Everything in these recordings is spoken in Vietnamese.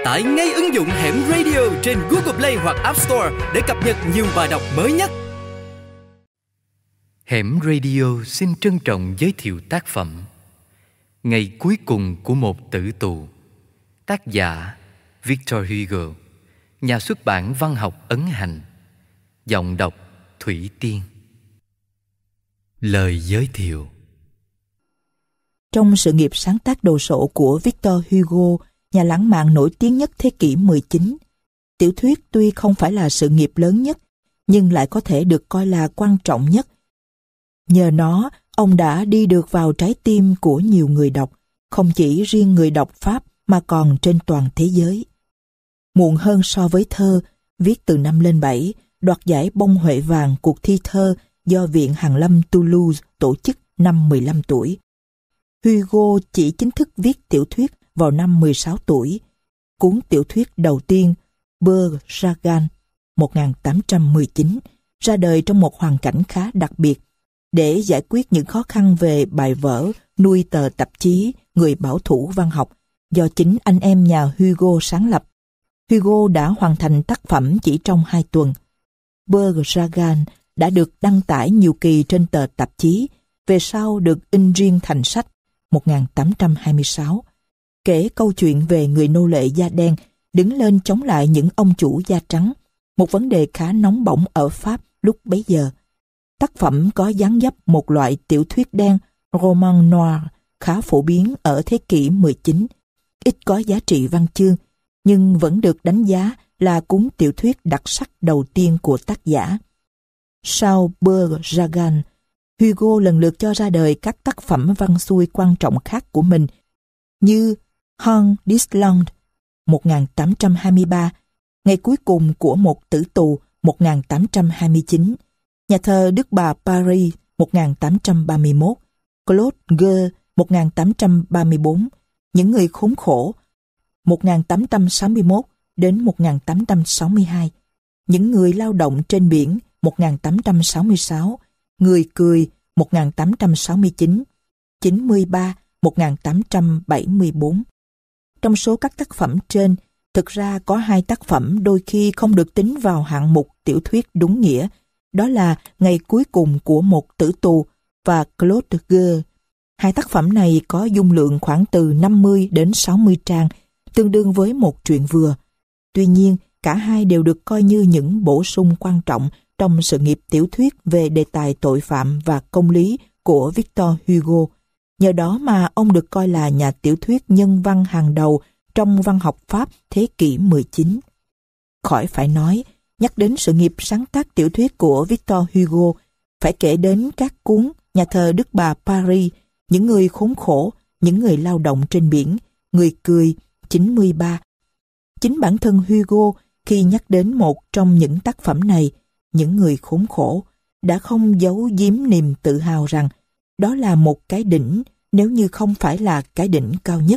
Tải ngay ứng dụng Hẻm Radio trên Google Play hoặc App Store để cập nhật nhiều bài đọc mới nhất. Hẻm Radio xin trân trọng giới thiệu tác phẩm Ngày cuối cùng của một tử tù. Tác giả Victor Hugo. Nhà xuất bản Văn học Ấn Hành. Giọng đọc Thủy Tiên. Lời giới thiệu. Trong sự nghiệp sáng tác đồ sộ của Victor Hugo, nhà lãng mạn nổi tiếng nhất thế kỷ 19, tiểu thuyết tuy không phải là sự nghiệp lớn nhất, nhưng lại có thể được coi là quan trọng nhất. Nhờ nó, ông đã đi được vào trái tim của nhiều người đọc, không chỉ riêng người đọc Pháp mà còn trên toàn thế giới. Muộn hơn so với thơ, viết từ năm lên 7, đoạt giải bông huệ vàng cuộc thi thơ do Viện Hàn Lâm Toulouse tổ chức năm 15 tuổi. Hugo chỉ chính thức viết tiểu thuyết vào năm 16 tuổi. Cuốn tiểu thuyết đầu tiên, Beurre Jagan, 1819, ra đời trong một hoàn cảnh khá đặc biệt, để giải quyết những khó khăn về bài vở, nuôi tờ tạp chí Người Bảo thủ Văn học do chính anh em nhà Hugo sáng lập. Hugo đã hoàn thành tác phẩm chỉ trong 2 tuần. Beurre Jagan đã được đăng tải nhiều kỳ trên tờ tạp chí, về sau được in riêng thành sách 1826, kể câu chuyện về người nô lệ da đen đứng lên chống lại những ông chủ da trắng, một vấn đề khá nóng bỏng ở Pháp lúc bấy giờ. Tác phẩm có dáng dấp một loại tiểu thuyết đen, roman noir, khá phổ biến ở thế kỷ 19, ít có giá trị văn chương, nhưng vẫn được đánh giá là cuốn tiểu thuyết đặc sắc đầu tiên của tác giả. Sau Beurre Jagan, Hugo lần lượt cho ra đời các tác phẩm văn xuôi quan trọng khác của mình, như Hon d'Islande, 1823, Ngày cuối cùng của một tử tù, 1829, Nhà thờ Đức Bà Paris, 1831, Claude Gueux, 1834, Những người khốn khổ, 1861 đến 1862, Những người lao động trên biển, 1866, Người cười, 1869, 93, 1874. Trong số các tác phẩm trên, thực ra có 2 tác phẩm đôi khi không được tính vào hạng mục tiểu thuyết đúng nghĩa, đó là Ngày cuối cùng của một tử tù và Claude Gueux. 2 tác phẩm này có dung lượng khoảng từ 50 đến 60 trang, tương đương với một truyện vừa. Tuy nhiên, cả hai đều được coi như những bổ sung quan trọng trong sự nghiệp tiểu thuyết về đề tài tội phạm và công lý của Victor Hugo. Nhờ đó mà ông được coi là nhà tiểu thuyết nhân văn hàng đầu trong văn học Pháp thế kỷ 19. Khỏi phải nói, nhắc đến sự nghiệp sáng tác tiểu thuyết của Victor Hugo, phải kể đến các cuốn Nhà thờ Đức Bà Paris, Những người khốn khổ, Những người lao động trên biển, Người cười, 93. Chính bản thân Hugo, khi nhắc đến một trong những tác phẩm này, Những người khốn khổ, đã không giấu giếm niềm tự hào rằng đó là một cái đỉnh, nếu như không phải là cái đỉnh cao nhất.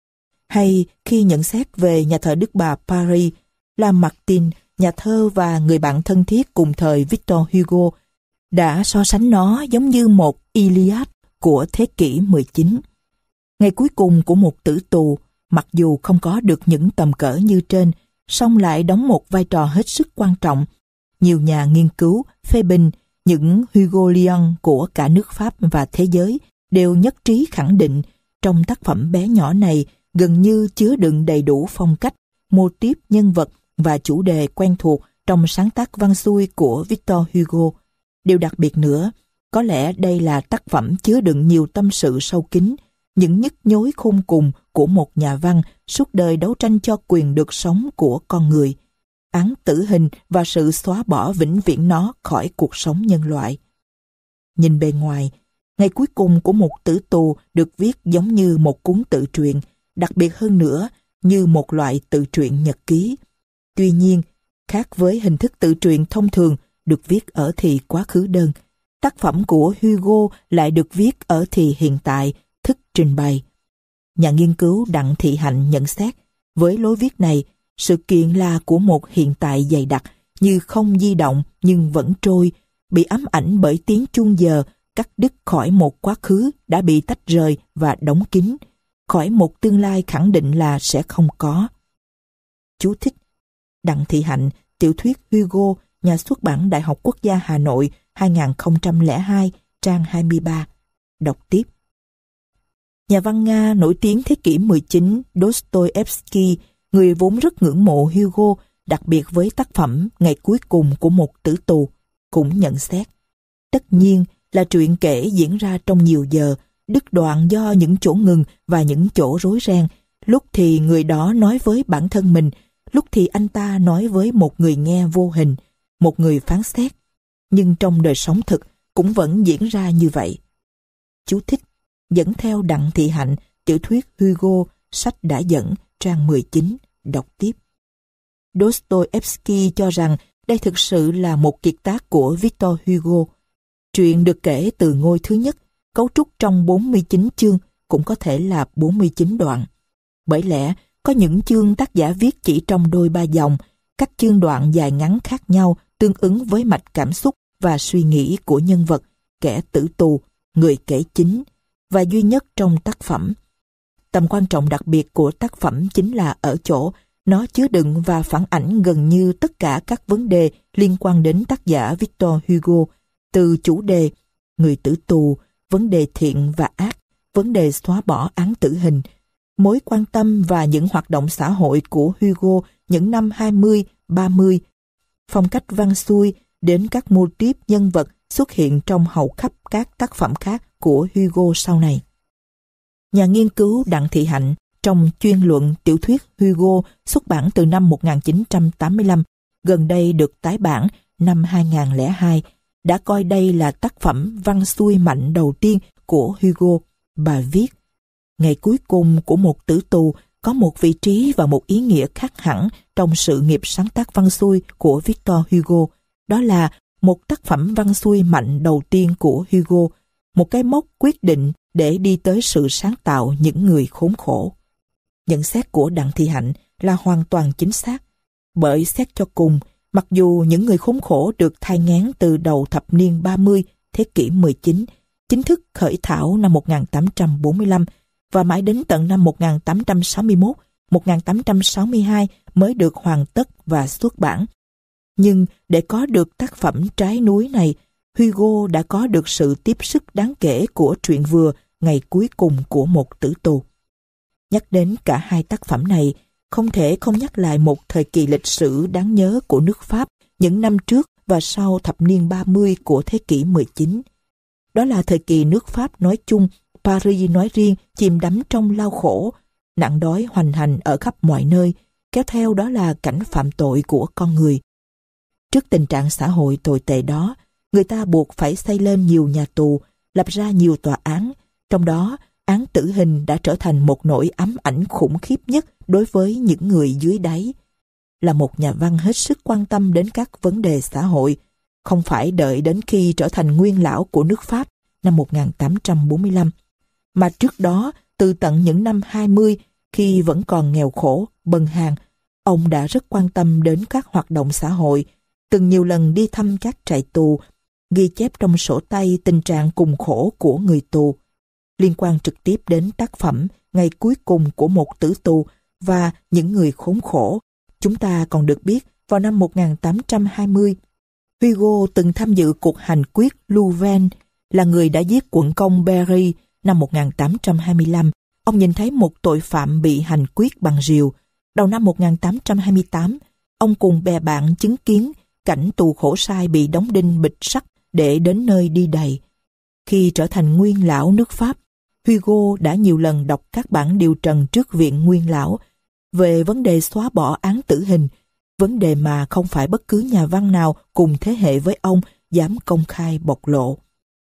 Hay khi nhận xét về Nhà thờ Đức Bà Paris, Lamartine, nhà thơ và người bạn thân thiết cùng thời Victor Hugo, đã so sánh nó giống như một Iliad của thế kỷ 19. Ngày cuối cùng của một tử tù, mặc dù không có được những tầm cỡ như trên, song lại đóng một vai trò hết sức quan trọng. Nhiều nhà nghiên cứu, phê bình, những Hugolian của cả nước Pháp và thế giới đều nhất trí khẳng định trong tác phẩm bé nhỏ này gần như chứa đựng đầy đủ phong cách, mô típ nhân vật và chủ đề quen thuộc trong sáng tác văn xuôi của Victor Hugo. Điều đặc biệt nữa, có lẽ đây là tác phẩm chứa đựng nhiều tâm sự sâu kín, những nhức nhối khôn cùng của một nhà văn suốt đời đấu tranh cho quyền được sống của con người, án tử hình và sự xóa bỏ vĩnh viễn nó khỏi cuộc sống nhân loại. Nhìn bề ngoài, Ngày cuối cùng của một tử tù được viết giống như một cuốn tự truyện, đặc biệt hơn nữa như một loại tự truyện nhật ký. Tuy nhiên, khác với hình thức tự truyện thông thường được viết ở thì quá khứ đơn, tác phẩm của Hugo lại được viết ở thì hiện tại, thức trình bày. Nhà nghiên cứu Đặng Thị Hạnh nhận xét, với lối viết này, sự kiện là của một hiện tại dày đặc, như không di động nhưng vẫn trôi, bị ám ảnh bởi tiếng chuông giờ, cắt đứt khỏi một quá khứ đã bị tách rời và đóng kín, khỏi một tương lai khẳng định là sẽ không có. Chú thích: Đặng Thị Hạnh, tiểu thuyết Hugo, nhà xuất bản Đại học Quốc gia Hà Nội, 2002, trang 23. Đọc tiếp. Nhà văn Nga nổi tiếng thế kỷ 19 Dostoevsky, người vốn rất ngưỡng mộ Hugo, đặc biệt với tác phẩm Ngày cuối cùng của một tử tù, cũng nhận xét: tất nhiên là truyện kể diễn ra trong nhiều giờ, đứt đoạn do những chỗ ngừng và những chỗ rối ren. Lúc thì người đó nói với bản thân mình, lúc thì anh ta nói với một người nghe vô hình, một người phán xét. Nhưng trong đời sống thực cũng vẫn diễn ra như vậy. Chú thích: dẫn theo Đặng Thị Hạnh, tiểu thuyết Hugo, sách đã dẫn, trang 19. Đọc tiếp. Dostoevsky cho rằng đây thực sự là một kiệt tác của Victor Hugo. Truyện được kể từ ngôi thứ nhất, cấu trúc trong 49 chương, cũng có thể là 49 đoạn. Bởi lẽ, có những chương tác giả viết chỉ trong đôi ba dòng, các chương đoạn dài ngắn khác nhau tương ứng với mạch cảm xúc và suy nghĩ của nhân vật, kẻ tử tù, người kể chính, và duy nhất trong tác phẩm. Tầm quan trọng đặc biệt của tác phẩm chính là ở chỗ nó chứa đựng và phản ảnh gần như tất cả các vấn đề liên quan đến tác giả Victor Hugo, từ chủ đề người tử tù, vấn đề thiện và ác, vấn đề xóa bỏ án tử hình, mối quan tâm và những hoạt động xã hội của Hugo những năm 20, 30, phong cách văn xuôi đến các mô típ nhân vật xuất hiện trong hầu khắp các tác phẩm khác của Hugo sau này. Nhà nghiên cứu Đặng Thị Hạnh trong chuyên luận tiểu thuyết Hugo xuất bản từ năm 1985, gần đây được tái bản năm 2002, đã coi đây là tác phẩm văn xuôi mạnh đầu tiên của Hugo. Bà viết: Ngày cuối cùng của một tử tù có một vị trí và một ý nghĩa khác hẳn trong sự nghiệp sáng tác văn xuôi của Victor Hugo. Đó là một tác phẩm văn xuôi mạnh đầu tiên của Hugo, một cái mốc quyết định để đi tới sự sáng tạo những người khốn khổ. Nhận xét của Đặng Thị Hạnh là hoàn toàn chính xác, bởi xét cho cùng, mặc dù những người khốn khổ được thai nghén từ đầu thập niên 30 thế kỷ 19, chính thức khởi thảo năm 1845 và mãi đến tận năm 1861, 1862 mới được hoàn tất và xuất bản. Nhưng để có được tác phẩm trái núi này, Hugo đã có được sự tiếp sức đáng kể của truyện vừa Ngày cuối cùng của một tử tù. Nhắc đến cả hai tác phẩm này, không thể không nhắc lại một thời kỳ lịch sử đáng nhớ của nước Pháp những năm trước và sau thập niên 30 của thế kỷ 19. Đó là thời kỳ nước Pháp nói chung, Paris nói riêng chìm đắm trong lao khổ, nạn đói hoành hành ở khắp mọi nơi, kéo theo đó là cảnh phạm tội của con người. Trước tình trạng xã hội tồi tệ đó, người ta buộc phải xây lên nhiều nhà tù, lập ra nhiều tòa án, trong đó án tử hình đã trở thành một nỗi ám ảnh khủng khiếp nhất đối với những người dưới đáy. Là một nhà văn hết sức quan tâm đến các vấn đề xã hội, không phải đợi đến khi trở thành nguyên lão của nước Pháp năm 1845, mà trước đó, từ tận những năm 20, khi vẫn còn nghèo khổ, bần hàn, ông đã rất quan tâm đến các hoạt động xã hội, từng nhiều lần đi thăm các trại tù, ghi chép trong sổ tay tình trạng cùng khổ của người tù. Liên quan trực tiếp đến tác phẩm Ngày cuối cùng của một tử tù và những người khốn khổ, chúng ta còn được biết vào năm 1820, Hugo từng tham dự cuộc hành quyết Louvain, là người đã giết quận công Berry. Năm 1825, ông nhìn thấy một tội phạm bị hành quyết bằng rìu. Đầu năm 1828, ông cùng bè bạn chứng kiến cảnh tù khổ sai bị đóng đinh bịch sắt để đến nơi đi đầy. Khi trở thành nguyên lão nước Pháp, Hugo đã nhiều lần đọc các bản điều trần trước viện nguyên lão về vấn đề xóa bỏ án tử hình, vấn đề mà không phải bất cứ nhà văn nào cùng thế hệ với ông dám công khai bộc lộ.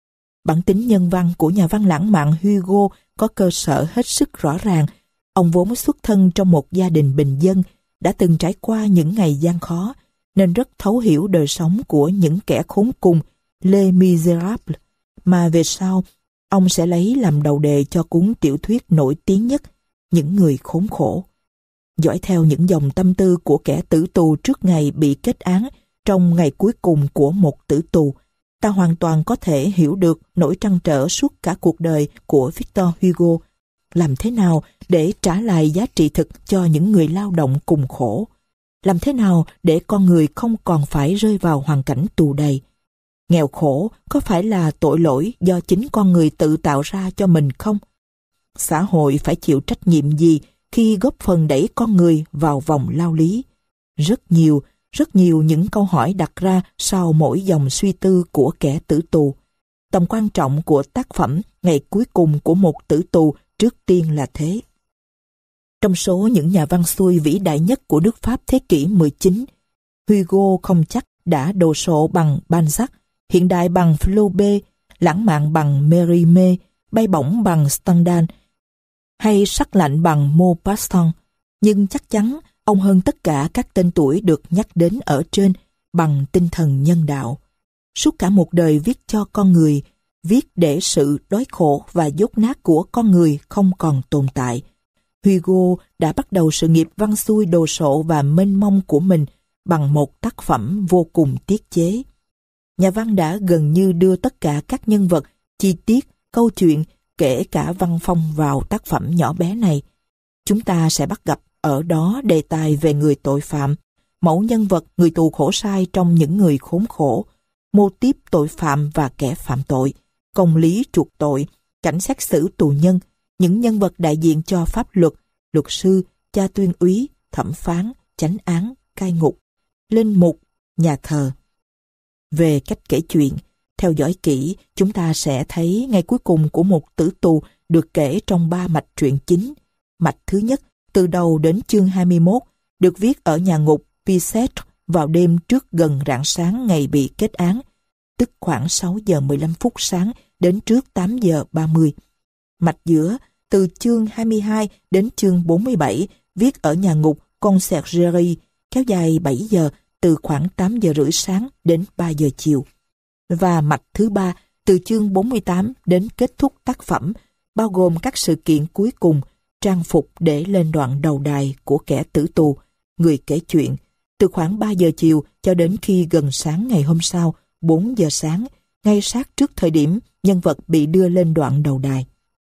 Bản tính nhân văn của nhà văn lãng mạn Hugo có cơ sở hết sức rõ ràng. Ông vốn xuất thân trong một gia đình bình dân, đã từng trải qua những ngày gian khó, nên rất thấu hiểu đời sống của những kẻ khốn cùng, Les Misérables, mà về sau, ông sẽ lấy làm đầu đề cho cuốn tiểu thuyết nổi tiếng nhất, Những người khốn khổ. Dõi theo những dòng tâm tư của kẻ tử tù trước ngày bị kết án trong ngày cuối cùng của một tử tù, ta hoàn toàn có thể hiểu được nỗi trăn trở suốt cả cuộc đời của Victor Hugo. Làm thế nào để trả lại giá trị thực cho những người lao động cùng khổ? Làm thế nào để con người không còn phải rơi vào hoàn cảnh tù đầy? Nghèo khổ có phải là tội lỗi do chính con người tự tạo ra cho mình không? Xã hội phải chịu trách nhiệm gì khi góp phần đẩy con người vào vòng lao lý? Rất nhiều những câu hỏi đặt ra sau mỗi dòng suy tư của kẻ tử tù. Tầm quan trọng của tác phẩm Ngày cuối cùng của một tử tù trước tiên là thế. Trong số những nhà văn xuôi vĩ đại nhất của nước Pháp thế kỷ 19, Hugo không chắc đã đồ sộ bằng Balzac, hiện đại bằng Flaubert, lãng mạn bằng Mérimée, bay bổng bằng Stendhal, hay sắc lạnh bằng Maupassant, nhưng chắc chắn ông hơn tất cả các tên tuổi được nhắc đến ở trên bằng tinh thần nhân đạo. Suốt cả một đời viết cho con người, viết để sự đói khổ và dốt nát của con người không còn tồn tại. Hugo đã bắt đầu sự nghiệp văn xuôi đồ sộ và mênh mông của mình bằng một tác phẩm vô cùng tiết chế. Nhà văn đã gần như đưa tất cả các nhân vật, chi tiết, câu chuyện, kể cả văn phong vào tác phẩm nhỏ bé này. Chúng ta sẽ bắt gặp ở đó đề tài về người tội phạm, mẫu nhân vật người tù khổ sai trong những người khốn khổ, mô típ tội phạm và kẻ phạm tội, công lý chuộc tội, cảnh xét xử tù nhân, những nhân vật đại diện cho pháp luật, luật sư, cha tuyên úy, thẩm phán, chánh án, cai ngục, linh mục, nhà thờ. Về cách kể chuyện, theo dõi kỹ, chúng ta sẽ thấy ngày cuối cùng của một tử tù được kể trong 3 mạch truyện chính. Mạch thứ nhất, từ đầu đến chương 21, được viết ở nhà ngục Bicêtre vào đêm trước gần rạng sáng ngày bị kết án, tức khoảng 6 giờ 15 phút sáng đến trước 8 giờ 30. Mạch giữa, từ chương 22 đến chương 47, viết ở nhà ngục Conciergerie, kéo dài 7 giờ, từ khoảng 8 giờ rưỡi sáng đến 3 giờ chiều. Và mạch thứ ba, từ chương 48 đến kết thúc tác phẩm, bao gồm các sự kiện cuối cùng, trang phục để lên đoạn đầu đài của kẻ tử tù, người kể chuyện, từ khoảng 3 giờ chiều cho đến khi gần sáng ngày hôm sau, 4 giờ sáng, ngay sát trước thời điểm nhân vật bị đưa lên đoạn đầu đài.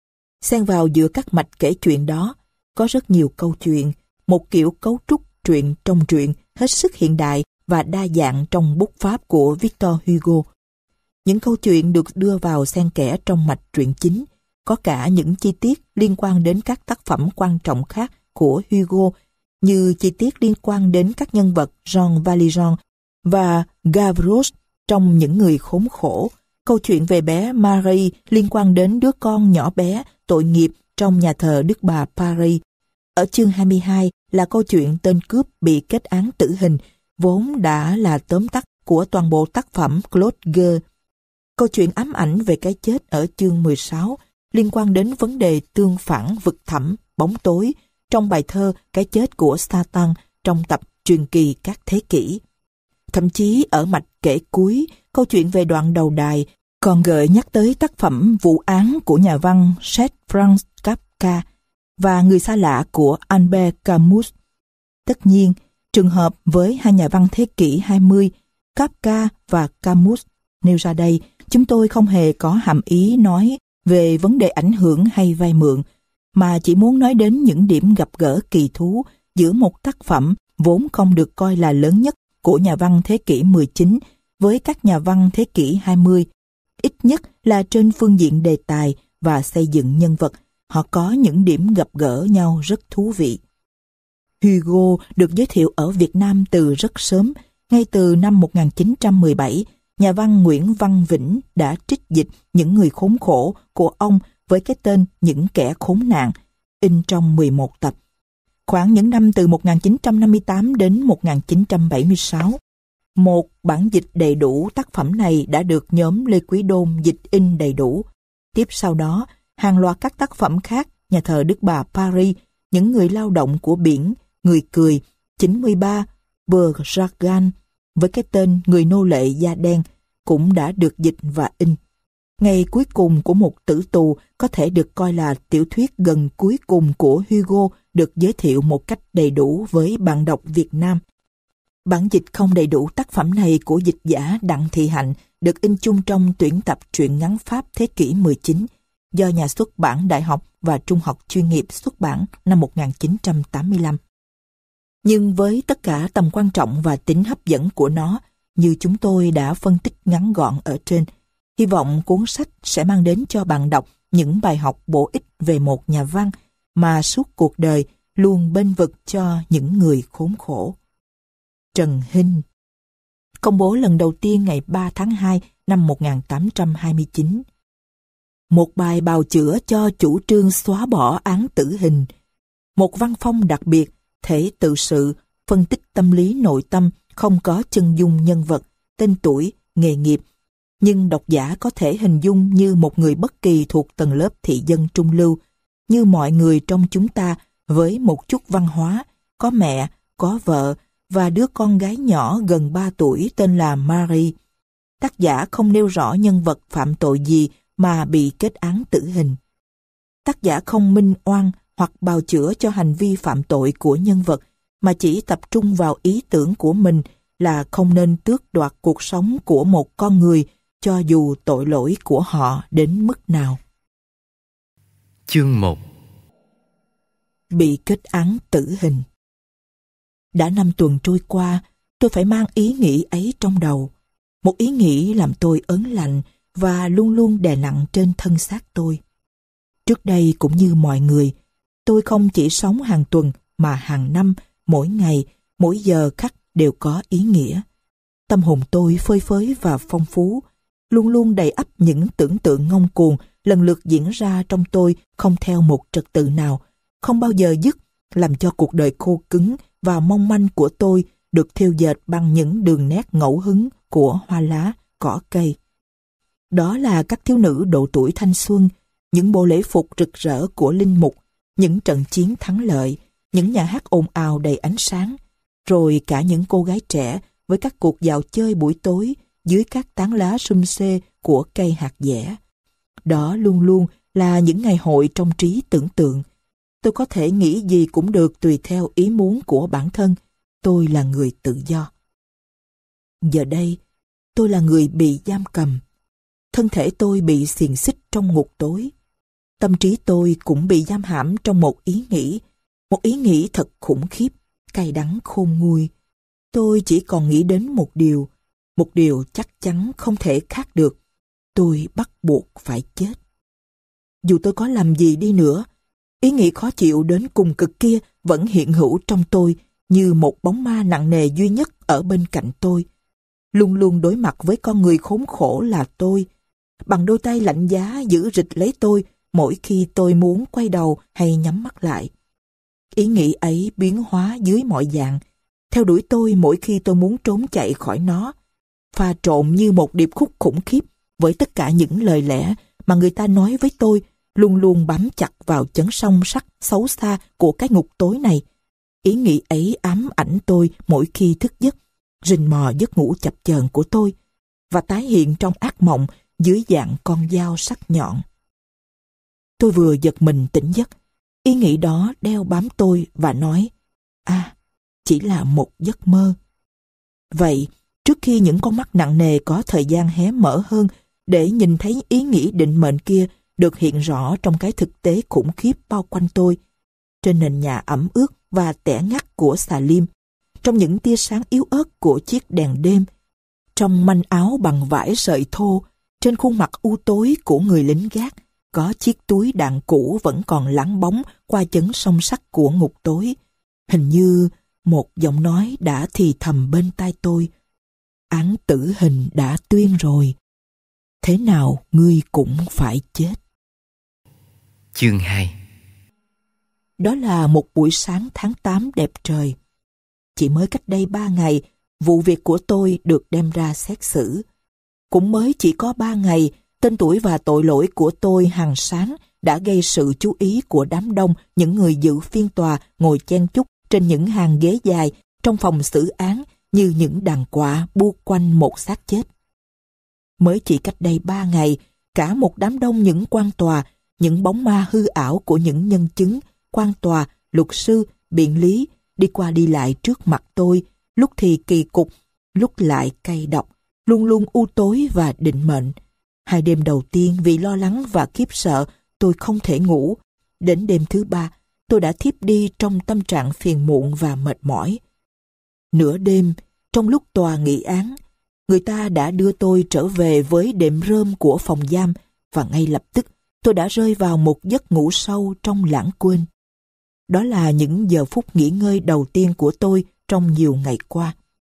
Xen vào giữa các mạch kể chuyện đó, có rất nhiều câu chuyện, một kiểu cấu trúc truyện trong truyện hết sức hiện đại và đa dạng trong bút pháp của Victor Hugo. Những câu chuyện được đưa vào xen kẽ trong mạch truyện chính, có cả những chi tiết liên quan đến các tác phẩm quan trọng khác của Hugo, như chi tiết liên quan đến các nhân vật Jean Valjean và Gavroche trong Những người khốn khổ, câu chuyện về bé Marie liên quan đến đứa con nhỏ bé tội nghiệp trong nhà thờ Đức Bà Paris. Ở chương 22 là câu chuyện tên cướp bị kết án tử hình, vốn đã là tóm tắt của toàn bộ tác phẩm Claude Gueux. Câu chuyện ám ảnh về cái chết ở chương 16 liên quan đến vấn đề tương phản vực thẳm, bóng tối trong bài thơ Cái chết của Satan trong tập Truyền kỳ các thế kỷ. Thậm chí ở mạch kể cuối, câu chuyện về đoạn đầu đài còn gợi nhắc tới tác phẩm Vụ án của nhà văn Franz Kafka và Người xa lạ của Albert Camus. Tất nhiên, trường hợp với hai nhà văn thế kỷ 20, Kafka và Camus nêu ra đây, chúng tôi không hề có hàm ý nói về vấn đề ảnh hưởng hay vay mượn, mà chỉ muốn nói đến những điểm gặp gỡ kỳ thú giữa một tác phẩm vốn không được coi là lớn nhất của nhà văn thế kỷ 19 với các nhà văn thế kỷ 20, ít nhất là trên phương diện đề tài và xây dựng nhân vật, họ có những điểm gặp gỡ nhau rất thú vị. Hugo được giới thiệu ở Việt Nam từ rất sớm, ngay từ năm 1917, nhà văn Nguyễn Văn Vĩnh đã trích dịch Những người khốn khổ của ông với cái tên Những kẻ khốn nạn, in trong 11 tập. Khoảng những năm từ 1958 đến 1976, một bản dịch đầy đủ tác phẩm này đã được nhóm Lê Quý Đôn dịch in đầy đủ. Tiếp sau đó, hàng loạt các tác phẩm khác, Nhà thờ Đức Bà Paris, Những người lao động của biển, Người cười, 93, Bourg-Jargan, với cái tên Người nô lệ da đen, cũng đã được dịch và in. Ngày cuối cùng của một tử tù có thể được coi là tiểu thuyết gần cuối cùng của Hugo được giới thiệu một cách đầy đủ với bạn đọc Việt Nam. Bản dịch không đầy đủ tác phẩm này của dịch giả Đặng Thị Hạnh được in chung trong tuyển tập truyện ngắn Pháp thế kỷ 19 do nhà xuất bản Đại học và Trung học chuyên nghiệp xuất bản năm 1985. Nhưng với tất cả tầm quan trọng và tính hấp dẫn của nó, như chúng tôi đã phân tích ngắn gọn ở trên, hy vọng cuốn sách sẽ mang đến cho bạn đọc những bài học bổ ích về một nhà văn mà suốt cuộc đời luôn bênh vực cho những người khốn khổ. Trần Hinh. Công bố lần đầu tiên ngày 3 tháng 2 năm 1829. Một bài bào chữa cho chủ trương xóa bỏ án tử hình. Một văn phong đặc biệt, thể tự sự, phân tích tâm lý nội tâm, không có chân dung nhân vật, tên tuổi, nghề nghiệp. Nhưng độc giả có thể hình dung như một người bất kỳ thuộc tầng lớp thị dân trung lưu, như mọi người trong chúng ta với một chút văn hóa, có mẹ, có vợ và đứa con gái nhỏ gần 3 tuổi tên là Marie. Tác giả không nêu rõ nhân vật phạm tội gì mà bị kết án tử hình. Tác giả không minh oan hoặc bào chữa cho hành vi phạm tội của nhân vật, mà chỉ tập trung vào ý tưởng của mình là không nên tước đoạt cuộc sống của một con người cho dù tội lỗi của họ đến mức nào. Chương 1. Bị kết án tử hình. Đã 5 tuần trôi qua, tôi phải mang ý nghĩ ấy trong đầu. Một ý nghĩ làm tôi ớn lạnh và luôn luôn đè nặng trên thân xác tôi. Trước đây cũng như mọi người, tôi không chỉ sống hàng tuần mà hàng năm, mỗi ngày, mỗi giờ khắc đều có ý nghĩa. Tâm hồn tôi phơi phới và phong phú, luôn luôn đầy ắp những tưởng tượng ngông cuồng lần lượt diễn ra trong tôi không theo một trật tự nào, không bao giờ dứt, làm cho cuộc đời khô cứng và mong manh của tôi được thêu dệt bằng những đường nét ngẫu hứng của hoa lá, cỏ cây. Đó là các thiếu nữ độ tuổi thanh xuân, những bộ lễ phục rực rỡ của linh mục, những trận chiến thắng lợi, những nhà hát ồn ào đầy ánh sáng, rồi cả những cô gái trẻ với các cuộc dạo chơi buổi tối dưới các tán lá sum xê của cây hạt dẻ. Đó luôn luôn là những ngày hội trong trí tưởng tượng. Tôi có thể nghĩ gì cũng được tùy theo ý muốn của bản thân. Tôi là người tự do. Giờ đây, tôi là người bị giam cầm. Thân thể tôi bị xiềng xích trong ngục tối. Tâm trí tôi cũng bị giam hãm trong một ý nghĩ thật khủng khiếp, cay đắng khôn nguôi. Tôi chỉ còn nghĩ đến một điều chắc chắn không thể khác được. Tôi bắt buộc phải chết. Dù tôi có làm gì đi nữa, ý nghĩ khó chịu đến cùng cực kia vẫn hiện hữu trong tôi như một bóng ma nặng nề duy nhất ở bên cạnh tôi. Luôn luôn đối mặt với con người khốn khổ là tôi, bằng đôi tay lạnh giá giữ rịch lấy tôi mỗi khi tôi muốn quay đầu hay nhắm mắt lại. Ý nghĩ ấy biến hóa dưới mọi dạng, theo đuổi tôi mỗi khi tôi muốn trốn chạy khỏi nó, pha trộn như một điệp khúc khủng khiếp với tất cả những lời lẽ mà người ta nói với tôi, luôn luôn bám chặt vào chấn song sắt xấu xa của cái ngục tối này. Ý nghĩ ấy ám ảnh tôi mỗi khi thức giấc, rình mò giấc ngủ chập chờn của tôi, và tái hiện trong ác mộng dưới dạng con dao sắc nhọn. Tôi vừa giật mình tỉnh giấc, ý nghĩ đó đeo bám tôi và nói, chỉ là một giấc mơ. Vậy, trước khi những con mắt nặng nề có thời gian hé mở hơn để nhìn thấy ý nghĩ định mệnh kia được hiện rõ trong cái thực tế khủng khiếp bao quanh tôi, trên nền nhà ẩm ướt và tẻ ngắt của xà lim, trong những tia sáng yếu ớt của chiếc đèn đêm, trong manh áo bằng vải sợi thô, trên khuôn mặt u tối của người lính gác, có chiếc túi đạn cũ vẫn còn láng bóng qua chấn song sắt của ngục tối. Hình như một giọng nói đã thì thầm bên tai tôi, án tử hình đã tuyên rồi, thế nào ngươi cũng phải chết. Chương 2. Đó là một buổi sáng tháng 8 đẹp trời. Chỉ mới cách đây 3 ngày, vụ việc của tôi được đem ra xét xử. Cũng mới chỉ có 3 ngày, tên tuổi và tội lỗi của tôi hàng sáng đã gây sự chú ý của đám đông những người dự phiên tòa ngồi chen chúc trên những hàng ghế dài trong phòng xử án như những đàn quạ bu quanh một xác chết. Mới chỉ cách đây 3 ngày, cả một đám đông những quan tòa, những bóng ma hư ảo của những nhân chứng, quan tòa, luật sư, biện lý, đi qua đi lại trước mặt tôi, lúc thì kỳ cục, lúc lại cay độc, luôn luôn u tối và định mệnh. 2 đêm đầu tiên vì lo lắng và khiếp sợ, tôi không thể ngủ. Đến đêm thứ 3, tôi đã thiếp đi trong tâm trạng phiền muộn và mệt mỏi. Nửa đêm, trong lúc tòa nghị án, người ta đã đưa tôi trở về với đệm rơm của phòng giam và ngay lập tức tôi đã rơi vào một giấc ngủ sâu trong lãng quên. Đó là những giờ phút nghỉ ngơi đầu tiên của tôi trong nhiều ngày qua.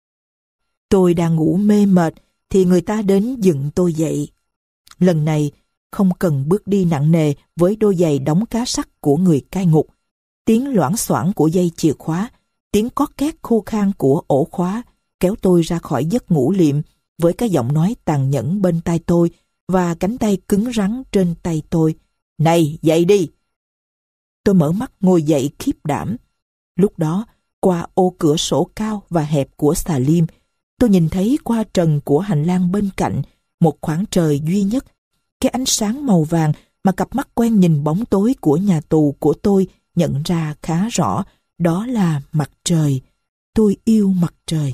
Tôi đang ngủ mê mệt thì người ta đến dựng tôi dậy. Lần này không cần bước đi nặng nề với đôi giày đóng cá sắt của người cai ngục, tiếng loảng xoảng của dây chìa khóa, tiếng cót két khô khan của ổ khóa kéo tôi ra khỏi giấc ngủ liệm với cái giọng nói tàn nhẫn bên tai tôi và cánh tay cứng rắn trên tay tôi. Này, dậy đi! Tôi mở mắt ngồi dậy khiếp đảm. Lúc đó, qua ô cửa sổ cao và hẹp của xà lim, tôi nhìn thấy qua trần của hành lang bên cạnh một khoảng trời duy nhất, cái ánh sáng màu vàng mà cặp mắt quen nhìn bóng tối của nhà tù của tôi nhận ra khá rõ, đó là mặt trời. Tôi yêu mặt trời.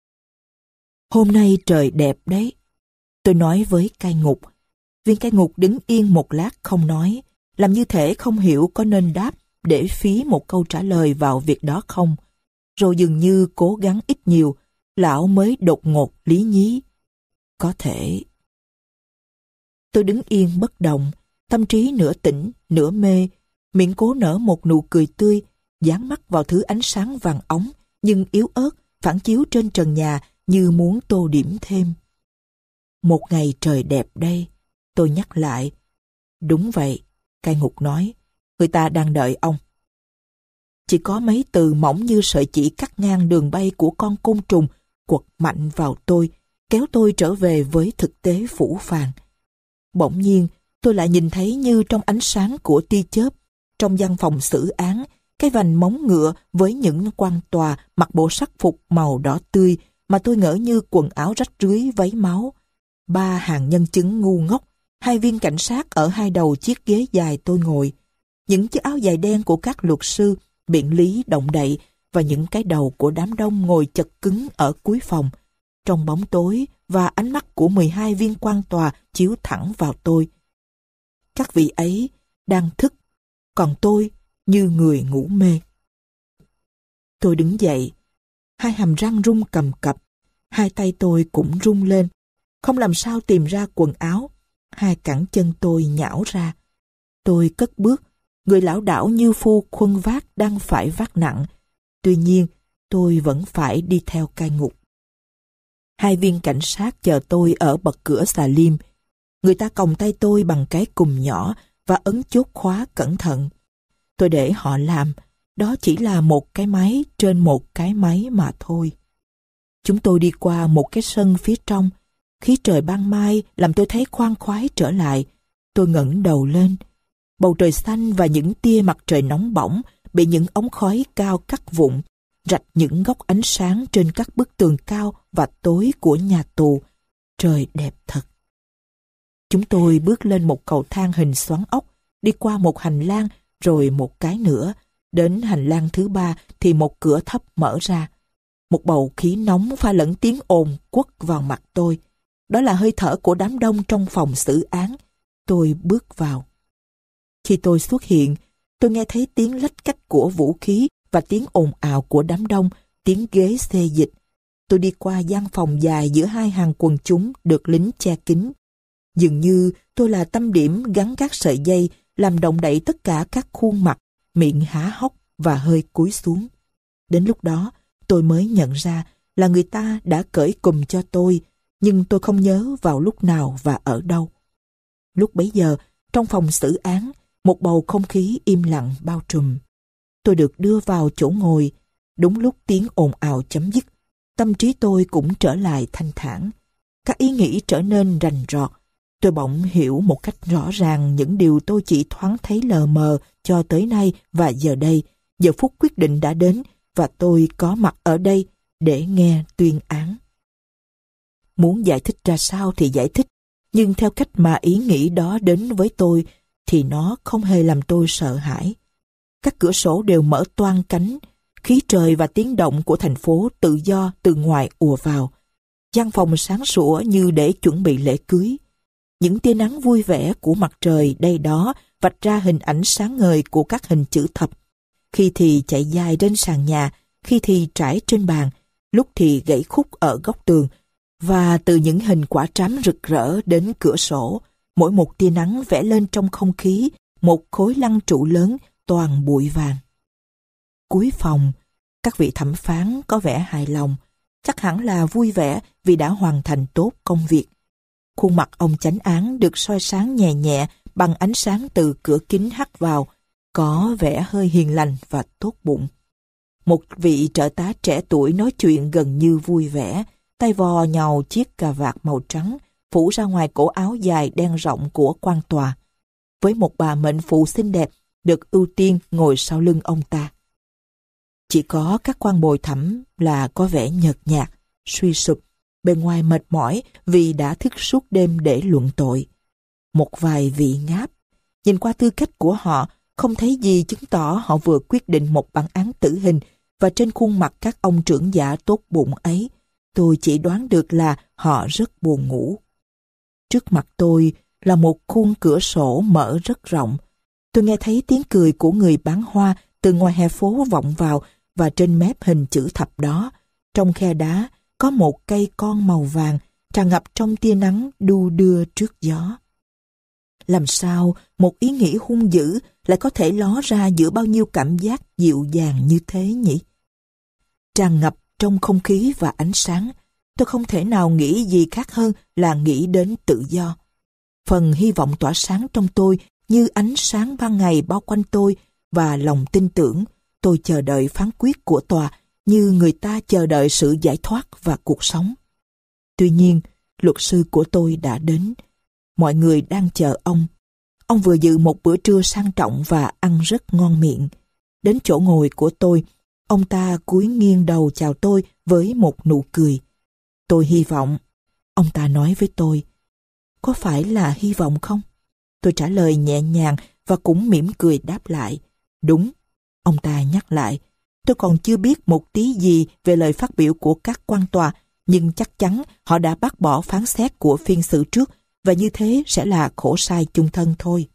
Hôm nay trời đẹp đấy, tôi nói với cai ngục. Viên cai ngục đứng yên một lát không nói, làm như thể không hiểu có nên đáp để phí một câu trả lời vào việc đó không. Rồi dường như cố gắng ít nhiều, lão mới đột ngột lý nhí. Có thể. Tôi đứng yên bất động, tâm trí nửa tỉnh, nửa mê, miệng cố nở một nụ cười tươi, dán mắt vào thứ ánh sáng vàng óng nhưng yếu ớt phản chiếu trên trần nhà như muốn tô điểm thêm. Một ngày trời đẹp đây, tôi nhắc lại. Đúng vậy, cai ngục nói, người ta đang đợi ông. Chỉ có mấy từ mỏng như sợi chỉ cắt ngang đường bay của con côn trùng quật mạnh vào tôi, kéo tôi trở về với thực tế phũ phàng. Bỗng nhiên, tôi lại nhìn thấy như trong ánh sáng của tia chớp, trong văn phòng xử án, cái vành móng ngựa với những quan tòa mặc bộ sắc phục màu đỏ tươi mà tôi ngỡ như quần áo rách rưới váy máu. 3 hàng nhân chứng ngu ngốc, 2 viên cảnh sát ở hai đầu chiếc ghế dài tôi ngồi, những chiếc áo dài đen của các luật sư, biện lý động đậy và những cái đầu của đám đông ngồi chật cứng ở cuối phòng. Trong bóng tối và ánh mắt của 12 viên quan tòa chiếu thẳng vào tôi. Các vị ấy đang thức, còn tôi như người ngủ mê. Tôi đứng dậy, hai hàm răng rung cầm cập, hai tay tôi cũng rung lên, không làm sao tìm ra quần áo, hai cẳng chân tôi nhão ra. Tôi cất bước, người lảo đảo như phu khuân vác đang phải vác nặng. Tuy nhiên, tôi vẫn phải đi theo cai ngục. 2 viên cảnh sát chờ tôi ở bậc cửa xà lim. Người ta còng tay tôi bằng cái cùm nhỏ và ấn chốt khóa cẩn thận. Tôi để họ làm, đó chỉ là một cái máy trên một cái máy mà thôi. Chúng tôi đi qua một cái sân phía trong. Khí trời ban mai làm tôi thấy khoan khoái trở lại. Tôi ngẩng đầu lên. Bầu trời xanh và những tia mặt trời nóng bỏng bị những ống khói cao cắt vụn, rạch những góc ánh sáng trên các bức tường cao và tối của nhà tù. Trời đẹp thật. Chúng tôi bước lên một cầu thang hình xoắn ốc, đi qua một hành lang, rồi một cái nữa. Đến hành lang thứ 3 thì một cửa thấp mở ra. Một bầu khí nóng pha lẫn tiếng ồn quất vào mặt tôi. Đó là hơi thở của đám đông trong phòng xử án. Tôi bước vào. Khi tôi xuất hiện, tôi nghe thấy tiếng lách cách của vũ khí và tiếng ồn ào của đám đông, tiếng ghế xê dịch. Tôi đi qua gian phòng dài giữa 2 hàng quần chúng được lính che kín. Dường như tôi là tâm điểm gắn các sợi dây làm động đậy tất cả các khuôn mặt, miệng há hốc và hơi cúi xuống. Đến lúc đó, tôi mới nhận ra là người ta đã cởi cùm cho tôi, nhưng tôi không nhớ vào lúc nào và ở đâu. Lúc bấy giờ, trong phòng xử án, một bầu không khí im lặng bao trùm. Tôi được đưa vào chỗ ngồi. Đúng lúc tiếng ồn ào chấm dứt, tâm trí tôi cũng trở lại thanh thản. Các ý nghĩ trở nên rành rọt. Tôi bỗng hiểu một cách rõ ràng những điều tôi chỉ thoáng thấy lờ mờ cho tới nay, và giờ đây, giờ phút quyết định đã đến và tôi có mặt ở đây để nghe tuyên án. Muốn giải thích ra sao thì giải thích, nhưng theo cách mà ý nghĩ đó đến với tôi thì nó không hề làm tôi sợ hãi. Các cửa sổ đều mở toang cánh, khí trời và tiếng động của thành phố tự do từ ngoài ùa vào. Gian phòng sáng sủa như để chuẩn bị lễ cưới. Những tia nắng vui vẻ của mặt trời đây đó vạch ra hình ảnh sáng ngời của các hình chữ thập, khi thì chạy dài trên sàn nhà, khi thì trải trên bàn, lúc thì gãy khúc ở góc tường, và từ những hình quả trám rực rỡ đến cửa sổ, mỗi một tia nắng vẽ lên trong không khí một khối lăng trụ lớn toàn bụi vàng. Cuối phòng, các vị thẩm phán có vẻ hài lòng, chắc hẳn là vui vẻ vì đã hoàn thành tốt công việc. Khuôn mặt ông chánh án được soi sáng nhẹ nhẹ bằng ánh sáng từ cửa kính hắt vào, có vẻ hơi hiền lành và tốt bụng. Một vị trợ tá trẻ tuổi nói chuyện gần như vui vẻ, tay vò nhàu chiếc cà vạt màu trắng phủ ra ngoài cổ áo dài đen rộng của quan tòa, với một bà mệnh phụ xinh đẹp được ưu tiên ngồi sau lưng ông ta. Chỉ có các quan bồi thẩm là có vẻ nhợt nhạt, suy sụp, bên ngoài mệt mỏi vì đã thức suốt đêm để luận tội. Một vài vị ngáp, nhìn qua tư cách của họ, không thấy gì chứng tỏ họ vừa quyết định một bản án tử hình, và trên khuôn mặt các ông trưởng giả tốt bụng ấy, tôi chỉ đoán được là họ rất buồn ngủ. Trước mặt tôi là một khuôn cửa sổ mở rất rộng. Tôi nghe thấy tiếng cười của người bán hoa từ ngoài hè phố vọng vào, và trên mép hình chữ thập đó, trong khe đá, có một cây con màu vàng tràn ngập trong tia nắng đu đưa trước gió. Làm sao một ý nghĩ hung dữ lại có thể ló ra giữa bao nhiêu cảm giác dịu dàng như thế nhỉ? Tràn ngập trong không khí và ánh sáng, tôi không thể nào nghĩ gì khác hơn là nghĩ đến tự do. Phần hy vọng tỏa sáng trong tôi như ánh sáng ban ngày bao quanh tôi, và lòng tin tưởng tôi chờ đợi phán quyết của tòa như người ta chờ đợi sự giải thoát và cuộc sống. Tuy nhiên, luật sư của tôi đã đến. Mọi người đang chờ ông. Ông vừa dự một bữa trưa sang trọng và ăn rất ngon miệng. Đến chỗ ngồi của tôi, ông ta cúi nghiêng đầu chào tôi với một nụ cười. Tôi hy vọng. Ông ta nói với tôi, có phải là hy vọng không? Tôi trả lời nhẹ nhàng và cũng mỉm cười đáp lại. Đúng. Ông ta nhắc lại, tôi còn chưa biết một tí gì về lời phát biểu của các quan tòa, nhưng chắc chắn họ đã bác bỏ phán xét của phiên xử trước, và như thế sẽ là khổ sai chung thân thôi.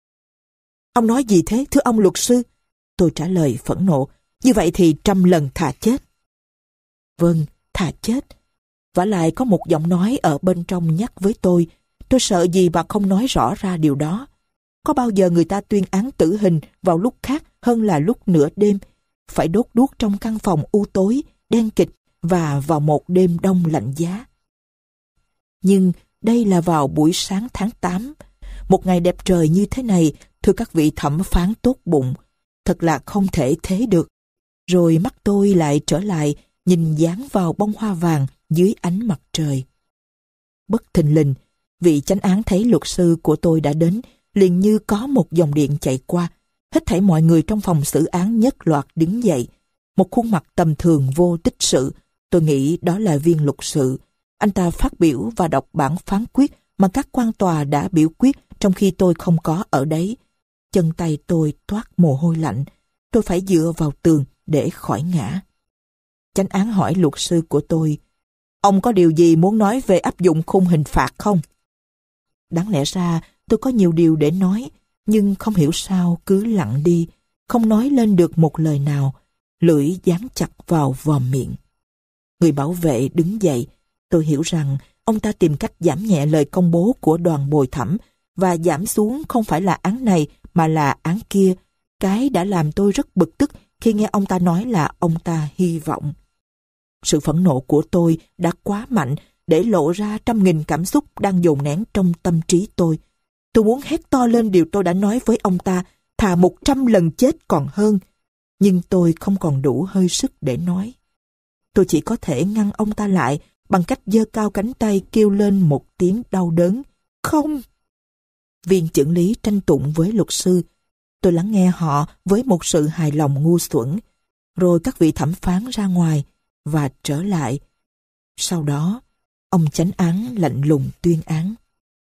Ông nói gì thế, thưa ông luật sư? Tôi trả lời phẫn nộ, như vậy thì 100 lần thà chết. Vâng, thà chết. Vả lại có một giọng nói ở bên trong nhắc với tôi sợ gì mà không nói rõ ra điều đó. Có bao giờ người ta tuyên án tử hình vào lúc khác hơn là lúc nửa đêm, phải đốt đuốc trong căn phòng u tối, đen kịch và vào một đêm đông lạnh giá. Nhưng đây là vào buổi sáng tháng 8, một ngày đẹp trời như thế này, thưa các vị thẩm phán tốt bụng, thật là không thể thế được. Rồi mắt tôi lại trở lại, nhìn dán vào bông hoa vàng dưới ánh mặt trời. Bất thình lình, vị chánh án thấy luật sư của tôi đã đến, liền như có một dòng điện chạy qua. Hết thảy mọi người trong phòng xử án nhất loạt đứng dậy. Một khuôn mặt tầm thường vô tích sự, tôi nghĩ đó là viên luật sự. Anh ta phát biểu và đọc bản phán quyết mà các quan tòa đã biểu quyết trong khi tôi không có ở đấy. Chân tay tôi toát mồ hôi lạnh. Tôi phải dựa vào tường để khỏi ngã. Chánh án hỏi luật sư của tôi, ông có điều gì muốn nói về áp dụng khung hình phạt không? Đáng lẽ ra tôi có nhiều điều để nói, nhưng không hiểu sao cứ lặng đi, không nói lên được một lời nào, lưỡi dán chặt vào vòm miệng. Người bảo vệ đứng dậy. Tôi hiểu rằng ông ta tìm cách giảm nhẹ lời công bố của đoàn bồi thẩm, và giảm xuống không phải là án này mà là án kia. Cái đã làm tôi rất bực tức khi nghe ông ta nói là ông ta hy vọng. Sự phẫn nộ của tôi đã quá mạnh để lộ ra 100.000 cảm xúc đang dồn nén trong tâm trí tôi. Tôi muốn hét to lên điều tôi đã nói với ông ta, thà 100 lần chết còn hơn. Nhưng tôi không còn đủ hơi sức để nói. Tôi chỉ có thể ngăn ông ta lại bằng cách giơ cao cánh tay kêu lên một tiếng đau đớn. Không! Viên chưởng lý tranh tụng với luật sư. Tôi lắng nghe họ với một sự hài lòng ngu xuẩn. Rồi các vị thẩm phán ra ngoài và trở lại. Sau đó, ông chánh án lạnh lùng tuyên án.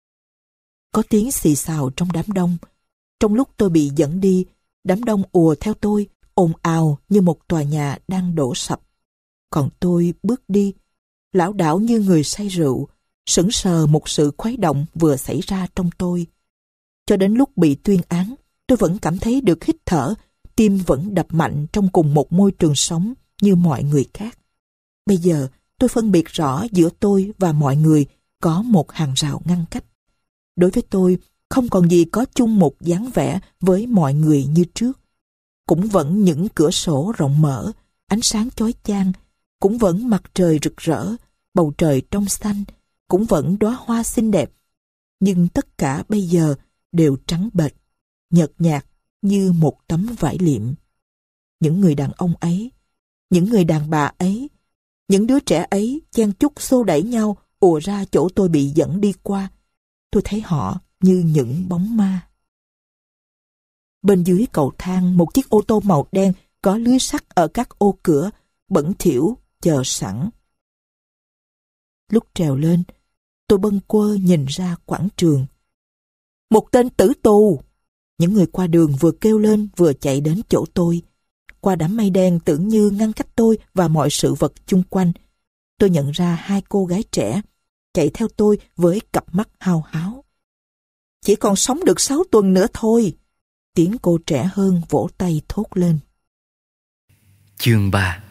Có tiếng xì xào trong đám đông. Trong lúc tôi bị dẫn đi, đám đông ùa theo tôi, ồn ào như một tòa nhà đang đổ sập. Còn tôi bước đi, lảo đảo như người say rượu, sững sờ một sự khuấy động vừa xảy ra trong tôi. Cho đến lúc bị tuyên án, tôi vẫn cảm thấy được hít thở, tim vẫn đập mạnh trong cùng một môi trường sống như mọi người khác. Bây giờ tôi phân biệt rõ giữa tôi và mọi người có một hàng rào ngăn cách. Đối với tôi, không còn gì có chung một dáng vẻ với mọi người như trước. Cũng vẫn những cửa sổ rộng mở, ánh sáng chói chang, cũng vẫn mặt trời rực rỡ, bầu trời trong xanh, cũng vẫn đóa hoa xinh đẹp. Nhưng tất cả bây giờ đều trắng bệch, nhợt nhạt như một tấm vải liệm. Những người đàn ông ấy, những người đàn bà ấy, những đứa trẻ ấy chen chúc xô đẩy nhau ùa ra chỗ tôi bị dẫn đi qua. Tôi thấy họ như những bóng ma. Bên dưới cầu thang, một chiếc ô tô màu đen có lưới sắt ở các ô cửa, bẩn thỉu, chờ sẵn. Lúc trèo lên, tôi bâng quơ nhìn ra quảng trường. Một tên tử tù! Những người qua đường vừa kêu lên vừa chạy đến chỗ tôi. Qua đám mây đen tưởng như ngăn cách tôi và mọi sự vật chung quanh, tôi nhận ra hai cô gái trẻ chạy theo tôi với cặp mắt hao háo. Chỉ còn sống được 6 tuần nữa thôi. Tiếng cô trẻ hơn vỗ tay thốt lên. Chương 3.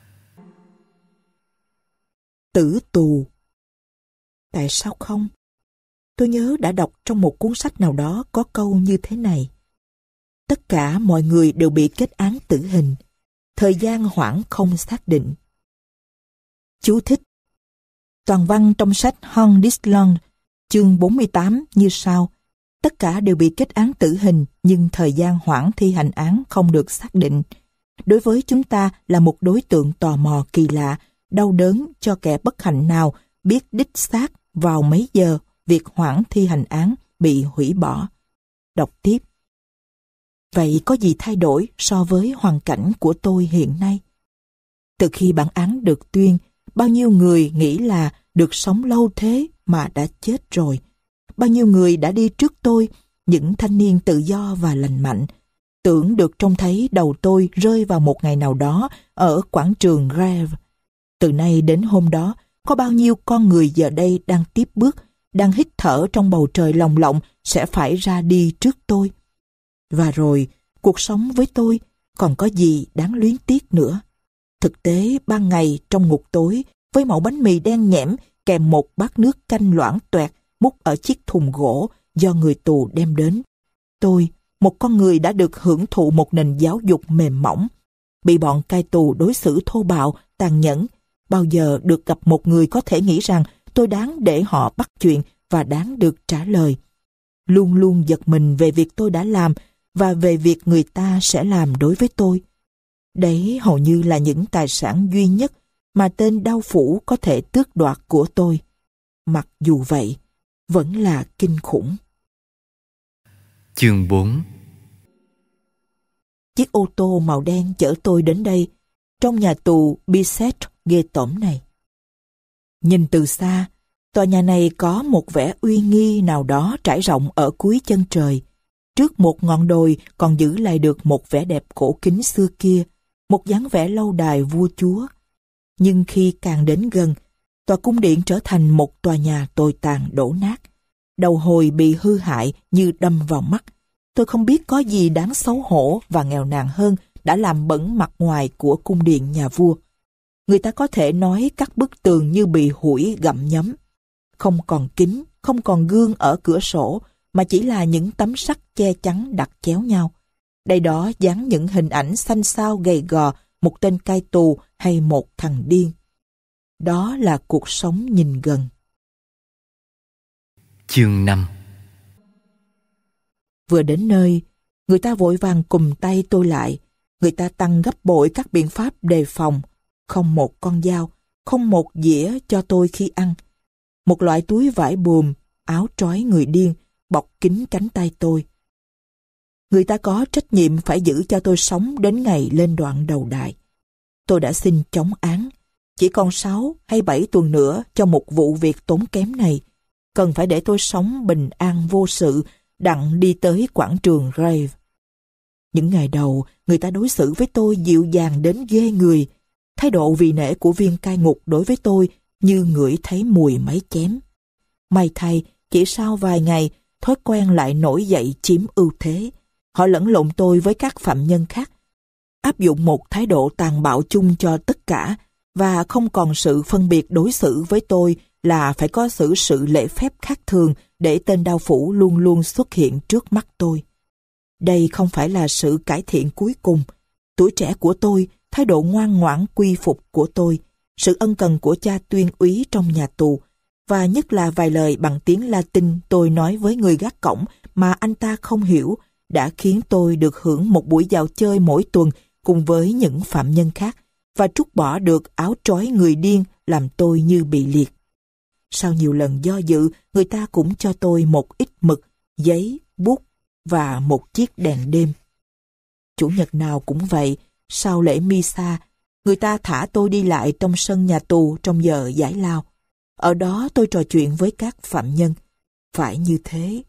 Tử tù. Tại sao không? Tôi nhớ đã đọc trong một cuốn sách nào đó có câu như thế này. Tất cả mọi người đều bị kết án tử hình. Thời gian hoãn không xác định. Chú thích. Toàn văn trong sách Hon Dislong, chương 48 như sau. Tất cả đều bị kết án tử hình, nhưng thời gian hoãn thi hành án không được xác định. Đối với chúng ta là một đối tượng tò mò kỳ lạ, đau đớn cho kẻ bất hạnh nào biết đích xác vào mấy giờ việc hoãn thi hành án bị hủy bỏ. Đọc tiếp. Vậy có gì thay đổi so với hoàn cảnh của tôi hiện nay? Từ khi bản án được tuyên, bao nhiêu người nghĩ là được sống lâu thế mà đã chết rồi. Bao nhiêu người đã đi trước tôi, những thanh niên tự do và lành mạnh, tưởng được trông thấy đầu tôi rơi vào một ngày nào đó ở quảng trường Greve. Từ nay đến hôm đó, có bao nhiêu con người giờ đây đang tiếp bước, đang hít thở trong bầu trời lồng lộng sẽ phải ra đi trước tôi. Và rồi, cuộc sống với tôi còn có gì đáng luyến tiếc nữa. Thực tế, ban ngày trong ngục tối, với mẩu bánh mì đen nhẽm kèm một bát nước canh loãng toẹt múc ở chiếc thùng gỗ do người tù đem đến. Tôi, một con người đã được hưởng thụ một nền giáo dục mềm mỏng, bị bọn cai tù đối xử thô bạo, tàn nhẫn, bao giờ được gặp một người có thể nghĩ rằng tôi đáng để họ bắt chuyện và đáng được trả lời. Luôn luôn giật mình về việc tôi đã làm và về việc người ta sẽ làm đối với tôi. Đấy hầu như là những tài sản duy nhất mà tên đao phủ có thể tước đoạt của tôi. Mặc dù vậy, vẫn là kinh khủng. Chương 4. Chiếc ô tô màu đen chở tôi đến đây, trong nhà tù Bicêtre ghê tởm này. Nhìn từ xa, tòa nhà này có một vẻ uy nghi nào đó trải rộng ở cuối chân trời. Trước một ngọn đồi còn giữ lại được một vẻ đẹp cổ kính xưa kia, một dáng vẻ lâu đài vua chúa. Nhưng khi càng đến gần, tòa cung điện trở thành một tòa nhà tồi tàn đổ nát. Đầu hồi bị hư hại như đâm vào mắt. Tôi không biết có gì đáng xấu hổ và nghèo nàn hơn đã làm bẩn mặt ngoài của cung điện nhà vua. Người ta có thể nói các bức tường như bị hủi gặm nhấm. Không còn kính, không còn gương ở cửa sổ, mà chỉ là những tấm sắt che chắn đặt chéo nhau. Đây đó dán những hình ảnh xanh xao gầy gò, một tên cai tù hay một thằng điên. Đó là cuộc sống nhìn gần. Chương 5. Vừa đến nơi, người ta vội vàng cùm tay tôi lại. Người ta tăng gấp bội các biện pháp đề phòng. Không một con dao, không một dĩa cho tôi khi ăn. Một loại túi vải buồm, áo trói người điên, bọc kín cánh tay tôi. Người ta có trách nhiệm phải giữ cho tôi sống đến ngày lên đoạn đầu đài. Tôi đã xin chống án. Chỉ còn 6 hay 7 tuần nữa cho một vụ việc tốn kém này. Cần phải để tôi sống bình an vô sự, đặng đi tới quảng trường Greve. Những ngày đầu, người ta đối xử với tôi dịu dàng đến ghê người. Thái độ vì nể của viên cai ngục đối với tôi như ngửi thấy mùi máy chém. May thay, chỉ sau vài ngày, thói quen lại nổi dậy chiếm ưu thế. Họ lẫn lộn tôi với các phạm nhân khác áp dụng một thái độ tàn bạo chung cho tất cả, và không còn sự phân biệt đối xử với tôi là phải có xử sự lễ phép khác thường để tên đao phủ luôn luôn xuất hiện trước mắt tôi. Đây không phải là sự cải thiện cuối cùng. Tuổi trẻ của tôi, thái độ ngoan ngoãn quy phục của tôi, sự ân cần của cha tuyên úy trong nhà tù, và nhất là vài lời bằng tiếng Latin tôi nói với người gác cổng mà anh ta không hiểu, đã khiến tôi được hưởng một buổi dạo chơi mỗi tuần cùng với những phạm nhân khác, và trút bỏ được áo trói người điên làm tôi như bị liệt. Sau nhiều lần do dự, người ta cũng cho tôi một ít mực, giấy, bút và một chiếc đèn đêm. Chủ nhật nào cũng vậy, sau lễ Misa, người ta thả tôi đi lại trong sân nhà tù trong giờ giải lao. Ở đó tôi trò chuyện với các phạm nhân. Phải như thế.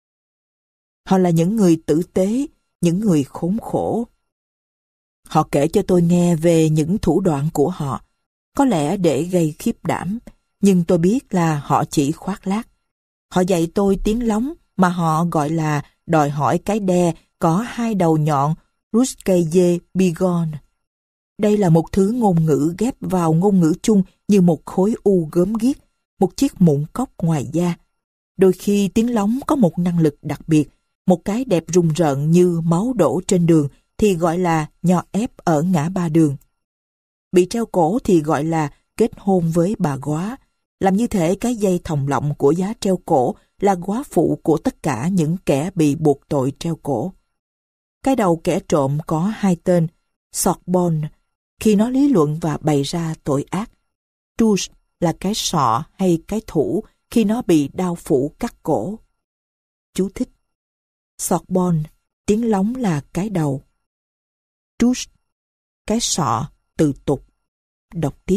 Họ là những người tử tế, những người khốn khổ. Họ kể cho tôi nghe về những thủ đoạn của họ, có lẽ để gây khiếp đảm, nhưng tôi biết là họ chỉ khoác lác. Họ dạy tôi tiếng lóng mà họ gọi là đòi hỏi cái đe có hai đầu nhọn, Ruskeye Bigon. Đây là một thứ ngôn ngữ ghép vào ngôn ngữ chung như một khối u gớm ghiếc, một chiếc mụn cóc ngoài da. Đôi khi tiếng lóng có một năng lực đặc biệt, một cái đẹp rùng rợn như máu đổ trên đường thì gọi là nho ép ở ngã ba đường. Bị treo cổ thì gọi là kết hôn với bà góa. Làm như thể cái dây thòng lọng của giá treo cổ là góa phụ của tất cả những kẻ bị buộc tội treo cổ. Cái đầu kẻ trộm có hai tên, Sorbonne, khi nó lý luận và bày ra tội ác. Touche là cái sọ hay cái thủ khi nó bị đao phủ cắt cổ. Chú thích: Sorbonne, tiếng lóng là cái đầu. Touche, cái sọ, từ tục. Đọc tiếp.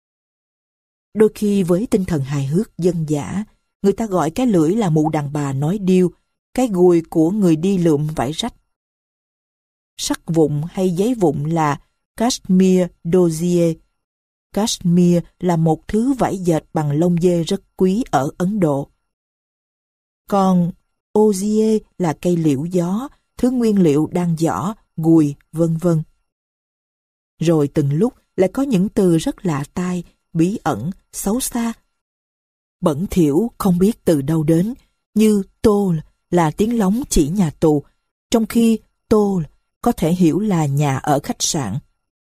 Đôi khi với tinh thần hài hước dân dã, người ta gọi cái lưỡi là mụ đàn bà nói điêu, cái gùi của người đi lượm vải rách. Sắt vụn hay giấy vụn là cashmere dossier. Cashmere là một thứ vải dệt bằng lông dê rất quý ở Ấn Độ. Còn osier là cây liễu gió, thứ nguyên liệu đang giỏ, gùi, vân vân. Rồi từng lúc lại có những từ rất lạ tai, bí ẩn, xấu xa, bẩn thỉu không biết từ đâu đến, như tôle là tiếng lóng chỉ nhà tù, trong khi tôle có thể hiểu là nhà ở khách sạn.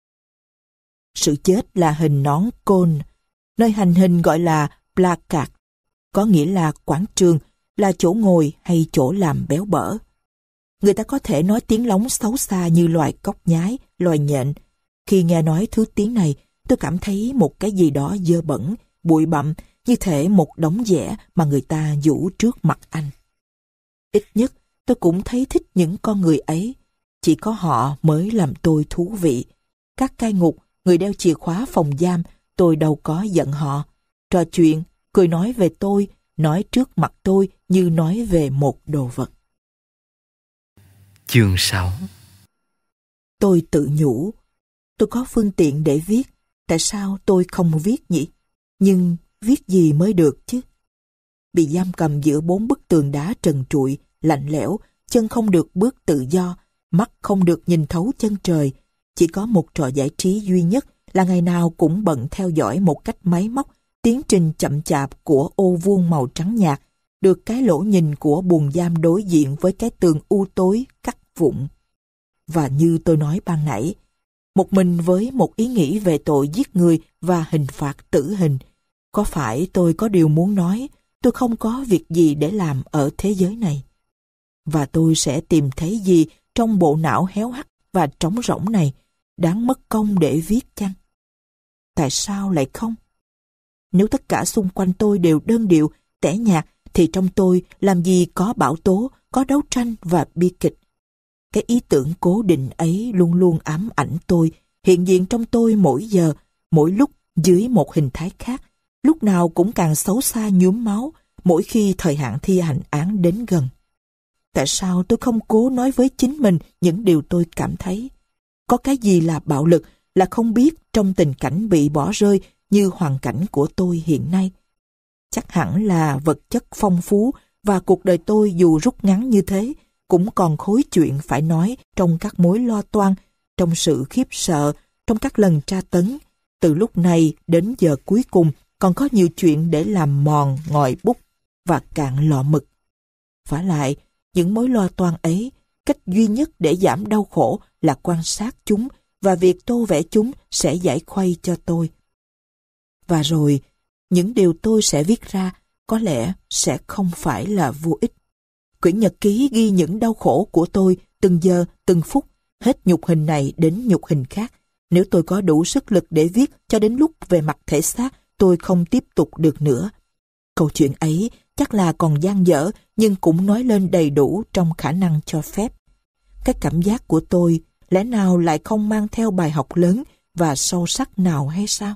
Sự chết là hình nón côn, nơi hành hình gọi là placard, có nghĩa là quảng trường, là chỗ ngồi hay chỗ làm béo bở. Người ta có thể nói tiếng lóng xấu xa như loài cóc nhái, loài nhện. Khi nghe nói thứ tiếng này, tôi cảm thấy một cái gì đó dơ bẩn, bụi bặm, như thể một đống dẻ mà người ta giũ trước mặt anh. Ít nhất, tôi cũng thấy thích những con người ấy. Chỉ có họ mới làm tôi thú vị. Các cai ngục, người đeo chìa khóa phòng giam, tôi đâu có giận họ. Trò chuyện, cười nói về tôi, nói trước mặt tôi như nói về một đồ vật. Chương 6. Tôi tự nhủ, tôi có phương tiện để viết, tại sao tôi không viết nhỉ? Nhưng viết gì mới được chứ? Bị giam cầm giữa 4 bức tường đá trần trụi, lạnh lẽo, chân không được bước tự do, mắt không được nhìn thấu chân trời. Chỉ có một trò giải trí duy nhất là ngày nào cũng bận theo dõi một cách máy móc tiến trình chậm chạp của ô vuông màu trắng nhạt, được cái lỗ nhìn của buồng giam đối diện với cái tường u tối cắt vụn. Và như tôi nói ban nãy, một mình với một ý nghĩ về tội giết người và hình phạt tử hình, có phải tôi có điều muốn nói, tôi không có việc gì để làm ở thế giới này? Và tôi sẽ tìm thấy gì trong bộ não héo hắt và trống rỗng này, đáng mất công để viết chăng? Tại sao lại không? Nếu tất cả xung quanh tôi đều đơn điệu, tẻ nhạt, thì trong tôi làm gì có bão tố, có đấu tranh và bi kịch. Cái ý tưởng cố định ấy luôn luôn ám ảnh tôi, hiện diện trong tôi mỗi giờ, mỗi lúc dưới một hình thái khác, lúc nào cũng càng xấu xa nhuốm máu, mỗi khi thời hạn thi hành án đến gần. Tại sao tôi không cố nói với chính mình những điều tôi cảm thấy? Có cái gì là bạo lực, là không biết trong tình cảnh bị bỏ rơi như hoàn cảnh của tôi hiện nay? Chắc hẳn là vật chất phong phú và cuộc đời tôi dù rút ngắn như thế, cũng còn khối chuyện phải nói trong các mối lo toan, trong sự khiếp sợ, trong các lần tra tấn. Từ lúc này đến giờ cuối cùng còn có nhiều chuyện để làm mòn ngòi bút và cạn lọ mực. Vả lại, những mối lo toan ấy, cách duy nhất để giảm đau khổ là quan sát chúng, và việc tô vẽ chúng sẽ giải khuây cho tôi. Và rồi, những điều tôi sẽ viết ra có lẽ sẽ không phải là vô ích. Quyển nhật ký ghi những đau khổ của tôi từng giờ, từng phút, hết nhục hình này đến nhục hình khác. Nếu tôi có đủ sức lực để viết cho đến lúc về mặt thể xác, tôi không tiếp tục được nữa. Câu chuyện ấy chắc là còn dang dở, nhưng cũng nói lên đầy đủ trong khả năng cho phép. Cái cảm giác của tôi lẽ nào lại không mang theo bài học lớn và sâu sắc nào hay sao?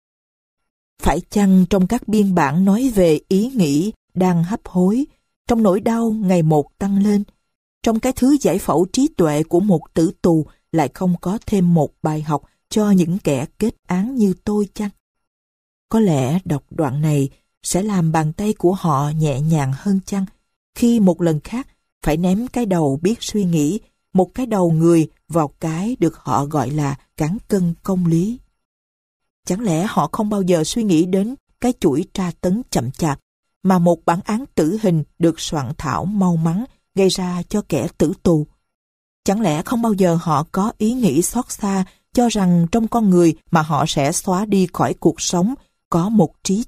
Phải chăng trong các biên bản nói về ý nghĩ đang hấp hối, trong nỗi đau ngày một tăng lên, trong cái thứ giải phẫu trí tuệ của một tử tù lại không có thêm một bài học cho những kẻ kết án như tôi chăng? Có lẽ đọc đoạn này sẽ làm bàn tay của họ nhẹ nhàng hơn chăng, khi một lần khác phải ném cái đầu biết suy nghĩ, một cái đầu người vào cái được họ gọi là cán cân công lý. Chẳng lẽ họ không bao giờ suy nghĩ đến cái chuỗi tra tấn chậm chạp mà một bản án tử hình được soạn thảo mau mắn gây ra cho kẻ tử tù? Chẳng lẽ không bao giờ họ có ý nghĩ xót xa cho rằng trong con người mà họ sẽ xóa đi khỏi cuộc sống có một trí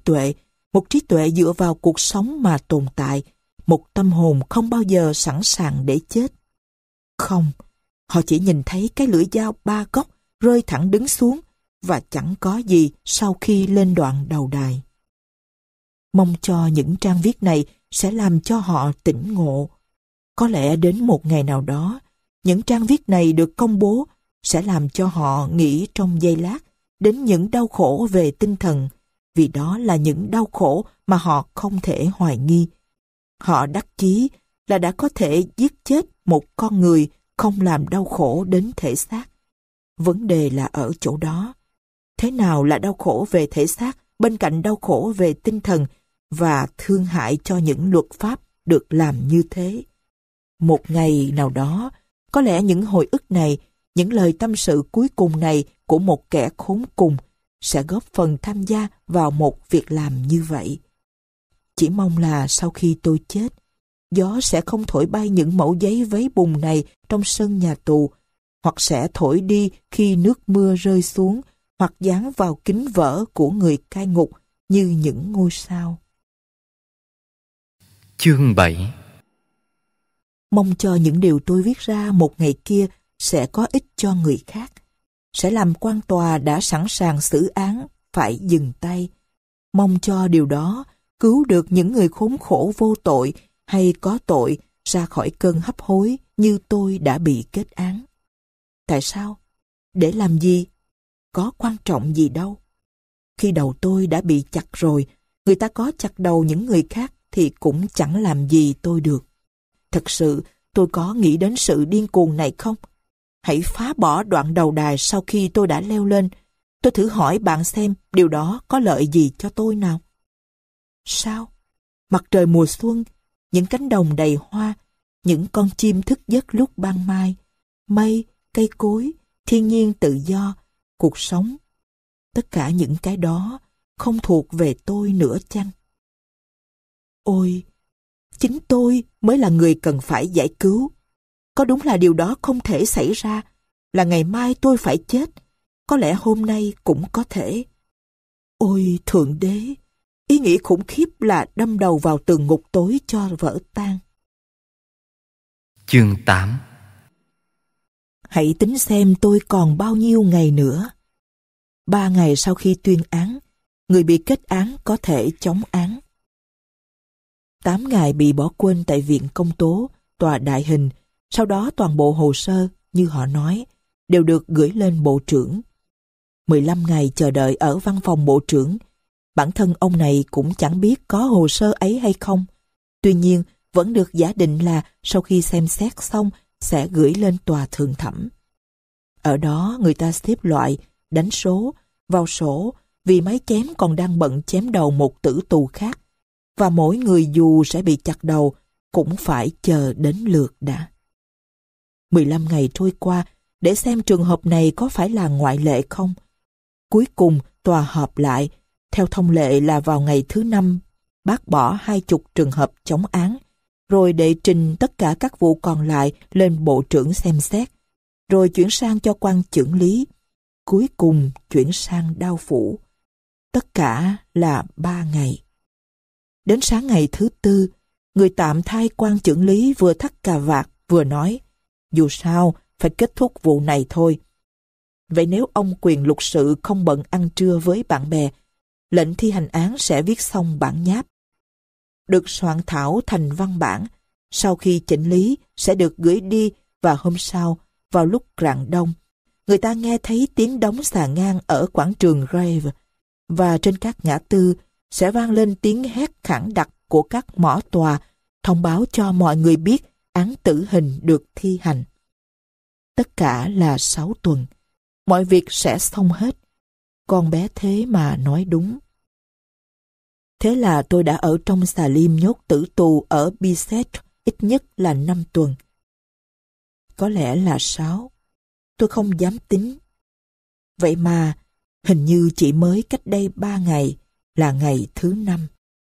tuệ dựa vào cuộc sống mà tồn tại, một tâm hồn không bao giờ sẵn sàng để chết? Không, họ chỉ nhìn thấy cái lưỡi dao ba góc rơi thẳng đứng xuống và chẳng có gì sau khi lên đoạn đầu đài. Mong cho những trang viết này sẽ làm cho họ tỉnh ngộ. Có lẽ đến một ngày nào đó, những trang viết này được công bố sẽ làm cho họ nghĩ trong giây lát đến những đau khổ về tinh thần, vì đó là những đau khổ mà họ không thể hoài nghi. Họ đắc chí là đã có thể giết chết một con người không làm đau khổ đến thể xác. Vấn đề là ở chỗ đó. Thế nào là đau khổ về thể xác bên cạnh đau khổ về tinh thần, và thương hại cho những luật pháp được làm như thế? Một ngày nào đó, có lẽ những hồi ức này, những lời tâm sự cuối cùng này của một kẻ khốn cùng sẽ góp phần tham gia vào một việc làm như vậy. Chỉ mong là sau khi tôi chết, gió sẽ không thổi bay những mẩu giấy vấy bùn này trong sân nhà tù, hoặc sẽ thổi đi khi nước mưa rơi xuống, hoặc dán vào kính vỡ của người cai ngục như những ngôi sao. Chương 7. Mong cho những điều tôi viết ra một ngày kia sẽ có ích cho người khác, sẽ làm quan tòa đã sẵn sàng xử án phải dừng tay. Mong cho điều đó cứu được những người khốn khổ vô tội hay có tội ra khỏi cơn hấp hối như tôi đã bị kết án. Tại sao? Để làm gì? Có quan trọng gì đâu. Khi đầu tôi đã bị chặt rồi, người ta có chặt đầu những người khác thì cũng chẳng làm gì tôi được. Thật sự, tôi có nghĩ đến sự điên cuồng này không? Hãy phá bỏ đoạn đầu đài sau khi tôi đã leo lên. Tôi thử hỏi bạn xem điều đó có lợi gì cho tôi nào. Sao? Mặt trời mùa xuân, những cánh đồng đầy hoa, những con chim thức giấc lúc ban mai, mây, cây cối, thiên nhiên tự do, cuộc sống. Tất cả những cái đó không thuộc về tôi nữa chăng? Ôi, chính tôi mới là người cần phải giải cứu. Có đúng là điều đó không thể xảy ra, là ngày mai tôi phải chết, có lẽ hôm nay cũng có thể. Ôi Thượng Đế, ý nghĩ khủng khiếp là đâm đầu vào tường ngục tối cho vỡ tan. Chương 8. Hãy tính xem tôi còn bao nhiêu ngày nữa. 3 ngày sau khi tuyên án, người bị kết án có thể chống án. 8 ngày bị bỏ quên tại viện công tố, tòa đại hình, sau đó toàn bộ hồ sơ, như họ nói, đều được gửi lên bộ trưởng. 15 ngày chờ đợi ở văn phòng bộ trưởng. Bản thân ông này cũng chẳng biết có hồ sơ ấy hay không. Tuy nhiên, vẫn được giả định là sau khi xem xét xong sẽ gửi lên tòa thượng thẩm. Ở đó người ta xếp loại, đánh số, vào sổ vì máy chém còn đang bận chém đầu một tử tù khác, và mỗi người dù sẽ bị chặt đầu cũng phải chờ đến lượt đã. 15 ngày trôi qua để xem trường hợp này có phải là ngoại lệ không. Cuối cùng tòa họp lại, theo thông lệ là vào ngày thứ 5, bác bỏ 20 trường hợp chống án, rồi đệ trình tất cả các vụ còn lại lên bộ trưởng xem xét, rồi chuyển sang cho quan chưởng lý, cuối cùng chuyển sang đao phủ. Tất cả là 3 ngày. Đến sáng ngày thứ 4, người tạm thay quan chưởng lý vừa thắt cà vạt vừa nói, dù sao phải kết thúc vụ này thôi. Vậy nếu ông quyền luật sự không bận ăn trưa với bạn bè, lệnh thi hành án sẽ viết xong bản nháp. Được soạn thảo thành văn bản, sau khi chỉnh lý sẽ được gửi đi, và hôm sau, vào lúc rạng đông, người ta nghe thấy tiếng đóng xà ngang ở quảng trường Grave, và trên các ngã tư sẽ vang lên tiếng hét khản đặc của các mõ tòa, thông báo cho mọi người biết án tử hình được thi hành. Tất cả là 6 tuần. Mọi việc sẽ xong hết. Con bé thế mà nói đúng. Thế là tôi đã ở trong xà lim nhốt tử tù ở Bicêtre ít nhất là 5 tuần. Có lẽ là 6. Tôi không dám tính. Vậy mà, hình như chỉ mới cách đây 3 ngày là ngày thứ 5.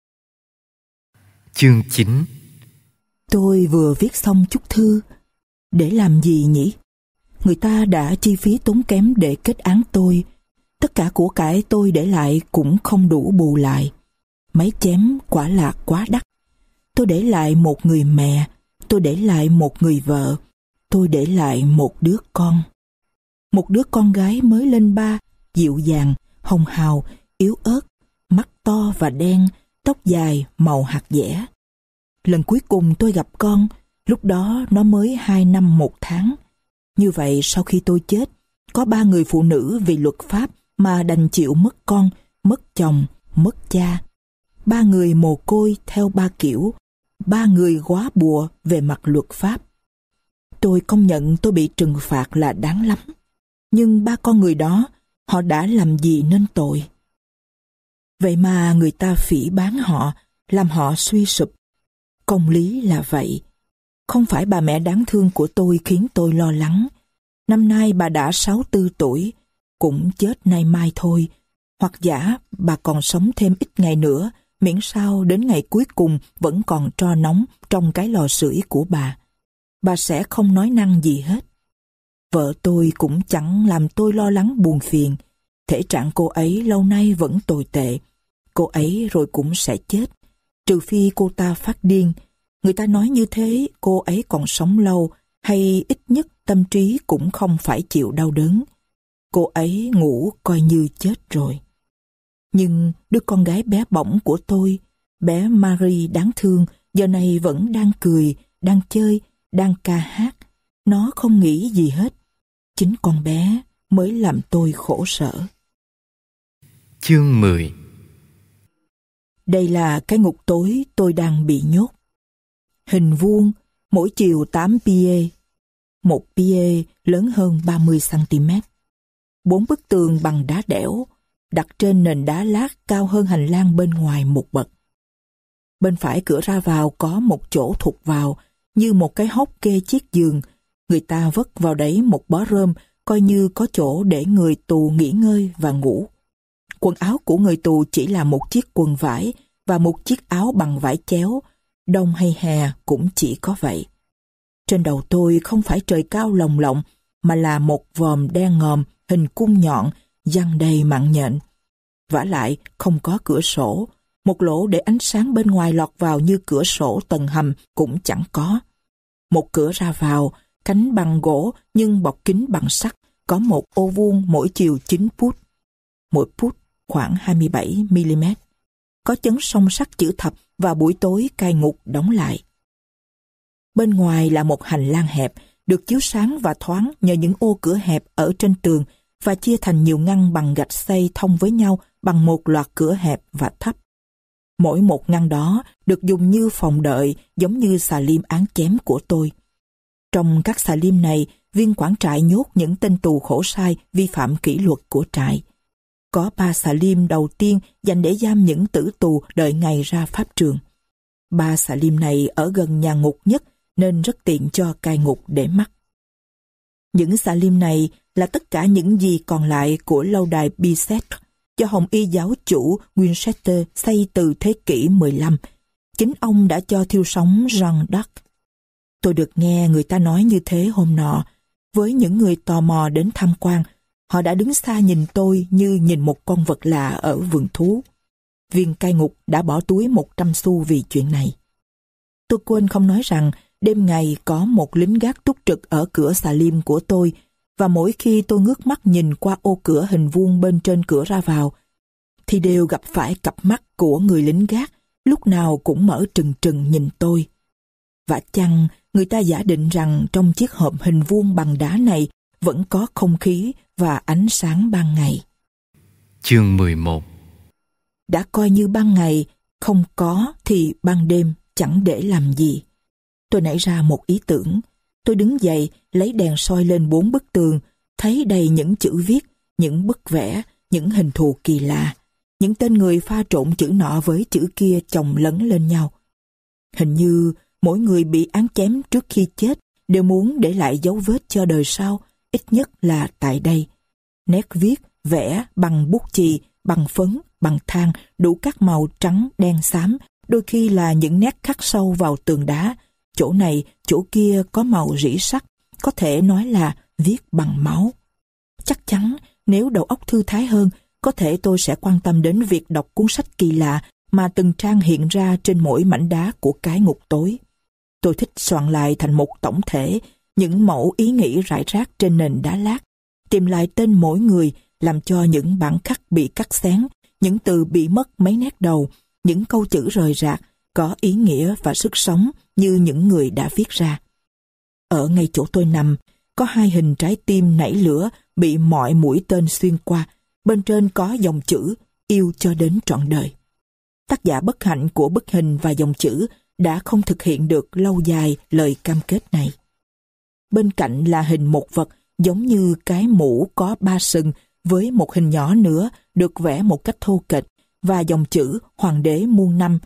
Chương 9. Tôi vừa viết xong chúc thư. Để làm gì nhỉ? Người ta đã chi phí tốn kém để kết án tôi. Tất cả của cải tôi để lại cũng không đủ bù lại. Máy chém quả là quá đắt. Tôi để lại một người mẹ. Tôi để lại một người vợ. Tôi để lại một đứa con. Một đứa con gái mới lên 3, dịu dàng, hồng hào, yếu ớt, mắt to và đen, tóc dài màu hạt dẻ. Lần cuối cùng tôi gặp con, lúc đó nó mới 2 năm 1 tháng. Như vậy sau khi tôi chết, có 3 người phụ nữ vì luật pháp mà đành chịu mất con, mất chồng, mất cha. 3 người mồ côi theo 3 kiểu, 3 người góa bùa về mặt luật pháp. Tôi công nhận tôi bị trừng phạt là đáng lắm. Nhưng 3 con người đó, họ đã làm gì nên tội? Vậy mà người ta phỉ báng họ, làm họ suy sụp. Công lý là vậy. Không phải bà mẹ đáng thương của tôi khiến tôi lo lắng. Năm nay bà đã 64 tuổi, cũng chết nay mai thôi. Hoặc giả bà còn sống thêm ít ngày nữa, miễn sao đến ngày cuối cùng vẫn còn tro nóng trong cái lò sưởi của bà. Bà sẽ không nói năng gì hết. Vợ tôi cũng chẳng làm tôi lo lắng buồn phiền. Thể trạng cô ấy lâu nay vẫn tồi tệ. Cô ấy rồi cũng sẽ chết. Trừ phi cô ta phát điên. Người ta nói như thế cô ấy còn sống lâu, hay ít nhất tâm trí cũng không phải chịu đau đớn. Cô ấy ngủ coi như chết rồi. Nhưng đứa con gái bé bỏng của tôi, bé Marie đáng thương, giờ này vẫn đang cười, đang chơi, đang ca hát. Nó không nghĩ gì hết. Chính con bé mới làm tôi khổ sở. Chương 10. Đây là cái ngục tối tôi đang bị nhốt. Hình vuông, mỗi chiều 8 pied. Một pied lớn hơn 30 cm. 4 bức tường bằng đá đẽo, đặt trên nền đá lát cao hơn hành lang bên ngoài một bậc. Bên phải cửa ra vào có một chỗ thụt vào, như một cái hốc kê chiếc giường. Người ta vất vào đấy một bó rơm, coi như có chỗ để người tù nghỉ ngơi và ngủ. Quần áo của người tù chỉ là một chiếc quần vải và một chiếc áo bằng vải chéo. Đông hay hè cũng chỉ có vậy. Trên đầu tôi không phải trời cao lồng lộng, mà là một vòm đen ngòm hình cung nhọn, giăng đầy mặn nhện. Vả lại không có cửa sổ, một lỗ để ánh sáng bên ngoài lọt vào như cửa sổ tầng hầm cũng chẳng có. Một cửa ra vào, cánh bằng gỗ nhưng bọc kính bằng sắt, có một ô vuông mỗi chiều 9 pút. Mỗi pút khoảng 27 mm. Có chấn song sắt chữ thập và buổi tối cai ngục đóng lại. Bên ngoài là một hành lang hẹp, được chiếu sáng và thoáng nhờ những ô cửa hẹp ở trên tường và chia thành nhiều ngăn bằng gạch xây thông với nhau bằng một loạt cửa hẹp và thấp. Mỗi một ngăn đó được dùng như phòng đợi, giống như xà lim án chém của tôi. Trong các xà lim này, viên quản trại nhốt những tên tù khổ sai vi phạm kỷ luật của trại. Có 3 xà lim đầu tiên dành để giam những tử tù đợi ngày ra pháp trường. 3 xà lim này ở gần nhà ngục nhất nên rất tiện cho cai ngục để mắt. Những xà lim này là tất cả những gì còn lại của lâu đài Bicêtre do Hồng Y giáo chủ Winchester xây từ thế kỷ 15. Chính ông đã cho thiêu sống Jeanne d'Arc. Tôi được nghe người ta nói như thế hôm nọ. Với những người tò mò đến tham quan, họ đã đứng xa nhìn tôi như nhìn một con vật lạ ở vườn thú. Viên cai ngục đã bỏ túi 100 xu vì chuyện này. Tôi quên không nói rằng đêm ngày có một lính gác túc trực ở cửa xà lim của tôi, và mỗi khi tôi ngước mắt nhìn qua ô cửa hình vuông bên trên cửa ra vào, thì đều gặp phải cặp mắt của người lính gác, lúc nào cũng mở trừng trừng nhìn tôi. Vả chăng người ta giả định rằng trong chiếc hộp hình vuông bằng đá này vẫn có không khí và ánh sáng ban ngày. Chương 11. Đã coi như ban ngày, không có thì ban đêm chẳng để làm gì. Tôi nảy ra một ý tưởng. Tôi đứng dậy, lấy đèn soi lên 4 bức tường, thấy đầy những chữ viết, những bức vẽ, những hình thù kỳ lạ. Những tên người pha trộn chữ nọ với chữ kia chồng lấn lên nhau. Hình như mỗi người bị án chém trước khi chết đều muốn để lại dấu vết cho đời sau, ít nhất là tại đây. Nét viết, vẽ bằng bút chì, bằng phấn, bằng than, đủ các màu trắng, đen, xám, đôi khi là những nét khắc sâu vào tường đá. Chỗ này, chỗ kia có màu rỉ sắt, có thể nói là viết bằng máu. Chắc chắn nếu đầu óc thư thái hơn, có thể tôi sẽ quan tâm đến việc đọc cuốn sách kỳ lạ mà từng trang hiện ra trên mỗi mảnh đá của cái ngục tối. Tôi thích soạn lại thành một tổng thể những mẫu ý nghĩ rải rác trên nền đá lát, tìm lại tên mỗi người, làm cho những bản khắc bị cắt xén, những từ bị mất mấy nét đầu, những câu chữ rời rạc, có ý nghĩa và sức sống như những người đã viết ra. Ở ngay chỗ tôi nằm, có 2 hình trái tim nảy lửa bị mọi mũi tên xuyên qua, bên trên có dòng chữ yêu cho đến trọn đời. Tác giả bất hạnh của bức hình và dòng chữ đã không thực hiện được lâu dài lời cam kết này. Bên cạnh là hình một vật giống như cái mũ có 3 sừng với một hình nhỏ nữa được vẽ một cách thô kệch và dòng chữ Hoàng đế muôn năm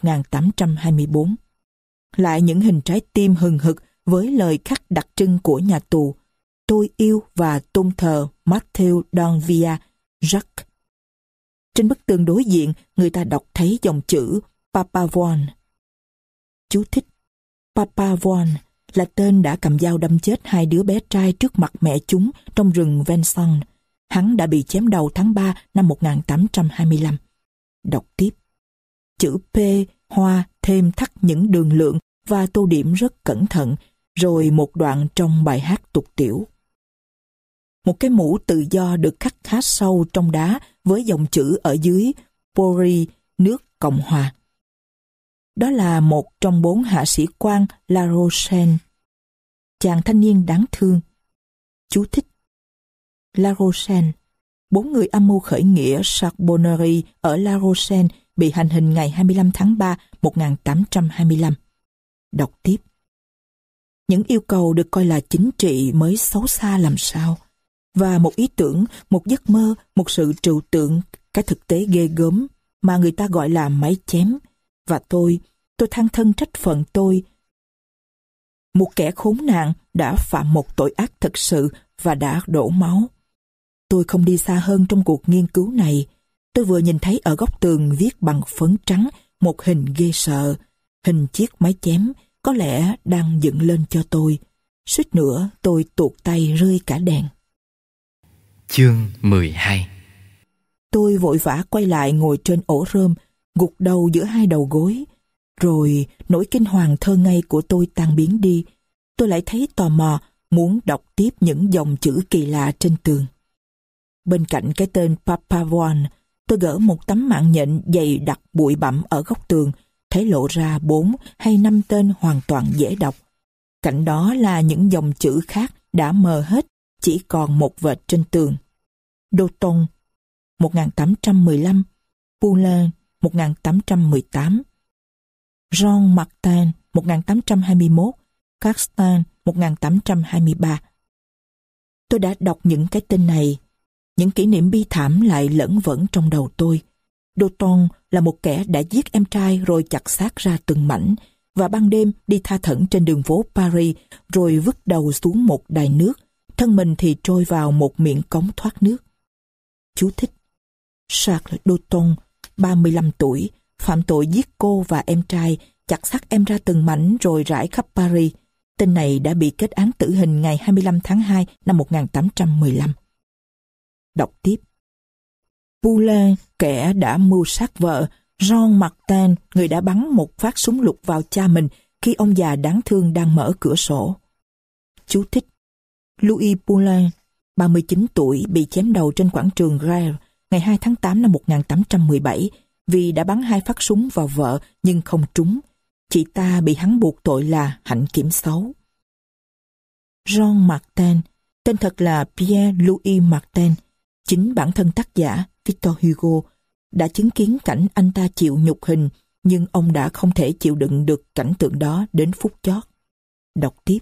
1824. Lại những hình trái tim hừng hực với lời khắc đặc trưng của nhà tù: tôi yêu và tôn thờ Matthew Danvia Jacques. Trên bức tường đối diện, người ta đọc thấy dòng chữ Papavoine. Chú thích: Papavoine là tên đã cầm dao đâm chết 2 đứa bé trai trước mặt mẹ chúng trong rừng Vincennes. Hắn đã bị chém đầu tháng 3 năm 1825. Đọc tiếp. Chữ P hoa thêm thắt những đường lượng và tô điểm rất cẩn thận, rồi một đoạn trong bài hát tục tiểu. Một cái mũ tự do được khắc khá sâu trong đá với dòng chữ ở dưới Paris, nước Cộng hòa. Đó là một trong 4 hạ sĩ quan La Rochelle. Chàng thanh niên đáng thương. Chú thích: La Rochelle, 4 người âm mưu khởi nghĩa Charbonnerie ở La Rochelle bị hành hình ngày 25 tháng 3 1825. Đọc tiếp. Những yêu cầu được coi là chính trị mới xấu xa làm sao. Và một ý tưởng, một giấc mơ, một sự trừu tượng, cái thực tế ghê gớm mà người ta gọi là máy chém. Và tôi than thân trách phận tôi. Một kẻ khốn nạn đã phạm một tội ác thật sự và đã đổ máu. Tôi không đi xa hơn trong cuộc nghiên cứu này. Tôi vừa nhìn thấy ở góc tường viết bằng phấn trắng một hình ghê sợ, hình chiếc máy chém có lẽ đang dựng lên cho tôi. Suýt nữa tôi tuột tay rơi cả đèn. Chương 12. Tôi vội vã quay lại ngồi trên ổ rơm, gục đầu giữa 2 đầu gối. Rồi nỗi kinh hoàng thơ ngây của tôi tan biến đi. Tôi lại thấy tò mò, muốn đọc tiếp những dòng chữ kỳ lạ trên tường. Bên cạnh cái tên Papavoine, tôi gỡ một tấm mạng nhện dày đặc bụi bặm ở góc tường, thấy lộ ra 4 hay 5 tên hoàn toàn dễ đọc. Cạnh đó là những dòng chữ khác đã mờ hết, chỉ còn một vệt trên tường. Dauton 1815, Poulain 1818, Jean Martin 1821, Castan 1823. Tôi đã đọc những cái tên này. Những kỷ niệm bi thảm lại lẫn vẩn trong đầu tôi. Dauton là một kẻ đã giết em trai rồi chặt xác ra từng mảnh, và ban đêm đi tha thẩn trên đường phố Paris rồi vứt đầu xuống một đài nước, thân mình thì trôi vào một miệng cống thoát nước. Chú thích: Charles Dauton, 35 tuổi, phạm tội giết cô và em trai, chặt xác em ra từng mảnh rồi rải khắp Paris. Tên này đã bị kết án tử hình ngày 25 tháng 2 năm 1815. Đọc tiếp. Poulain, kẻ đã mưu sát vợ, Jean Martin, người đã bắn một phát súng lục vào cha mình khi ông già đáng thương đang mở cửa sổ. Chú thích: Louis Poulain, 39 tuổi, bị chém đầu trên quảng trường Grève ngày 2 tháng 8 năm 1817 vì đã bắn 2 phát súng vào vợ nhưng không trúng. Chị ta bị hắn buộc tội là hạnh kiểm xấu. Jean Martin, tên thật là Pierre-Louis Martin. Chính bản thân tác giả Victor Hugo đã chứng kiến cảnh anh ta chịu nhục hình, nhưng ông đã không thể chịu đựng được cảnh tượng đó đến phút chót. Đọc tiếp.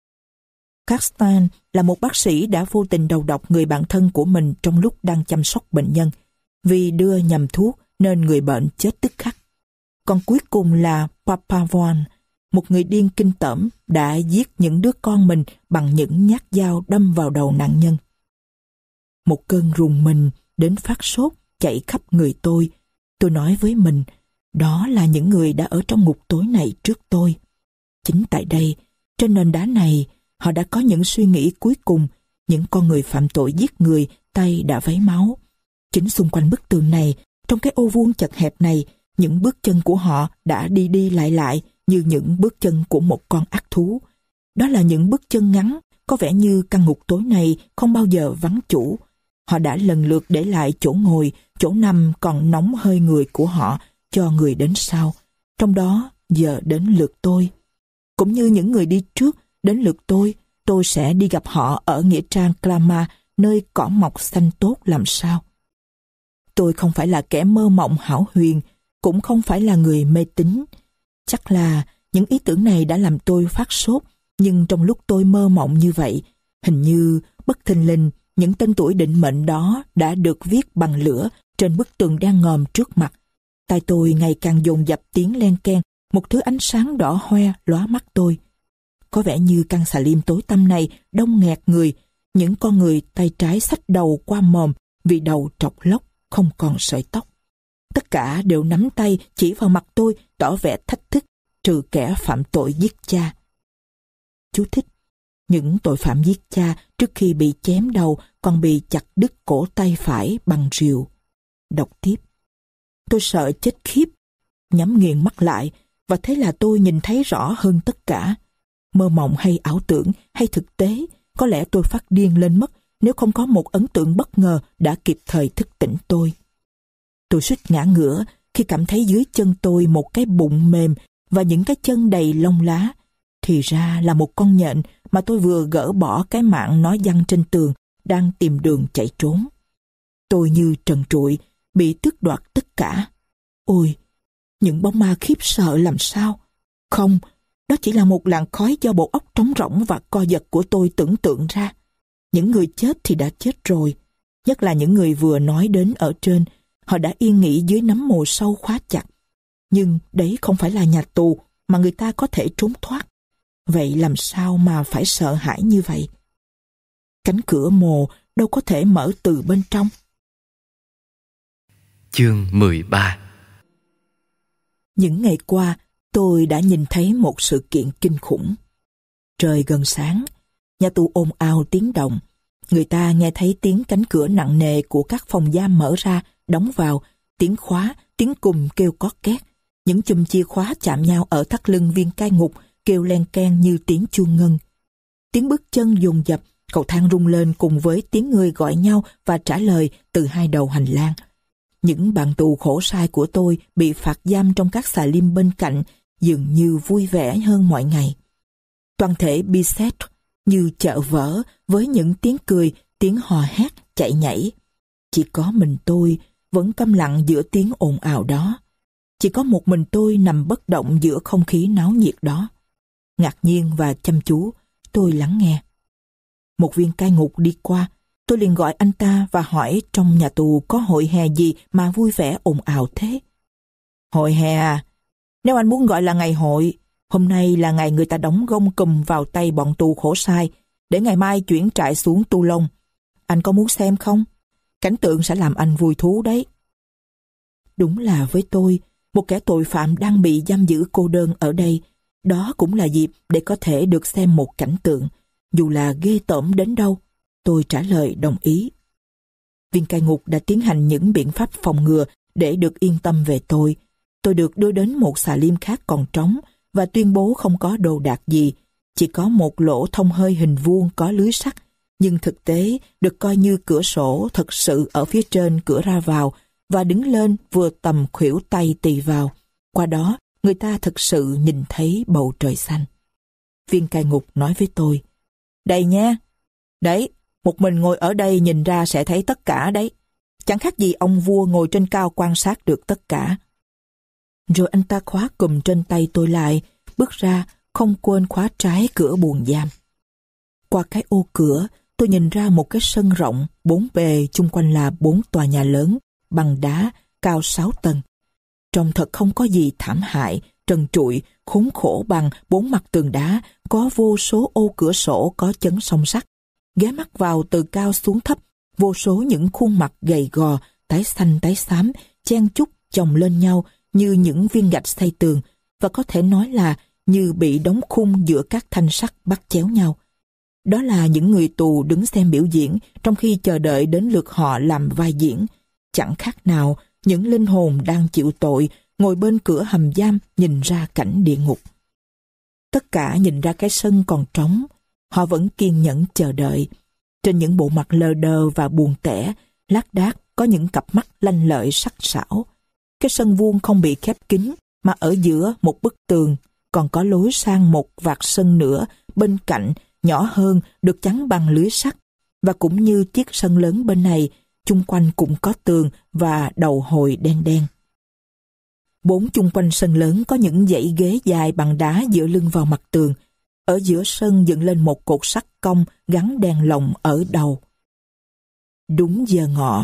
Castan là một bác sĩ đã vô tình đầu độc người bạn thân của mình trong lúc đang chăm sóc bệnh nhân. Vì đưa nhầm thuốc nên người bệnh chết tức khắc. Còn cuối cùng là Papavoine, một người điên kinh tởm đã giết những đứa con mình bằng những nhát dao đâm vào đầu nạn nhân. Một cơn rùng mình đến phát sốt chạy khắp người tôi. Tôi nói với mình, đó là những người đã ở trong ngục tối này trước tôi. Chính tại đây, trên nền đá này, họ đã có những suy nghĩ cuối cùng, những con người phạm tội giết người, tay đã vấy máu. Chính xung quanh bức tường này, trong cái ô vuông chật hẹp này, những bước chân của họ đã đi đi lại lại như những bước chân của một con ác thú. Đó là những bước chân ngắn, có vẻ như căn ngục tối này không bao giờ vắng chủ. Họ đã lần lượt để lại chỗ ngồi, chỗ nằm còn nóng hơi người của họ cho người đến sau. Trong đó, giờ đến lượt tôi. Cũng như những người đi trước, đến lượt tôi sẽ đi gặp họ ở nghĩa trang Clama, nơi cỏ mọc xanh tốt làm sao. Tôi không phải là kẻ mơ mộng hão huyền, cũng không phải là người mê tín. Chắc là những ý tưởng này đã làm tôi phát sốt, nhưng trong lúc tôi mơ mộng như vậy, hình như bất thình lình những tên tuổi định mệnh đó đã được viết bằng lửa trên bức tường đen ngòm trước mặt. Tai tôi ngày càng dồn dập tiếng len keng, một thứ ánh sáng đỏ hoe lóa mắt tôi. Có vẻ như căn xà lim tối tăm này đông nghẹt người, những con người tay trái xách đầu qua mồm vì đầu trọc lóc, không còn sợi tóc. Tất cả đều nắm tay chỉ vào mặt tôi, tỏ vẻ thách thức, trừ kẻ phạm tội giết cha. Chú thích: những tội phạm giết cha trước khi bị chém đầu còn bị chặt đứt cổ tay phải bằng rìu. Đọc tiếp. Tôi sợ chết khiếp, nhắm nghiền mắt lại, và thế là tôi nhìn thấy rõ hơn tất cả. Mơ mộng hay ảo tưởng hay thực tế, có lẽ tôi phát điên lên mất nếu không có một ấn tượng bất ngờ đã kịp thời thức tỉnh tôi. Tôi suýt ngã ngửa khi cảm thấy dưới chân tôi một cái bụng mềm và những cái chân đầy lông lá. Thì ra là một con nhện mà tôi vừa gỡ bỏ cái mạng nó giăng trên tường, đang tìm đường chạy trốn. Tôi như trần trụi, bị tước đoạt tất cả. Ôi, những bóng ma khiếp sợ làm sao? Không, đó chỉ là một làn khói do bộ óc trống rỗng và co giật của tôi tưởng tượng ra. Những người chết thì đã chết rồi, nhất là những người vừa nói đến ở trên. Họ đã yên nghỉ dưới nấm mồ sâu khóa chặt. Nhưng đấy không phải là nhà tù mà người ta có thể trốn thoát. Vậy làm sao mà phải sợ hãi như vậy? Cánh cửa mồ đâu có thể mở từ bên trong. Chương 13. Những ngày qua, tôi đã nhìn thấy một sự kiện kinh khủng. Trời gần sáng, nhà tù ồn ào tiếng động. Người ta nghe thấy tiếng cánh cửa nặng nề của các phòng giam mở ra, đóng vào, tiếng khóa, tiếng cùm kêu cót két. Những chùm chìa khóa chạm nhau ở thắt lưng viên cai ngục kêu len keng như tiếng chuông ngân. Tiếng bước chân dồn dập, cầu thang rung lên cùng với tiếng người gọi nhau và trả lời từ hai đầu hành lang. Những bạn tù khổ sai của tôi bị phạt giam trong các xà lim bên cạnh dường như vui vẻ hơn mọi ngày. Toàn thể Bicêtre như chợ vỡ với những tiếng cười, tiếng hò hét, chạy nhảy. Chỉ có mình tôi vẫn câm lặng giữa tiếng ồn ào đó. Chỉ có một mình tôi nằm bất động giữa không khí náo nhiệt đó. Ngạc nhiên và chăm chú, tôi lắng nghe. Một viên cai ngục đi qua, tôi liền gọi anh ta và hỏi trong nhà tù có hội hè gì mà vui vẻ ồn ào thế. Hội hè à? Nếu anh muốn gọi là ngày hội, hôm nay là ngày người ta đóng gông cùm vào tay bọn tù khổ sai, để ngày mai chuyển trại xuống Toulon. Anh có muốn xem không? Cảnh tượng sẽ làm anh vui thú đấy. Đúng là với tôi, một kẻ tội phạm đang bị giam giữ cô đơn ở đây, đó cũng là dịp để có thể được xem một cảnh tượng, dù là ghê tởm đến đâu. Tôi trả lời đồng ý. Viên cai ngục đã tiến hành những biện pháp phòng ngừa để được yên tâm về tôi. Tôi được đưa đến một xà lim khác còn trống và tuyên bố không có đồ đạc gì, chỉ có một lỗ thông hơi hình vuông có lưới sắt, nhưng thực tế được coi như cửa sổ thật sự ở phía trên cửa ra vào, và đứng lên vừa tầm khuỷu tay tì vào. Qua đó, người ta thực sự nhìn thấy bầu trời xanh. Viên cai ngục nói với tôi, đây nha, đấy, một mình ngồi ở đây nhìn ra sẽ thấy tất cả đấy. Chẳng khác gì ông vua ngồi trên cao quan sát được tất cả. Rồi anh ta khóa cùm trên tay tôi lại, bước ra, không quên khóa trái cửa buồng giam. Qua cái ô cửa, tôi nhìn ra một cái sân rộng, bốn bề, chung quanh là 4 tòa nhà lớn, bằng đá, cao 6 tầng. Trông thật không có gì thảm hại, trần trụi, khốn khổ bằng 4 mặt tường đá, có vô số ô cửa sổ có chấn song sắt. Ghé mắt vào từ cao xuống thấp, vô số những khuôn mặt gầy gò, tái xanh tái xám, chen chúc chồng lên nhau như những viên gạch xây tường, và có thể nói là như bị đóng khung giữa các thanh sắt bắt chéo nhau. Đó là những người tù đứng xem biểu diễn trong khi chờ đợi đến lượt họ làm vai diễn. Chẳng khác nào những linh hồn đang chịu tội ngồi bên cửa hầm giam nhìn ra cảnh địa ngục. Tất cả nhìn ra cái sân còn trống, họ vẫn kiên nhẫn chờ đợi. Trên những bộ mặt lờ đờ và buồn tẻ, lác đác có những cặp mắt lanh lợi sắc sảo. Cái sân vuông không bị khép kín, mà ở giữa một bức tường còn có lối sang một vạt sân nữa bên cạnh, nhỏ hơn, được chắn bằng lưới sắt. Và cũng như chiếc sân lớn bên này, chung quanh cũng có tường và đầu hồi đen đen. 4 chung quanh sân lớn có những dãy ghế dài bằng đá dựa lưng vào mặt tường. Ở giữa sân dựng lên một cột sắt cong gắn đèn lồng ở đầu. Đúng giờ ngọ,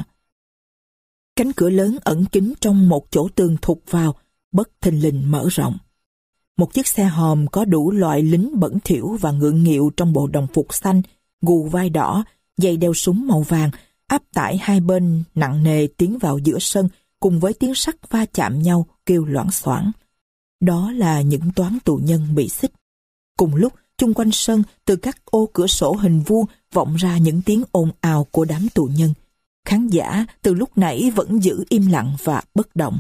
cánh cửa lớn ẩn kín trong một chỗ tường thụt vào, bất thình lình mở rộng. Một chiếc xe hòm có đủ loại lính bẩn thỉu và ngượng nghịu trong bộ đồng phục xanh, gù vai đỏ, giày đeo súng màu vàng, áp tải hai bên nặng nề tiến vào giữa sân cùng với tiếng sắt va chạm nhau kêu loảng xoảng. Đó là những toán tù nhân bị xích. Cùng lúc, chung quanh sân, từ các ô cửa sổ hình vuông vọng ra những tiếng ồn ào của đám tù nhân. Khán giả từ lúc nãy vẫn giữ im lặng và bất động.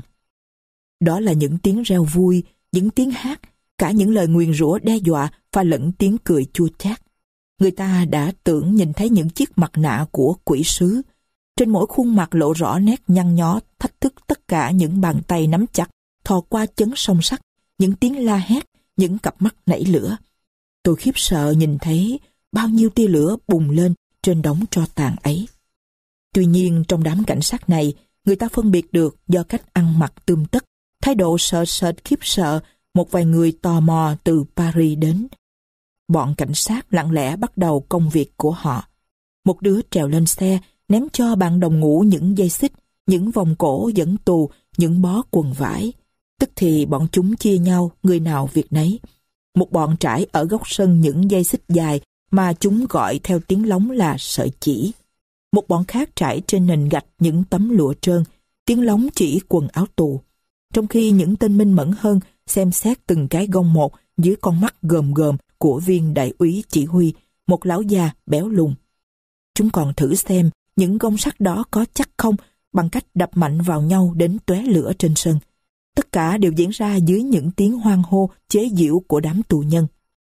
Đó là những tiếng reo vui, những tiếng hát, cả những lời nguyền rủa đe dọa pha lẫn tiếng cười chua chát. Người ta đã tưởng nhìn thấy những chiếc mặt nạ của quỷ sứ. Trên mỗi khuôn mặt lộ rõ nét nhăn nhó thách thức tất cả những bàn tay nắm chặt, thò qua chấn song sắt, những tiếng la hét, những cặp mắt nảy lửa. Tôi khiếp sợ nhìn thấy bao nhiêu tia lửa bùng lên trên đống tro tàn ấy. Tuy nhiên trong đám cảnh sát này, người ta phân biệt được do cách ăn mặc tươm tất, thái độ sợ sệt khiếp sợ, một vài người tò mò từ Paris đến. Bọn cảnh sát lặng lẽ bắt đầu công việc của họ. Một đứa trèo lên xe, ném cho bạn đồng ngũ những dây xích, những vòng cổ dẫn tù, những bó quần vải. Tức thì bọn chúng chia nhau, người nào việc nấy. Một bọn trải ở góc sân những dây xích dài mà chúng gọi theo tiếng lóng là sợi chỉ. Một bọn khác trải trên nền gạch những tấm lụa trơn, tiếng lóng chỉ quần áo tù. Trong khi những tên minh mẫn hơn xem xét từng cái gông một dưới con mắt gờm gờm của viên đại úy chỉ huy, một lão già béo lùn. Chúng còn thử xem những gông sắt đó có chắc không bằng cách đập mạnh vào nhau đến tóe lửa trên sân. Tất cả đều diễn ra dưới những tiếng hoan hô chế giễu của đám tù nhân.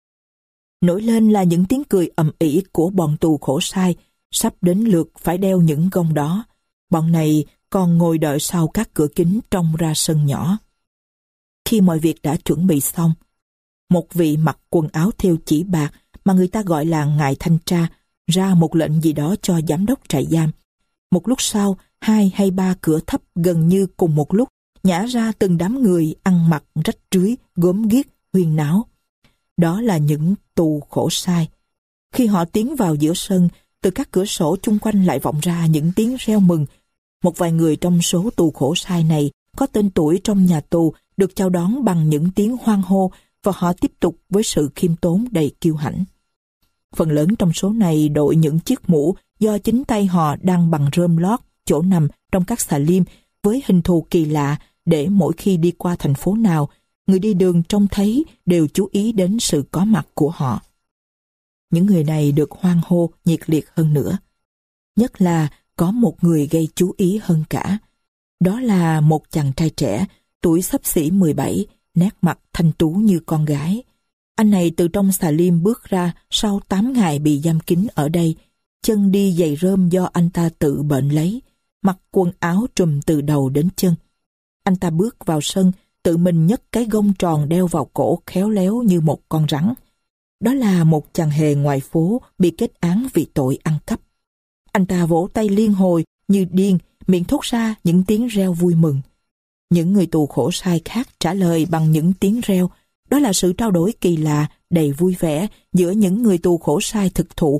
Nổi lên là những tiếng cười ầm ĩ của bọn tù khổ sai, sắp đến lượt phải đeo những gông đó. Bọn này còn ngồi đợi sau các cửa kính trông ra sân nhỏ. Khi mọi việc đã chuẩn bị xong, một vị mặc quần áo thêu chỉ bạc mà người ta gọi là ngài thanh tra ra một lệnh gì đó cho giám đốc trại giam. Một lúc sau, 2 hay 3 cửa thấp gần như cùng một lúc nhả ra từng đám người ăn mặc rách rưới, gớm ghiếc, huyên náo. Đó là những tù khổ sai. Khi họ tiến vào giữa sân, từ các cửa sổ chung quanh lại vọng ra những tiếng reo mừng. Một vài người trong số tù khổ sai này có tên tuổi trong nhà tù được chào đón bằng những tiếng hoan hô, và họ tiếp tục với sự khiêm tốn đầy kiêu hãnh. Phần lớn trong số này đội những chiếc mũ do chính tay họ đang bằng rơm lót chỗ nằm trong các xà lim với hình thù kỳ lạ, để mỗi khi đi qua thành phố nào, người đi đường trông thấy đều chú ý đến sự có mặt của họ. Những người này được hoan hô nhiệt liệt hơn nữa. Nhất là có một người gây chú ý hơn cả. Đó là một chàng trai trẻ, tuổi xấp xỉ 17, nét mặt thanh tú như con gái. Anh này từ trong xà lim bước ra sau 8 ngày bị giam kín ở đây, chân đi giày rơm do anh ta tự bệnh lấy, mặc quần áo trùm từ đầu đến chân. Anh ta bước vào sân, tự mình nhấc cái gông tròn đeo vào cổ khéo léo như một con rắn. Đó là một chàng hề ngoài phố bị kết án vì tội ăn cắp. Anh ta vỗ tay liên hồi như điên, miệng thốt ra những tiếng reo vui mừng. Những người tù khổ sai khác trả lời bằng những tiếng reo. Đó là sự trao đổi kỳ lạ, đầy vui vẻ giữa những người tù khổ sai thực thụ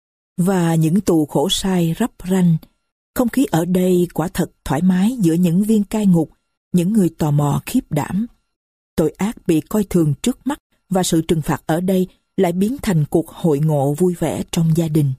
và những tù khổ sai rắp ranh. Không khí ở đây quả thật thoải mái giữa những viên cai ngục, những người tò mò khiếp đảm. Tội ác bị coi thường trước mắt và sự trừng phạt ở đây lại biến thành cuộc hội ngộ vui vẻ trong gia đình.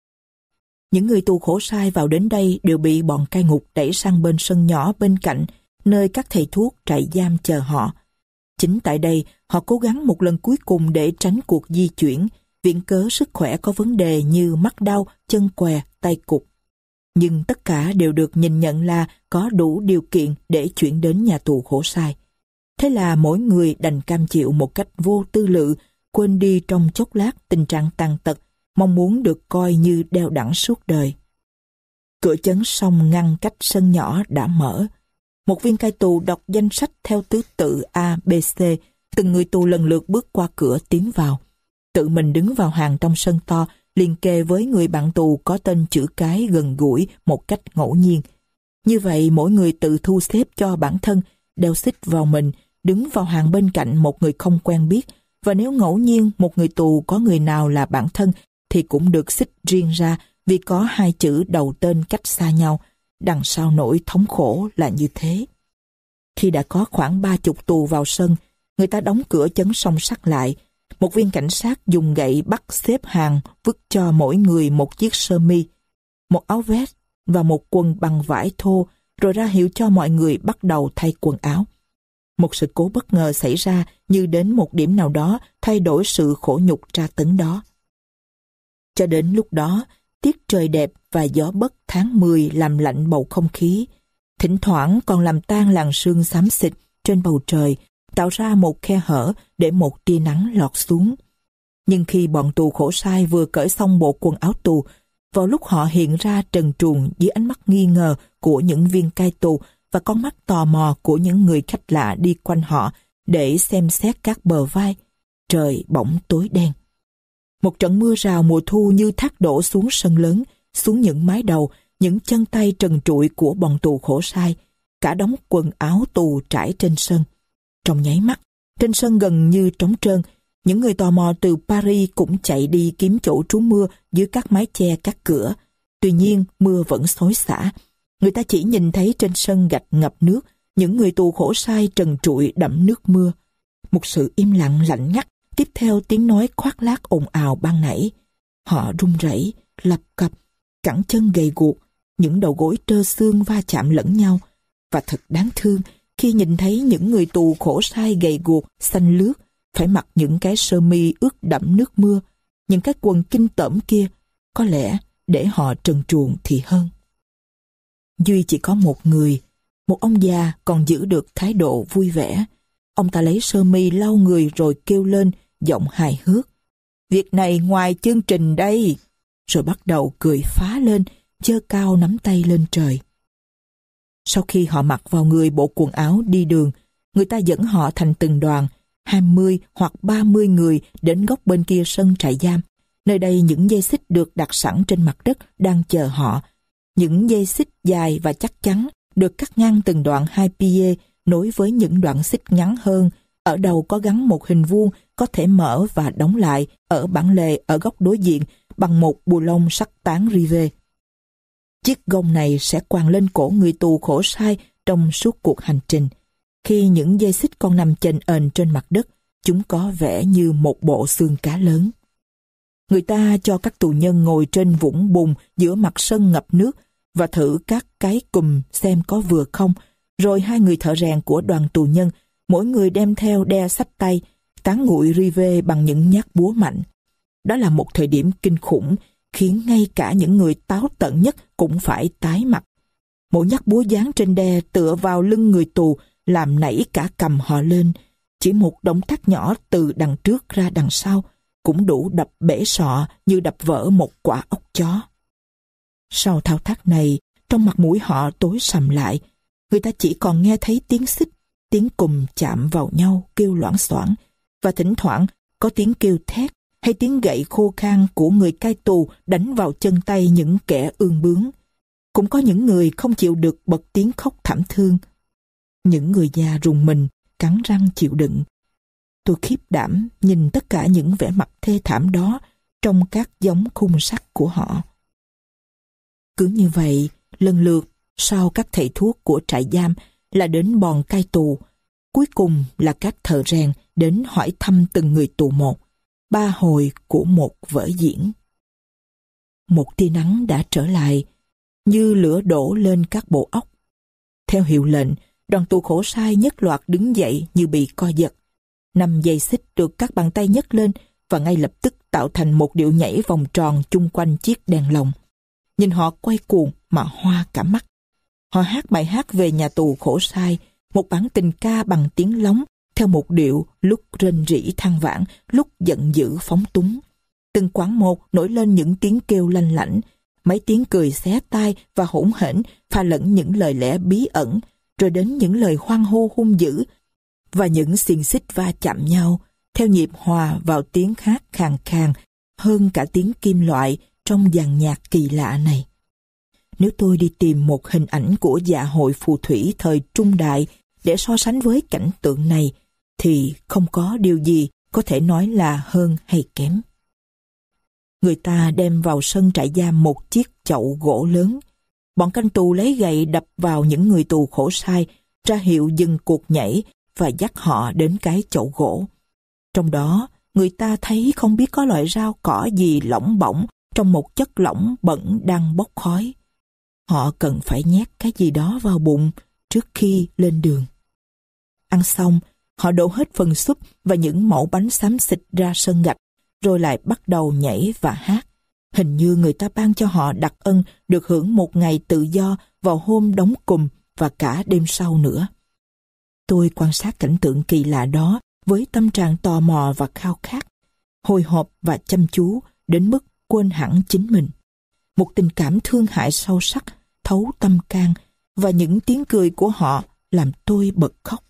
Những người tù khổ sai vào đến đây đều bị bọn cai ngục đẩy sang bên sân nhỏ bên cạnh, nơi các thầy thuốc trại giam chờ họ. Chính tại đây, họ cố gắng một lần cuối cùng để tránh cuộc di chuyển, viện cớ sức khỏe có vấn đề như mắt đau, chân què, tay cụt. Nhưng tất cả đều được nhìn nhận là có đủ điều kiện để chuyển đến nhà tù khổ sai. Thế là mỗi người đành cam chịu một cách vô tư lự, quên đi trong chốc lát tình trạng tàn tật, mong muốn được coi như đeo đẳng suốt đời. Cửa chấn song ngăn cách sân nhỏ đã mở. Một viên cai tù đọc danh sách theo thứ tự A, B, C, từng người tù lần lượt bước qua cửa tiến vào. Tự mình đứng vào hàng trong sân to, liền kề với người bạn tù có tên chữ cái gần gũi một cách ngẫu nhiên. Như vậy mỗi người tự thu xếp cho bản thân, đeo xích vào mình, đứng vào hàng bên cạnh một người không quen biết, và nếu ngẫu nhiên một người tù có người nào là bạn thân thì cũng được xích riêng ra vì có hai chữ đầu tên cách xa nhau. Đằng sau nỗi thống khổ là như thế. Khi đã có khoảng 30 tù vào sân, người ta đóng cửa chấn song sắt lại. Một viên cảnh sát dùng gậy bắt xếp hàng vứt cho mỗi người một chiếc sơ mi, một áo vest và một quần bằng vải thô, rồi ra hiệu cho mọi người bắt đầu thay quần áo. Một sự cố bất ngờ xảy ra như đến một điểm nào đó thay đổi sự khổ nhục tra tấn đó. Cho đến lúc đó, tiết trời đẹp và gió bấc tháng 10 làm lạnh bầu không khí, thỉnh thoảng còn làm tan làn sương xám xịt trên bầu trời, tạo ra một khe hở để một tia nắng lọt xuống. Nhưng khi bọn tù khổ sai vừa cởi xong bộ quần áo tù, vào lúc họ hiện ra trần truồng dưới ánh mắt nghi ngờ của những viên cai tù và con mắt tò mò của những người khách lạ đi quanh họ để xem xét các bờ vai, trời bỗng tối đen. Một trận mưa rào mùa thu như thác đổ xuống sân lớn, xuống những mái đầu, những chân tay trần trụi của bọn tù khổ sai, cả đống quần áo tù trải trên sân. Trong nháy mắt, trên sân gần như trống trơn, những người tò mò từ Paris cũng chạy đi kiếm chỗ trú mưa dưới các mái che các cửa. Tuy nhiên, mưa vẫn xối xả. Người ta chỉ nhìn thấy trên sân gạch ngập nước, những người tù khổ sai trần trụi đẫm nước mưa. Một sự im lặng lạnh ngắt, tiếp theo tiếng nói khoác lác ồn ào ban nãy. Họ run rẩy, lập cập, cẳng chân gầy guộc, những đầu gối trơ xương va chạm lẫn nhau. Và thật đáng thương khi nhìn thấy những người tù khổ sai gầy guộc, xanh lướt, phải mặc những cái sơ mi ướt đẫm nước mưa, những cái quần kinh tởm kia, có lẽ để họ trần truồng thì hơn. Duy chỉ có một người, một ông già còn giữ được thái độ vui vẻ. Ông ta lấy sơ mi lau người rồi kêu lên, giọng hài hước: "Việc này ngoài chương trình đây!" Rồi bắt đầu cười phá lên, giơ cao nắm tay lên trời. Sau khi họ mặc vào người bộ quần áo đi đường, người ta dẫn họ thành từng đoàn, 20 hoặc 30 người đến góc bên kia sân trại giam. Nơi đây những dây xích được đặt sẵn trên mặt đất đang chờ họ. Những dây xích dài và chắc chắn được cắt ngang từng đoạn 2 pied nối với những đoạn xích ngắn hơn. Ở đầu có gắn một hình vuông có thể mở và đóng lại ở bản lề ở góc đối diện bằng một bù lông sắt tán rivet. Chiếc gông này sẽ quàng lên cổ người tù khổ sai trong suốt cuộc hành trình. Khi những dây xích còn nằm chềnh ềnh trên mặt đất, chúng có vẻ như một bộ xương cá lớn. Người ta cho các tù nhân ngồi trên vũng bùn giữa mặt sân ngập nước và thử các cái cùm xem có vừa không. Rồi hai người thợ rèn của đoàn tù nhân, mỗi người đem theo đe sách tay, tán ngụy rive bằng những nhát búa mạnh. Đó là một thời điểm kinh khủng, khiến ngay cả những người táo tợn nhất cũng phải tái mặt. Mỗi nhát búa giáng trên đe tựa vào lưng người tù, làm nảy cả cằm họ lên. Chỉ một động tác nhỏ từ đằng trước ra đằng sau cũng đủ đập bể sọ như đập vỡ một quả ốc chó. Sau thao tác này, trong mặt mũi họ tối sầm lại. Người ta chỉ còn nghe thấy tiếng xích, tiếng cùm chạm vào nhau kêu loảng xoảng, và thỉnh thoảng có tiếng kêu thét hay tiếng gậy khô khan của người cai tù đánh vào chân tay những kẻ ương bướng. Cũng có những người không chịu được bật tiếng khóc thảm thương. Những người già rùng mình, cắn răng chịu đựng. Tôi khiếp đảm nhìn tất cả những vẻ mặt thê thảm đó trong các giống khung sắt của họ. Cứ như vậy, lần lượt, sau các thầy thuốc của trại giam là đến bọn cai tù, cuối cùng là các thợ rèn đến hỏi thăm từng người tù một, 3 hồi của một vở diễn. Một tia nắng đã trở lại, như lửa đổ lên các bộ óc. Theo hiệu lệnh, đoàn tù khổ sai nhất loạt đứng dậy như bị co giật. 5 dây xích được các bàn tay nhấc lên và ngay lập tức tạo thành một điệu nhảy vòng tròn chung quanh chiếc đèn lồng. Nhìn họ quay cuồng mà hoa cả mắt. Họ hát bài hát về nhà tù khổ sai, một bản tình ca bằng tiếng lóng, theo một điệu lúc rên rỉ than vãn, lúc giận dữ phóng túng. Từng quãng một nổi lên những tiếng kêu lanh lảnh, mấy tiếng cười xé tai và hỗn hển, pha lẫn những lời lẽ bí ẩn, rồi đến những lời hoan hô hung dữ và những xiềng xích va chạm nhau theo nhịp hòa vào tiếng hát khàn khàn hơn cả tiếng kim loại trong dàn nhạc kỳ lạ này. Nếu tôi đi tìm một hình ảnh của dạ hội phù thủy thời Trung Đại để so sánh với cảnh tượng này, thì không có điều gì có thể nói là hơn hay kém. Người ta đem vào sân trại giam một chiếc chậu gỗ lớn. Bọn canh tù lấy gậy đập vào những người tù khổ sai, ra hiệu dừng cuộc nhảy và dắt họ đến cái chậu gỗ. Trong đó, người ta thấy không biết có loại rau cỏ gì lỏng bỏng trong một chất lỏng bẩn đang bốc khói. Họ cần phải nhét cái gì đó vào bụng trước khi lên đường. Ăn xong, họ đổ hết phần súp và những mẩu bánh xám xịt ra sân gạch, rồi lại bắt đầu nhảy và hát. Hình như người ta ban cho họ đặc ân được hưởng một ngày tự do vào hôm đóng cùm và cả đêm sau nữa. Tôi quan sát cảnh tượng kỳ lạ đó với tâm trạng tò mò và khao khát, hồi hộp và chăm chú đến mức quên hẳn chính mình. Một tình cảm thương hại sâu sắc, thấu tâm can, và những tiếng cười của họ làm tôi bật khóc.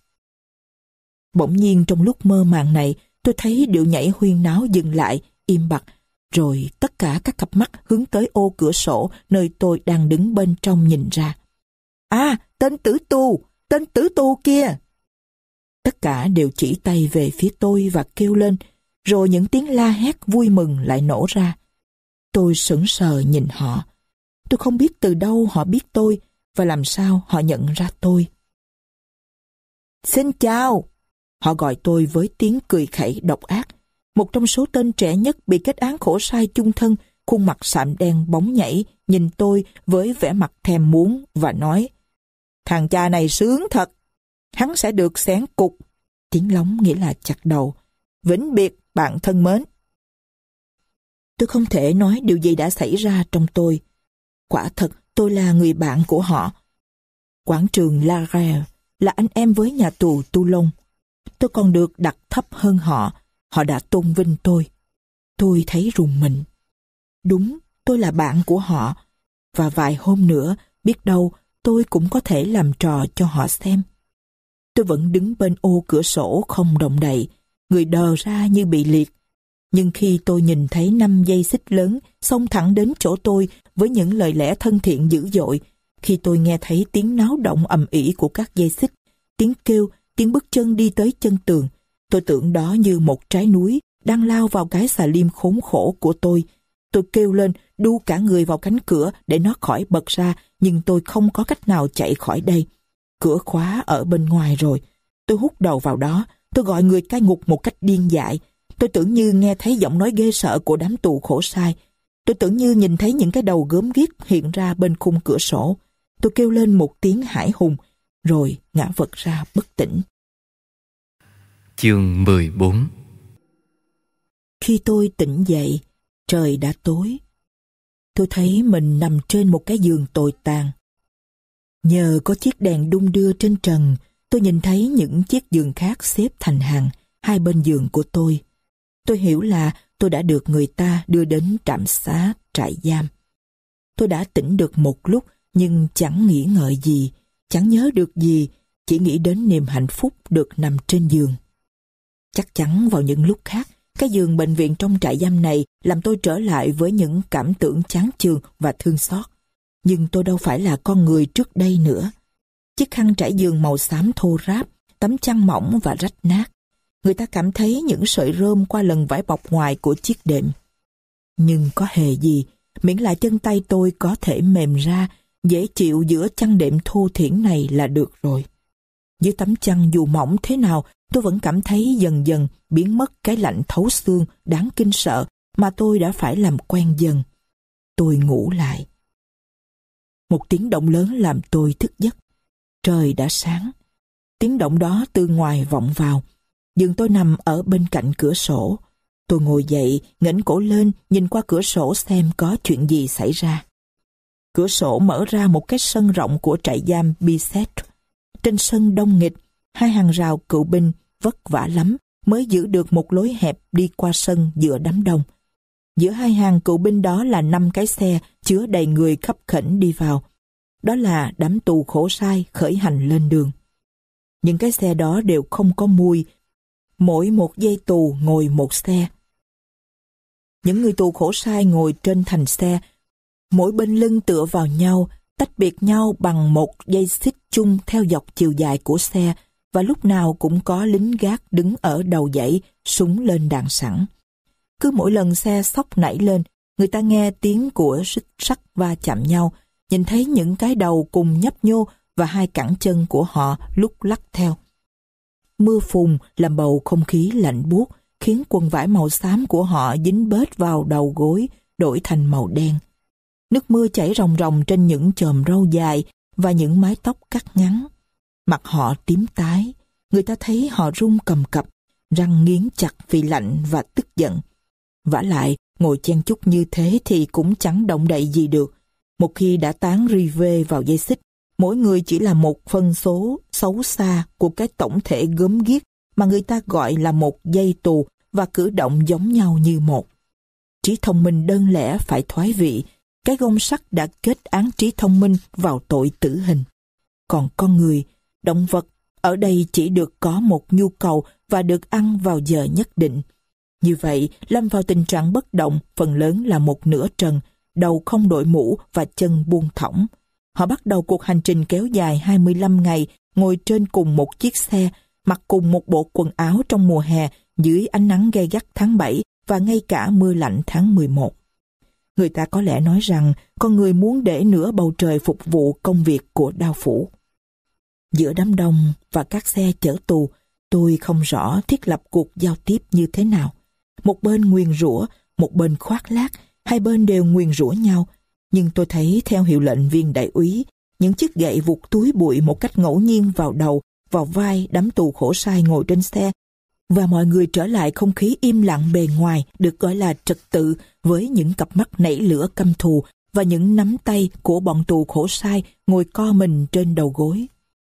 Bỗng nhiên trong lúc mơ màng này, tôi thấy điệu nhảy huyên náo dừng lại, im bặt, rồi tất cả các cặp mắt hướng tới ô cửa sổ nơi tôi đang đứng bên trong nhìn ra. À, tên tử tù kia! Tất cả đều chỉ tay về phía tôi và kêu lên, rồi những tiếng la hét vui mừng lại nổ ra. Tôi sững sờ nhìn họ. Tôi không biết từ đâu họ biết tôi và làm sao họ nhận ra tôi. Xin chào! Họ gọi tôi với tiếng cười khẩy độc ác. Một trong số tên trẻ nhất bị kết án khổ sai chung thân, khuôn mặt sạm đen bóng nhảy, nhìn tôi với vẻ mặt thèm muốn và nói: Thằng cha này sướng thật, hắn sẽ được xẻng cục. Tiếng lóng nghĩa là chặt đầu. Vĩnh biệt, bạn thân mến. Tôi không thể nói điều gì đã xảy ra trong tôi. Quả thật, tôi là người bạn của họ. Quảng trường La Grève là anh em với nhà tù Toulon. Tôi còn được đặt thấp hơn họ. Họ đã tôn vinh tôi. Tôi thấy rùng mình. Đúng, tôi là bạn của họ. Và vài hôm nữa, biết đâu, tôi cũng có thể làm trò cho họ xem. Tôi vẫn đứng bên ô cửa sổ không động đậy, người đờ ra như bị liệt. Nhưng khi tôi nhìn thấy 5 dây xích lớn xông thẳng đến chỗ tôi với những lời lẽ thân thiện dữ dội, khi tôi nghe thấy tiếng náo động ầm ĩ của các dây xích, tiếng kêu, tiếng bước chân đi tới chân tường, tôi tưởng đó như một trái núi đang lao vào cái xà lim khốn khổ của tôi. Tôi kêu lên, đu cả người vào cánh cửa để nó khỏi bật ra, nhưng tôi không có cách nào chạy khỏi đây. Cửa khóa ở bên ngoài rồi. Tôi hút đầu vào đó, tôi gọi người cai ngục một cách điên dại. Tôi tưởng như nghe thấy giọng nói ghê sợ của đám tù khổ sai. Tôi tưởng như nhìn thấy những cái đầu gớm ghiếc hiện ra bên khung cửa sổ. Tôi kêu lên một tiếng hãi hùng, rồi ngã vật ra bất tỉnh. Chương 14. Khi tôi tỉnh dậy, trời đã tối. Tôi thấy mình nằm trên một cái giường tồi tàn. Nhờ có chiếc đèn đung đưa trên trần, tôi nhìn thấy những chiếc giường khác xếp thành hàng hai bên giường của tôi. Tôi hiểu là tôi đã được người ta đưa đến trạm xá trại giam. Tôi đã tỉnh được một lúc nhưng chẳng nghĩ ngợi gì, chẳng nhớ được gì, chỉ nghĩ đến niềm hạnh phúc được nằm trên giường. Chắc chắn vào những lúc khác, cái giường bệnh viện trong trại giam này làm tôi trở lại với những cảm tưởng chán chường và thương xót. Nhưng tôi đâu phải là con người trước đây nữa. Chiếc khăn trải giường màu xám thô ráp, tấm chăn mỏng và rách nát. Người ta cảm thấy những sợi rơm qua lần vải bọc ngoài của chiếc đệm. Nhưng có hề gì, miễn là chân tay tôi có thể mềm ra, dễ chịu giữa chăn đệm thô thiển này là được rồi. Dưới tấm chăn dù mỏng thế nào, tôi vẫn cảm thấy dần dần biến mất cái lạnh thấu xương đáng kinh sợ mà tôi đã phải làm quen dần. Tôi ngủ lại. Một tiếng động lớn làm tôi thức giấc. Trời đã sáng. Tiếng động đó từ ngoài vọng vào. Giường tôi nằm ở bên cạnh cửa sổ. Tôi ngồi dậy, ngẩng cổ lên, nhìn qua cửa sổ xem có chuyện gì xảy ra. Cửa sổ mở ra một cái sân rộng của trại giam Bicêtre. Trên sân đông nghịt, hai hàng rào cựu binh vất vả lắm mới giữ được một lối hẹp đi qua sân giữa đám đông. Giữa hai hàng cựu binh đó là 5 cái xe chứa đầy người khấp khểnh đi vào. Đó là đám tù khổ sai khởi hành lên đường. Những cái xe đó đều không có mui, mỗi một dây tù ngồi một xe. Những người tù khổ sai ngồi trên thành xe, mỗi bên lưng tựa vào nhau, tách biệt nhau bằng một dây xích chung theo dọc chiều dài của xe, và lúc nào cũng có lính gác đứng ở đầu dãy, súng lên đạn sẵn. Cứ mỗi lần xe xốc nảy lên, người ta nghe tiếng của xích sắt va chạm nhau, nhìn thấy những cái đầu cùng nhấp nhô và hai cẳng chân của họ lúc lắc theo. Mưa phùn làm bầu không khí lạnh buốt, khiến quần vải màu xám của họ dính bết vào đầu gối, đổi thành màu đen. Nước mưa chảy ròng ròng trên những chòm râu dài và những mái tóc cắt ngắn. Mặt họ tím tái, người ta thấy họ run cầm cập, răng nghiến chặt vì lạnh và tức giận. Vả lại, ngồi chen chúc như thế thì cũng chẳng động đậy gì được. Một khi đã tán rive vào dây xích, mỗi người chỉ là một phân số xấu xa của cái tổng thể gớm ghiếc mà người ta gọi là một dây tù và cử động giống nhau như một. Trí thông minh đơn lẻ phải thoái vị, cái gông sắt đã kết án trí thông minh vào tội tử hình. Còn con người, động vật, ở đây chỉ được có một nhu cầu và được ăn vào giờ nhất định. Như vậy, lâm vào tình trạng bất động, phần lớn là một nửa trần, đầu không đội mũ và chân buông thõng. Họ bắt đầu cuộc hành trình kéo dài 25 ngày, ngồi trên cùng một chiếc xe, mặc cùng một bộ quần áo trong mùa hè dưới ánh nắng gay gắt tháng 7 và ngay cả mưa lạnh tháng 11. Người ta có lẽ nói rằng con người muốn để nửa bầu trời phục vụ công việc của đao phủ. Giữa đám đông và các xe chở tù, tôi không rõ thiết lập cuộc giao tiếp như thế nào. Một bên nguyền rủa, một bên khoác lác, hai bên đều nguyền rủa nhau. Nhưng tôi thấy theo hiệu lệnh viên đại úy, những chiếc gậy vụt túi bụi một cách ngẫu nhiên vào đầu, vào vai đám tù khổ sai ngồi trên xe, và mọi người trở lại không khí im lặng bề ngoài được gọi là trật tự, với những cặp mắt nảy lửa căm thù và những nắm tay của bọn tù khổ sai ngồi co mình trên đầu gối.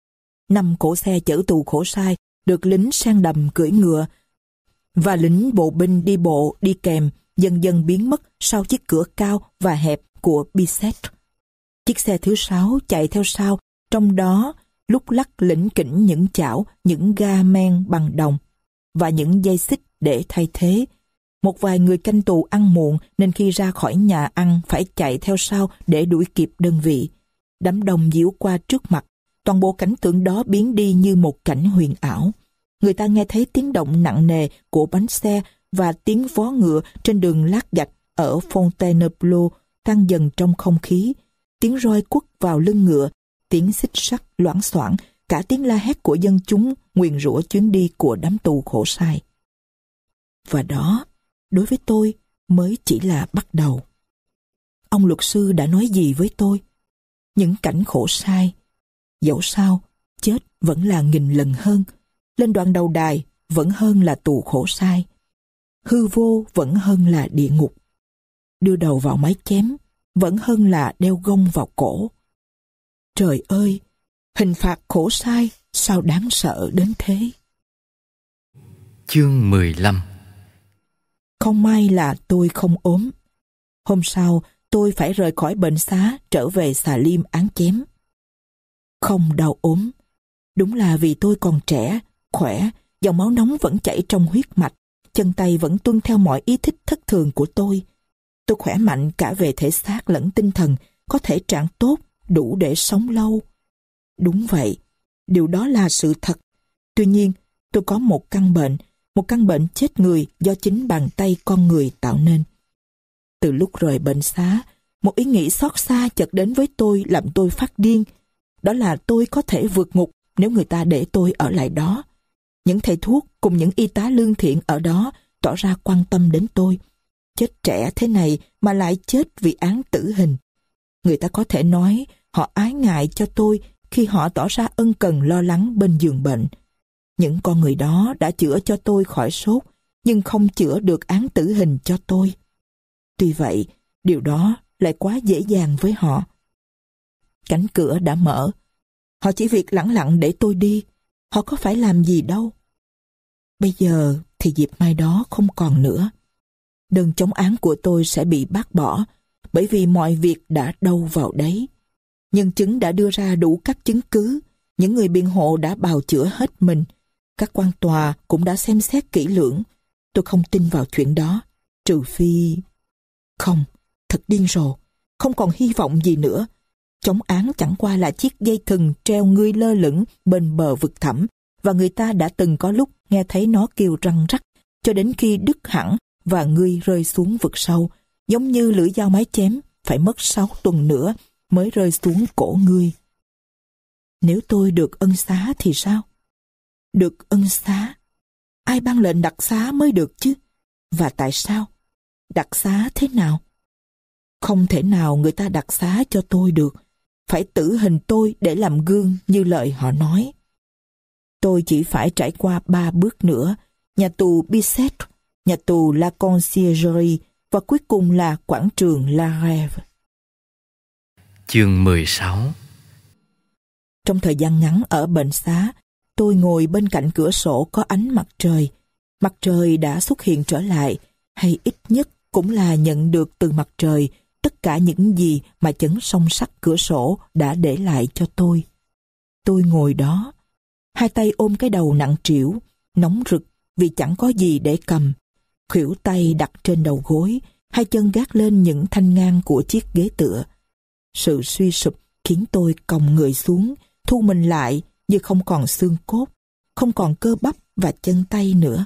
5 cỗ xe chở tù khổ sai được lính sang đầm cưỡi ngựa và lính bộ binh đi bộ đi kèm dần dần biến mất sau chiếc cửa cao và hẹp của Bicêtre. Chiếc xe thứ 6 chạy theo sau, trong đó lúc lắc lỉnh kỉnh những chảo, những ga men bằng đồng và những dây xích để thay thế. Một vài người canh tù ăn muộn nên khi ra khỏi nhà ăn phải chạy theo sau để đuổi kịp đơn vị. Đám đông diễu qua trước mặt, toàn bộ cảnh tượng đó biến đi như một cảnh huyền ảo. Người ta nghe thấy tiếng động nặng nề của bánh xe và tiếng vó ngựa trên đường lát gạch ở Fontainebleau tan dần trong không khí. Tiếng roi quất vào lưng ngựa, tiếng xích sắt loảng xoảng, cả tiếng la hét của dân chúng nguyền rủa chuyến đi của đám tù khổ sai. và đó, đối với tôi, mới chỉ là bắt đầu. Ông luật sư đã nói gì với tôi? Những cảnh khổ sai. Dẫu sao, chết vẫn là nghìn lần hơn. Lên đoạn đầu đài vẫn hơn là tù khổ sai. Hư vô vẫn hơn là địa ngục. Đưa đầu vào máy chém vẫn hơn là đeo gông vào cổ. Trời ơi, hình phạt khổ sai sao đáng sợ đến thế. Chương 15. Không may là tôi không ốm. Hôm sau, tôi phải rời khỏi bệnh xá trở về xà lim án chém. Không đau ốm. Đúng là vì tôi còn trẻ, khỏe, dòng máu nóng vẫn chảy trong huyết mạch, chân tay vẫn tuân theo mọi ý thích thất thường của tôi. Tôi khỏe mạnh cả về thể xác lẫn tinh thần, có thể trạng tốt, đủ để sống lâu. Đúng vậy, điều đó là sự thật. Tuy nhiên, tôi có một căn bệnh chết người do chính bàn tay con người tạo nên. Từ lúc rời bệnh xá, một ý nghĩ xót xa chợt đến với tôi làm tôi phát điên. Đó là tôi có thể vượt ngục nếu người ta để tôi ở lại đó. Những thầy thuốc cùng những y tá lương thiện ở đó tỏ ra quan tâm đến tôi. Chết trẻ thế này mà lại chết vì án tử hình. Người ta có thể nói họ ái ngại cho tôi khi họ tỏ ra ân cần lo lắng bên giường bệnh. Những con người đó đã chữa cho tôi khỏi sốt, nhưng không chữa được án tử hình cho tôi. Tuy vậy, điều đó lại quá dễ dàng với họ. Cánh cửa đã mở. Họ chỉ việc lẳng lặng để tôi đi. Họ có phải làm gì đâu. Bây giờ thì dịp mai đó không còn nữa. Đơn chống án của tôi sẽ bị bác bỏ, bởi vì mọi việc đã đâu vào đấy. Nhân chứng đã đưa ra đủ các chứng cứ. Những người biện hộ đã bào chữa hết mình. Các quan tòa cũng đã xem xét kỹ lưỡng. Tôi không tin vào chuyện đó, trừ phi... Không, thật điên rồ. Không còn hy vọng gì nữa. Chống án chẳng qua là chiếc dây thừng treo ngươi lơ lửng bên bờ vực thẳm, và người ta đã từng có lúc nghe thấy nó kêu răng rắc, cho đến khi đứt hẳn và ngươi rơi xuống vực sâu, giống như lưỡi dao mái chém, phải mất 6 tuần nữa mới rơi xuống cổ ngươi. Nếu tôi được ân xá thì sao? Được ân xá? Ai ban lệnh đặc xá mới được chứ? Và tại sao? Đặc xá thế nào? Không thể nào người ta đặc xá cho tôi được. Phải tử hình tôi để làm gương như lời họ nói. Tôi chỉ phải trải qua 3 bước nữa: nhà tù Bicêtre, nhà tù La Conciergerie và cuối cùng là quảng trường La Rêve. Chương 16. Trong thời gian ngắn ở bệnh xá, tôi ngồi bên cạnh cửa sổ có ánh mặt trời. Mặt trời đã xuất hiện trở lại, hay ít nhất cũng là nhận được từ mặt trời tất cả những gì mà chấn song sắt cửa sổ đã để lại cho tôi. Tôi ngồi đó, hai tay ôm cái đầu nặng trĩu, nóng rực vì chẳng có gì để cầm. Khuỷu tay đặt trên đầu gối, hai chân gác lên những thanh ngang của chiếc ghế tựa. Sự suy sụp khiến tôi còng người xuống, thu mình lại như không còn xương cốt, không còn cơ bắp và chân tay nữa.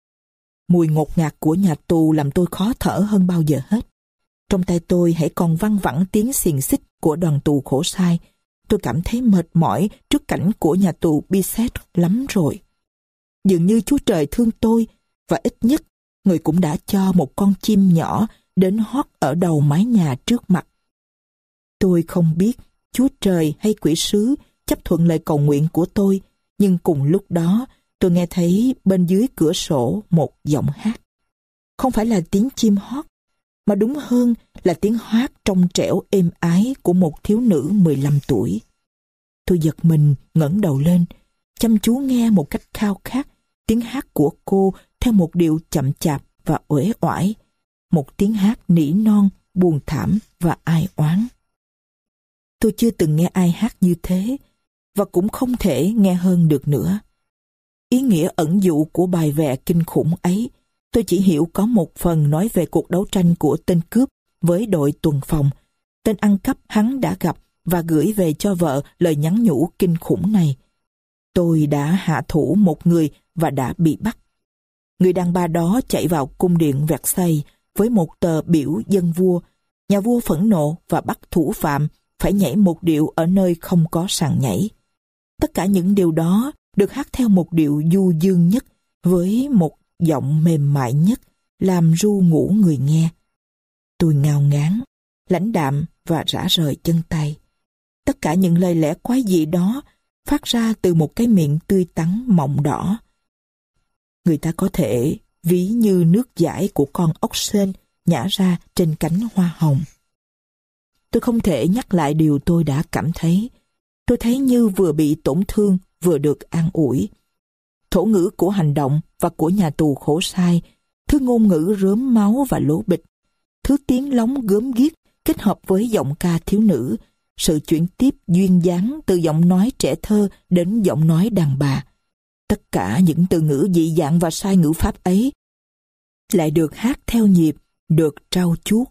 Mùi ngột ngạt của nhà tù làm tôi khó thở hơn bao giờ hết. Trong tay tôi hãy còn văng vẳng tiếng xiềng xích của đoàn tù khổ sai. Tôi cảm thấy mệt mỏi trước cảnh của nhà tù Bicêtre lắm rồi. Dường như Chúa Trời thương tôi, và ít nhất người cũng đã cho một con chim nhỏ đến hót ở đầu mái nhà trước mặt. Tôi không biết Chúa Trời hay quỷ sứ chấp thuận lời cầu nguyện của tôi, nhưng cùng lúc đó tôi nghe thấy bên dưới cửa sổ một giọng hát. Không phải là tiếng chim hót, mà đúng hơn là tiếng hát trong trẻo êm ái của một thiếu nữ 15 tuổi. Tôi giật mình ngẩng đầu lên, chăm chú nghe một cách khao khát tiếng hát của cô theo một điệu chậm chạp và uể oải, một tiếng hát nỉ non, buồn thảm và ai oán. Tôi chưa từng nghe ai hát như thế, và cũng không thể nghe hơn được nữa. Ý nghĩa ẩn dụ của bài vè kinh khủng ấy, tôi chỉ hiểu có một phần nói về cuộc đấu tranh của tên cướp với đội tuần phòng, tên ăn cắp hắn đã gặp và gửi về cho vợ lời nhắn nhủ kinh khủng này. Tôi đã hạ thủ một người và đã bị bắt. Người đàn bà đó chạy vào cung điện Versailles với một tờ biểu dân vua. Nhà vua phẫn nộ và bắt thủ phạm phải nhảy một điệu ở nơi không có sàn nhảy. Tất cả những điều đó được hát theo một điệu du dương nhất, với một giọng mềm mại nhất, làm ru ngủ người nghe. Tôi ngao ngán, lãnh đạm và rã rời chân tay. Tất cả những lời lẽ quái dị đó phát ra từ một cái miệng tươi tắn mọng đỏ. Người ta có thể ví như nước dãi của con ốc sên nhả ra trên cánh hoa hồng. Tôi không thể nhắc lại điều tôi đã cảm thấy. Tôi thấy như vừa bị tổn thương, vừa được an ủi. Thổ ngữ của hành động và của nhà tù khổ sai, thứ ngôn ngữ rớm máu và lố bịch, thứ tiếng lóng gớm ghiếc kết hợp với giọng ca thiếu nữ, sự chuyển tiếp duyên dáng từ giọng nói trẻ thơ đến giọng nói đàn bà. Tất cả những từ ngữ dị dạng và sai ngữ pháp ấy lại được hát theo nhịp, được trau chuốt.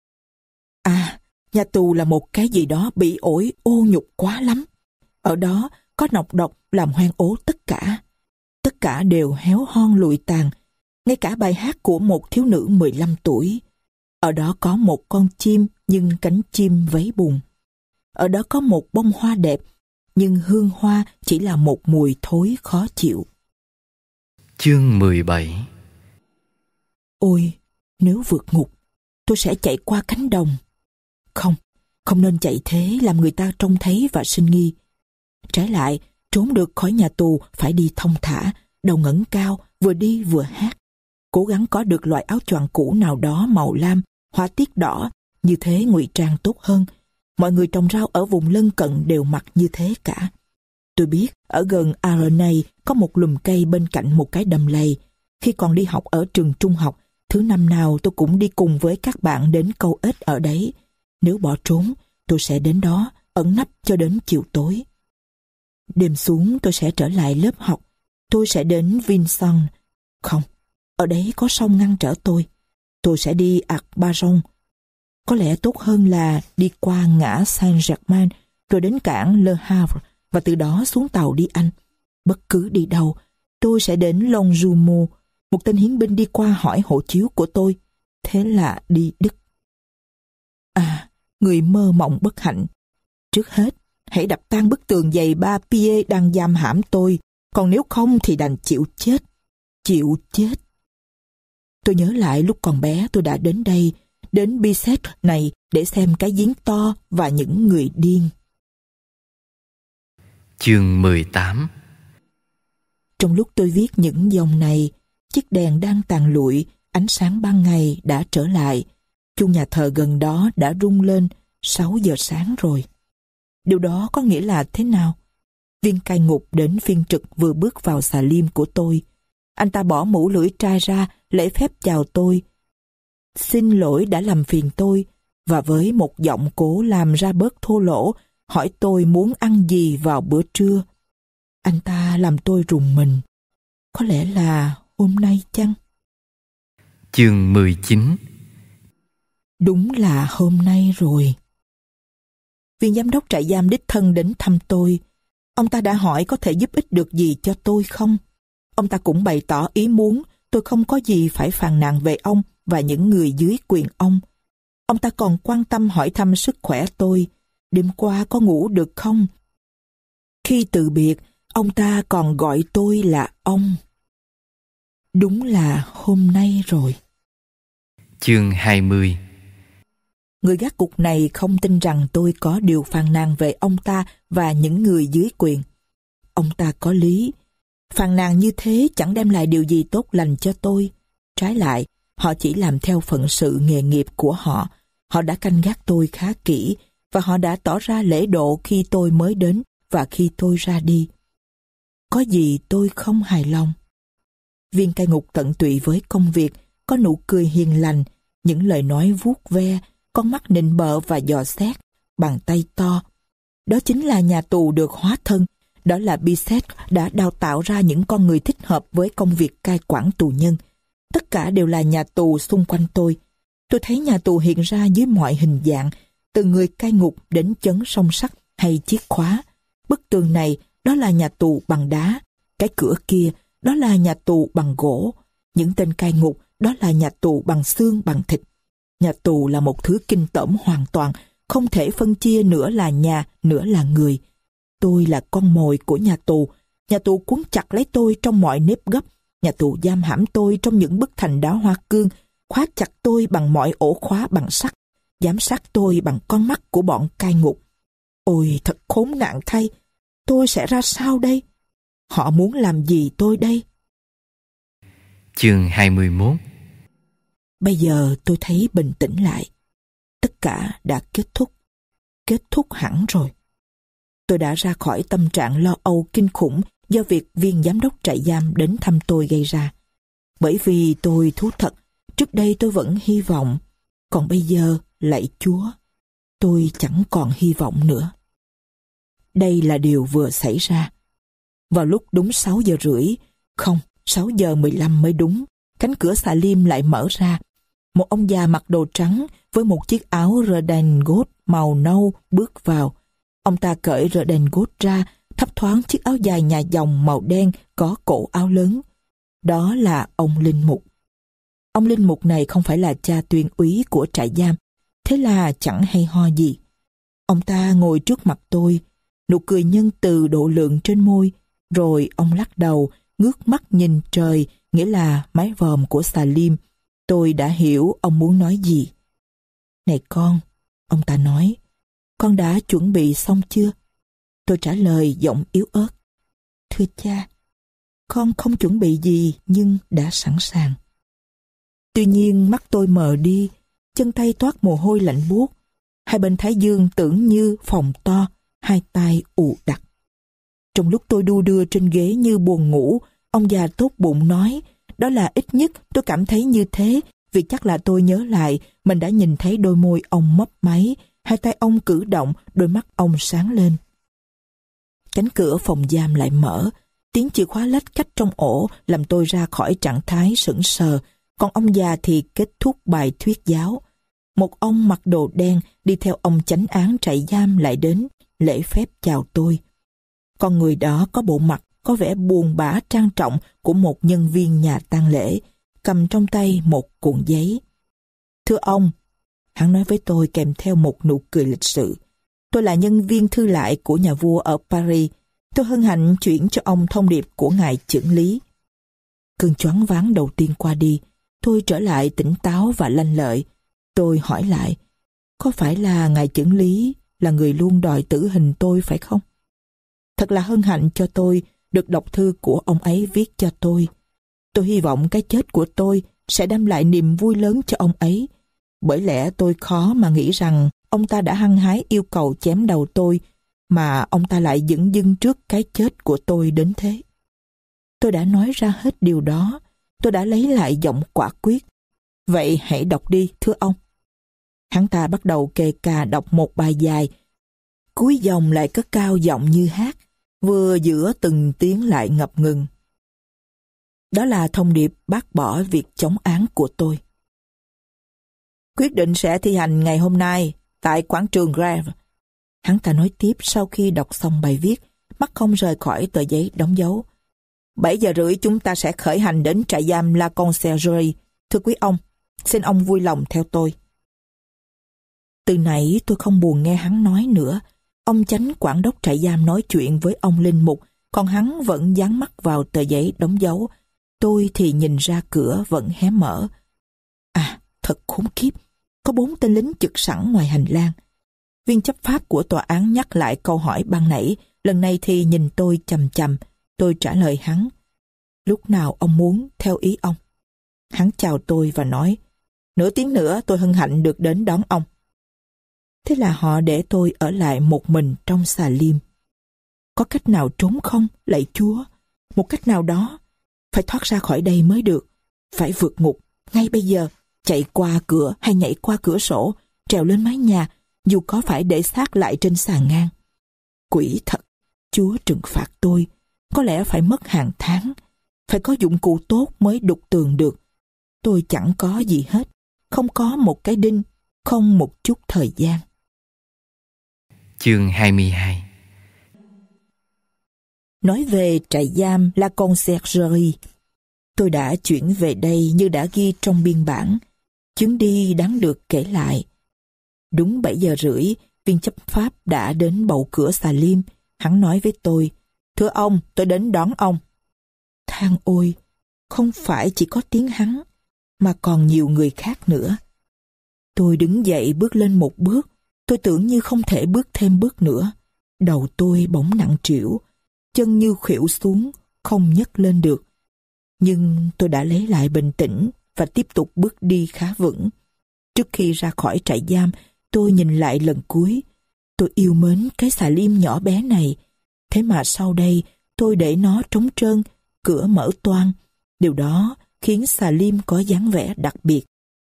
Nhà tù là một cái gì đó bị ổi ô nhục quá lắm. Ở đó có nọc độc làm hoen ố tất cả. Tất cả đều héo hon lụi tàn, ngay cả bài hát của một thiếu nữ 15 tuổi. Ở đó có một con chim nhưng cánh chim vấy bùn. Ở đó có một bông hoa đẹp, nhưng hương hoa chỉ là một mùi thối khó chịu. Chương 17. Ôi, nếu vượt ngục, tôi sẽ chạy qua cánh đồng. Không nên chạy thế làm người ta trông thấy và sinh nghi. Trái lại, trốn được khỏi nhà tù phải đi thong thả, đầu ngẩng cao, vừa đi vừa hát. Cố gắng có được loại áo choàng cũ nào đó màu lam, họa tiết đỏ, như thế ngụy trang tốt hơn. Mọi người trồng rau ở vùng lân cận đều mặc như thế cả. Tôi biết ở gần Arenay có một lùm cây bên cạnh một cái đầm lầy. Khi còn đi học ở trường trung học, thứ năm nào tôi cũng đi cùng với các bạn đến câu ếch ở đấy. Nếu bỏ trốn, tôi sẽ đến đó, ẩn nấp cho đến chiều tối. Đêm xuống tôi sẽ trở lại lớp học. Tôi sẽ đến Vincennes. Không, ở đấy có sông ngăn trở tôi. Tôi sẽ đi Arc-Baron. Có lẽ tốt hơn là đi qua ngã Saint-Germain, rồi đến cảng Le Havre, và từ đó xuống tàu đi Anh. Bất cứ đi đâu, tôi sẽ đến Longjumeau. Một tên hiến binh đi qua hỏi hộ chiếu của tôi. Thế là đi Đức. Người mơ mộng bất hạnh. Trước hết, hãy đập tan bức tường dày 3 pied đang giam hãm tôi. Còn nếu không thì đành chịu chết. Chịu chết. Tôi nhớ lại lúc còn bé tôi đã đến đây, đến Bicêtre này để xem cái giếng to và những người điên. Chương 18. Trong lúc tôi viết những dòng này, chiếc đèn đang tàn lụi, ánh sáng ban ngày đã trở lại. Chuông nhà thờ gần đó đã rung lên 6 giờ sáng rồi. Điều đó có nghĩa là thế nào? Viên cai ngục đến phiên trực vừa bước vào xà lim của tôi. Anh ta bỏ mũ lưỡi trai ra, lễ phép chào tôi. Xin lỗi đã làm phiền tôi, và với một giọng cố làm ra bớt thô lỗ, hỏi tôi muốn ăn gì vào bữa trưa. Anh ta làm tôi rùng mình. Có lẽ là hôm nay chăng? Chương 19. Đúng là hôm nay rồi. Viên giám đốc trại giam đích thân đến thăm tôi. Ông ta đã hỏi có thể giúp ích được gì cho tôi không? Ông ta cũng bày tỏ ý muốn tôi không có gì phải phàn nàn về ông và những người dưới quyền ông. Ông ta còn quan tâm hỏi thăm sức khỏe tôi. Đêm qua có ngủ được không? Khi từ biệt, ông ta còn gọi tôi là ông. Đúng là hôm nay rồi. Chương 20. Người gác cục này không tin rằng tôi có điều phàn nàn về ông ta và những người dưới quyền. Ông ta có lý. Phàn nàn như thế chẳng đem lại điều gì tốt lành cho tôi. Trái lại, họ chỉ làm theo phận sự nghề nghiệp của họ. Họ đã canh gác tôi khá kỹ và họ đã tỏ ra lễ độ khi tôi mới đến và khi tôi ra đi. Có gì tôi không hài lòng? Viên cai ngục tận tụy với công việc, có nụ cười hiền lành, những lời nói vuốt ve, con mắt nịnh bợ và dò xét, bàn tay to. Đó chính là nhà tù được hóa thân. Đó là Bicêtre đã đào tạo ra những con người thích hợp với công việc cai quản tù nhân. Tất cả đều là nhà tù xung quanh tôi. Tôi thấy nhà tù hiện ra dưới mọi hình dạng, từ người cai ngục đến chấn song sắt hay chiếc khóa. Bức tường này, đó là nhà tù bằng đá. Cái cửa kia, đó là nhà tù bằng gỗ. Những tên cai ngục, đó là nhà tù bằng xương bằng thịt. Nhà tù là một thứ kinh tởm hoàn toàn, không thể phân chia nửa là nhà, nửa là người. Tôi là con mồi của nhà tù. Nhà tù cuốn chặt lấy tôi trong mọi nếp gấp. Nhà tù giam hãm tôi trong những bức thành đá hoa cương, khóa chặt tôi bằng mọi ổ khóa bằng sắt, giám sát tôi bằng con mắt của bọn cai ngục. Ôi thật khốn nạn thay, tôi sẽ ra sao đây? Họ muốn làm gì tôi đây? Chương 21. Bây giờ tôi thấy bình tĩnh lại. Tất cả đã kết thúc hẳn rồi. Tôi đã ra khỏi tâm trạng lo âu kinh khủng do việc viên giám đốc trại giam đến thăm tôi gây ra. Bởi vì tôi thú thật, trước đây tôi vẫn hy vọng, còn bây giờ, lạy Chúa, tôi chẳng còn hy vọng nữa. Đây là điều vừa xảy ra. Vào lúc đúng 6 giờ rưỡi, không, 6 giờ 15 mới đúng, cánh cửa xà lim lại mở ra. Một ông già mặc đồ trắng với một chiếc áo redingot màu nâu bước vào. Ông ta cởi redingot ra, thấp thoáng chiếc áo dài nhà dòng màu đen có cổ áo lớn. Đó là ông linh mục. Ông linh mục này không phải là cha tuyên úy của trại giam, thế là chẳng hay ho gì. Ông ta ngồi trước mặt tôi, nụ cười nhân từ độ lượng trên môi, rồi ông lắc đầu, ngước mắt nhìn trời, nghĩa là mái vòm của xà lim. Tôi đã hiểu ông muốn nói gì. Này con, ông ta nói, con đã chuẩn bị xong chưa? Tôi trả lời giọng yếu ớt. Thưa cha, con không chuẩn bị gì nhưng đã sẵn sàng. Tuy nhiên mắt tôi mờ đi, chân tay toát mồ hôi lạnh buốt, hai bên thái dương tưởng như phòng to, hai tay ù đặc. Trong lúc tôi đu đưa trên ghế như buồn ngủ, ông già tốt bụng nói, đó là ít nhất tôi cảm thấy như thế, vì chắc là tôi nhớ lại mình đã nhìn thấy đôi môi ông mấp máy, hai tay ông cử động, đôi mắt ông sáng lên. Cánh cửa phòng giam lại mở, tiếng chìa khóa lách cách trong ổ làm tôi ra khỏi trạng thái sững sờ, còn ông già thì kết thúc bài thuyết giáo. Một ông mặc đồ đen đi theo ông chánh án trại giam lại đến, lễ phép chào tôi. Con người đó có bộ mặt có vẻ buồn bã trang trọng của một nhân viên nhà tang lễ, cầm trong tay một cuộn giấy. Thưa ông, hắn nói với tôi kèm theo một nụ cười lịch sự, tôi là nhân viên thư lại của nhà vua ở Paris. Tôi hân hạnh chuyển cho ông thông điệp của ngài chưởng lý. Cơn choáng váng đầu tiên qua đi, tôi trở lại tỉnh táo và lanh lợi. Tôi hỏi lại, có phải là ngài chưởng lý là người luôn đòi tử hình tôi phải không? Thật là hân hạnh cho tôi được đọc thư của ông ấy viết cho tôi. Tôi hy vọng cái chết của tôi sẽ đem lại niềm vui lớn cho ông ấy. Bởi lẽ tôi khó mà nghĩ rằng ông ta đã hăng hái yêu cầu chém đầu tôi, mà ông ta lại dửng dưng trước cái chết của tôi đến thế. Tôi đã nói ra hết điều đó. Tôi đã lấy lại giọng quả quyết. Vậy hãy đọc đi, thưa ông. Hắn ta bắt đầu kề cà đọc một bài dài, cuối dòng lại cất cao giọng như hát, vừa giữa từng tiếng lại ngập ngừng. Đó là thông điệp bác bỏ việc chống án của tôi. Quyết định sẽ thi hành ngày hôm nay tại quảng trường Grève. Hắn ta nói tiếp sau khi đọc xong bài viết, mắt không rời khỏi tờ giấy đóng dấu. 7 giờ rưỡi chúng ta sẽ khởi hành đến trại giam La Conciergerie. Thưa quý ông, xin ông vui lòng theo tôi. Từ nãy tôi không buồn nghe hắn nói nữa. Ông chánh quản đốc trại giam nói chuyện với ông linh mục, còn hắn vẫn dán mắt vào tờ giấy đóng dấu. Tôi thì nhìn ra cửa vẫn hé mở. À, thật khốn kiếp, có 4 tên lính trực sẵn ngoài hành lang. Viên chấp pháp của tòa án nhắc lại câu hỏi ban nãy, lần này thì nhìn tôi chằm chằm. Tôi trả lời hắn, lúc nào ông muốn, theo ý ông. Hắn chào tôi và nói, nửa tiếng nữa tôi hân hạnh được đến đón ông. Thế là họ để tôi ở lại một mình trong xà lim. Có cách nào trốn không, lạy Chúa? Một cách nào đó. Phải thoát ra khỏi đây mới được. Phải vượt ngục, ngay bây giờ. Chạy qua cửa hay nhảy qua cửa sổ, trèo lên mái nhà, dù có phải để xác lại trên sàn ngang. Quỷ thật, Chúa trừng phạt tôi. Có lẽ phải mất hàng tháng. Phải có dụng cụ tốt mới đục tường được. Tôi chẳng có gì hết. Không có một cái đinh, không một chút thời gian. Chương 22. Nói về trại giam La Conciergerie, tôi đã chuyển về đây như đã ghi trong biên bản. Chuyến đi đáng được kể lại. Đúng 7 giờ rưỡi, viên chấp pháp đã đến bầu cửa xà lim. Hắn nói với tôi, thưa ông, tôi đến đón ông. Than ôi, không phải chỉ có tiếng hắn, mà còn nhiều người khác nữa. Tôi đứng dậy bước lên một bước, tôi tưởng như không thể bước thêm bước nữa. Đầu tôi bỗng nặng trĩu, chân như khuỵu xuống, không nhấc lên được. Nhưng tôi đã lấy lại bình tĩnh và tiếp tục bước đi khá vững. Trước khi ra khỏi trại giam, tôi nhìn lại lần cuối. Tôi yêu mến cái xà lim nhỏ bé này. Thế mà sau đây, tôi để nó trống trơn, cửa mở toang. Điều đó khiến xà lim có dáng vẻ đặc biệt.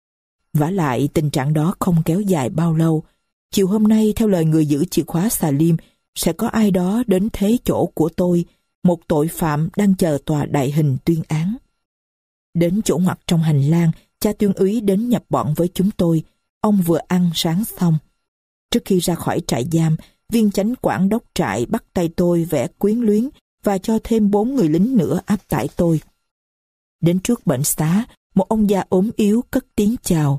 Vả lại, tình trạng đó không kéo dài bao lâu. Chiều hôm nay, theo lời người giữ chìa khóa xà lim, sẽ có ai đó đến thế chỗ của tôi, một tội phạm đang chờ tòa đại hình tuyên án. Đến chỗ ngoặt trong hành lang, cha tuyên úy đến nhập bọn với chúng tôi. Ông vừa ăn sáng xong. Trước khi ra khỏi trại giam, viên chánh quản đốc trại bắt tay tôi vẽ quyến luyến và cho thêm 4 người lính nữa áp tải tôi. Đến trước bệnh xá, một ông già ốm yếu cất tiếng chào.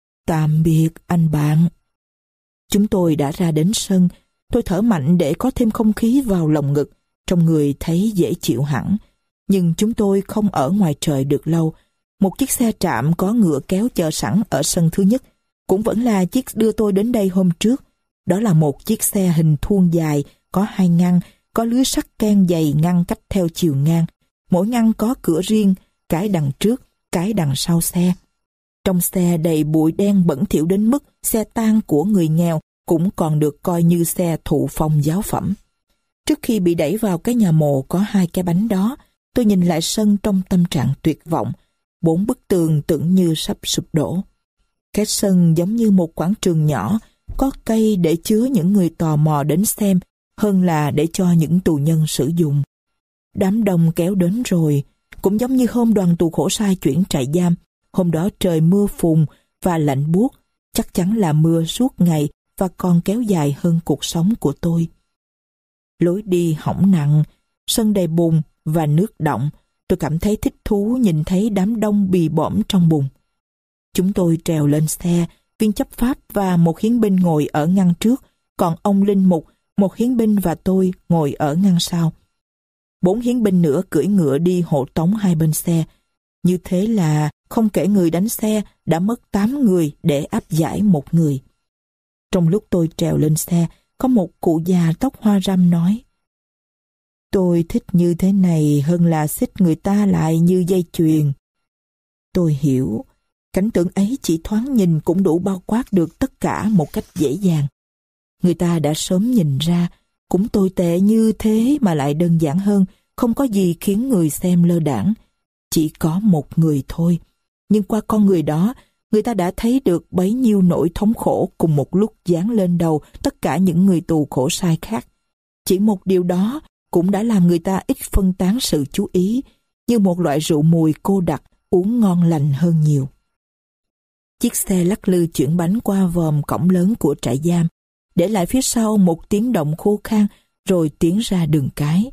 Tạm biệt anh bạn. Chúng tôi đã ra đến sân. Tôi thở mạnh để có thêm không khí vào lồng ngực, trong người thấy dễ chịu hẳn. Nhưng chúng tôi không ở ngoài trời được lâu. Một chiếc xe trạm có ngựa kéo chờ sẵn ở sân thứ nhất, cũng vẫn là chiếc đưa tôi đến đây hôm trước. Đó là một chiếc xe hình thuôn dài, có 2 ngăn, có lưới sắt ken dày ngăn cách theo chiều ngang. Mỗi ngăn có cửa riêng, cái đằng trước, cái đằng sau xe. Trong xe đầy bụi đen bẩn thỉu đến mức xe tang của người nghèo cũng còn được coi như xe thụ phong giáo phẩm. Trước khi bị đẩy vào cái nhà mồ có 2 cái bánh đó, tôi nhìn lại sân trong tâm trạng tuyệt vọng. 4 bức tường tưởng như sắp sụp đổ. Cái sân giống như một quảng trường nhỏ, có cây để chứa những người tò mò đến xem hơn là để cho những tù nhân sử dụng. Đám đông kéo đến rồi, cũng giống như hôm đoàn tù khổ sai chuyển trại giam. Hôm đó trời mưa phùn và lạnh buốt, chắc chắn là mưa suốt ngày và còn kéo dài hơn cuộc sống của tôi. Lối đi hỏng nặng, sân đầy bùn và nước đọng. Tôi cảm thấy thích thú nhìn thấy đám đông bì bõm trong bùn. Chúng tôi trèo lên xe, viên chấp pháp và một hiến binh ngồi ở ngăn trước, còn ông linh mục, một hiến binh và tôi ngồi ở ngăn sau. 4 hiến binh nữa cưỡi ngựa đi hộ tống hai bên xe. Như thế là không kể người đánh xe, đã mất 8 người để áp giải một người. Trong lúc tôi trèo lên xe, có một cụ già tóc hoa râm nói: "Tôi thích như thế này hơn là xích người ta lại như dây chuyền." Tôi hiểu, cảnh tượng ấy chỉ thoáng nhìn cũng đủ bao quát được tất cả một cách dễ dàng. Người ta đã sớm nhìn ra, cũng tồi tệ như thế mà lại đơn giản hơn, không có gì khiến người xem lơ đãng. Chỉ có một người thôi, nhưng qua con người đó, người ta đã thấy được bấy nhiêu nỗi thống khổ cùng một lúc giáng lên đầu tất cả những người tù khổ sai khác. Chỉ một điều đó cũng đã làm người ta ít phân tán sự chú ý, như một loại rượu mùi cô đặc uống ngon lành hơn nhiều. Chiếc xe lắc lư chuyển bánh qua vòm cổng lớn của trại giam, để lại phía sau một tiếng động khô khan, rồi tiến ra đường cái.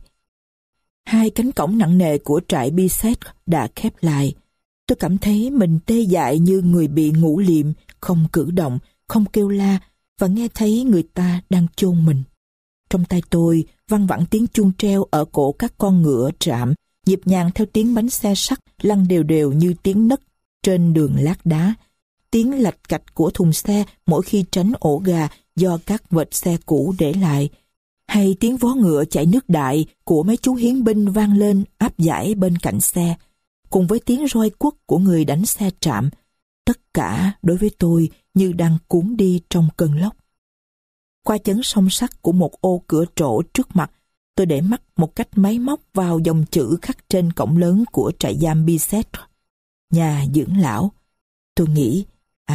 2 cánh cổng nặng nề của trại Bizet đã khép lại. Tôi cảm thấy mình tê dại như người bị ngủ liệm, không cử động, không kêu la, và nghe thấy người ta đang chôn mình. Trong tay tôi văng vẳng tiếng chuông treo ở cổ các con ngựa trạm, nhịp nhàng theo tiếng bánh xe sắt lăn đều đều như tiếng nấc trên đường lát đá. Tiếng lạch cạch của thùng xe mỗi khi tránh ổ gà do các vệt xe cũ để lại, hay tiếng vó ngựa chạy nước đại của mấy chú hiến binh vang lên áp giải bên cạnh xe, cùng với tiếng roi quất của người đánh xe trạm. Tất cả đối với tôi như đang cuốn đi trong cơn lốc. Qua chấn song sắt của một ô cửa trổ trước mặt, tôi để mắt một cách máy móc vào dòng chữ khắc trên cổng lớn của trại giam Bizet: nhà dưỡng lão. Tôi nghĩ,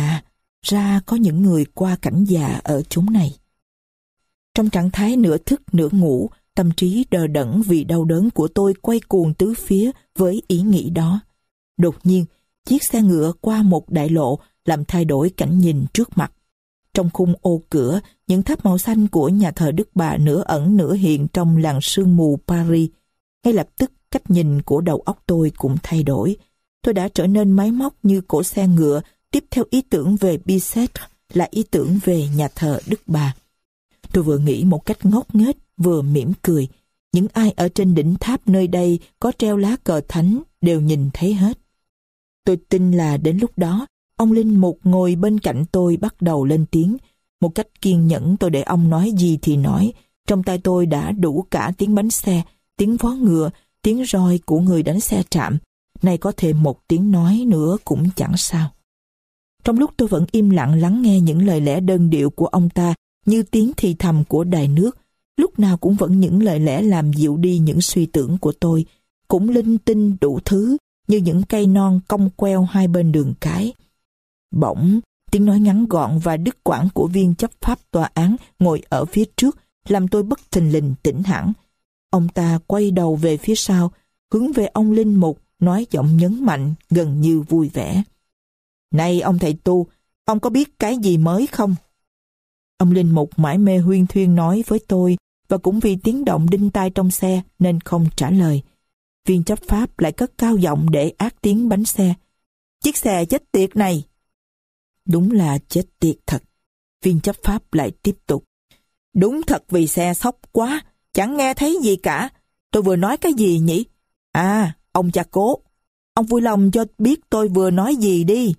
ra có những người qua cảnh già ở chốn này. Trong trạng thái nửa thức nửa ngủ, tâm trí đờ đẫn vì đau đớn của tôi quay cuồng tứ phía với ý nghĩ đó. Đột nhiên, chiếc xe ngựa qua một đại lộ làm thay đổi cảnh nhìn trước mặt. Trong khung ô cửa, những tháp màu xanh của nhà thờ Đức Bà nửa ẩn nửa hiện trong làn sương mù Paris. Ngay lập tức, cách nhìn của đầu óc tôi cũng thay đổi. Tôi đã trở nên máy móc như cỗ xe ngựa, tiếp theo ý tưởng về Bizet là ý tưởng về nhà thờ Đức Bà. Tôi vừa nghĩ một cách ngốc nghếch, vừa mỉm cười. Những ai ở trên đỉnh tháp nơi đây có treo lá cờ thánh đều nhìn thấy hết. Tôi tin là đến lúc đó, ông linh mục ngồi bên cạnh tôi bắt đầu lên tiếng. Một cách kiên nhẫn tôi để ông nói gì thì nói. Trong tai tôi đã đủ cả tiếng bánh xe, tiếng vó ngựa, tiếng roi của người đánh xe trạm. Nay có thêm một tiếng nói nữa cũng chẳng sao. Trong lúc tôi vẫn im lặng lắng nghe những lời lẽ đơn điệu của ông ta như tiếng thì thầm của đài nước, lúc nào cũng vẫn những lời lẽ làm dịu đi những suy tưởng của tôi, cũng linh tinh đủ thứ như những cây non cong queo hai bên đường cái. Bỗng, tiếng nói ngắn gọn và đứt quãng của viên chấp pháp tòa án ngồi ở phía trước làm tôi bất thình lình tỉnh hẳn. Ông ta quay đầu về phía sau, hướng về ông linh mục, nói giọng nhấn mạnh, gần như vui vẻ. Này ông thầy tu, ông có biết cái gì mới không? Ông linh mục mải mê huyên thuyên nói với tôi, và cũng vì tiếng động đinh tai trong xe nên không trả lời. Viên chấp pháp lại cất cao giọng để át tiếng bánh xe. Chiếc xe chết tiệt này! Đúng là chết tiệt thật. Viên chấp pháp lại tiếp tục. Đúng thật vì xe sốc quá, chẳng nghe thấy gì cả. Tôi vừa nói cái gì nhỉ? À, ông cha cố. Ông vui lòng cho biết tôi vừa nói gì đi.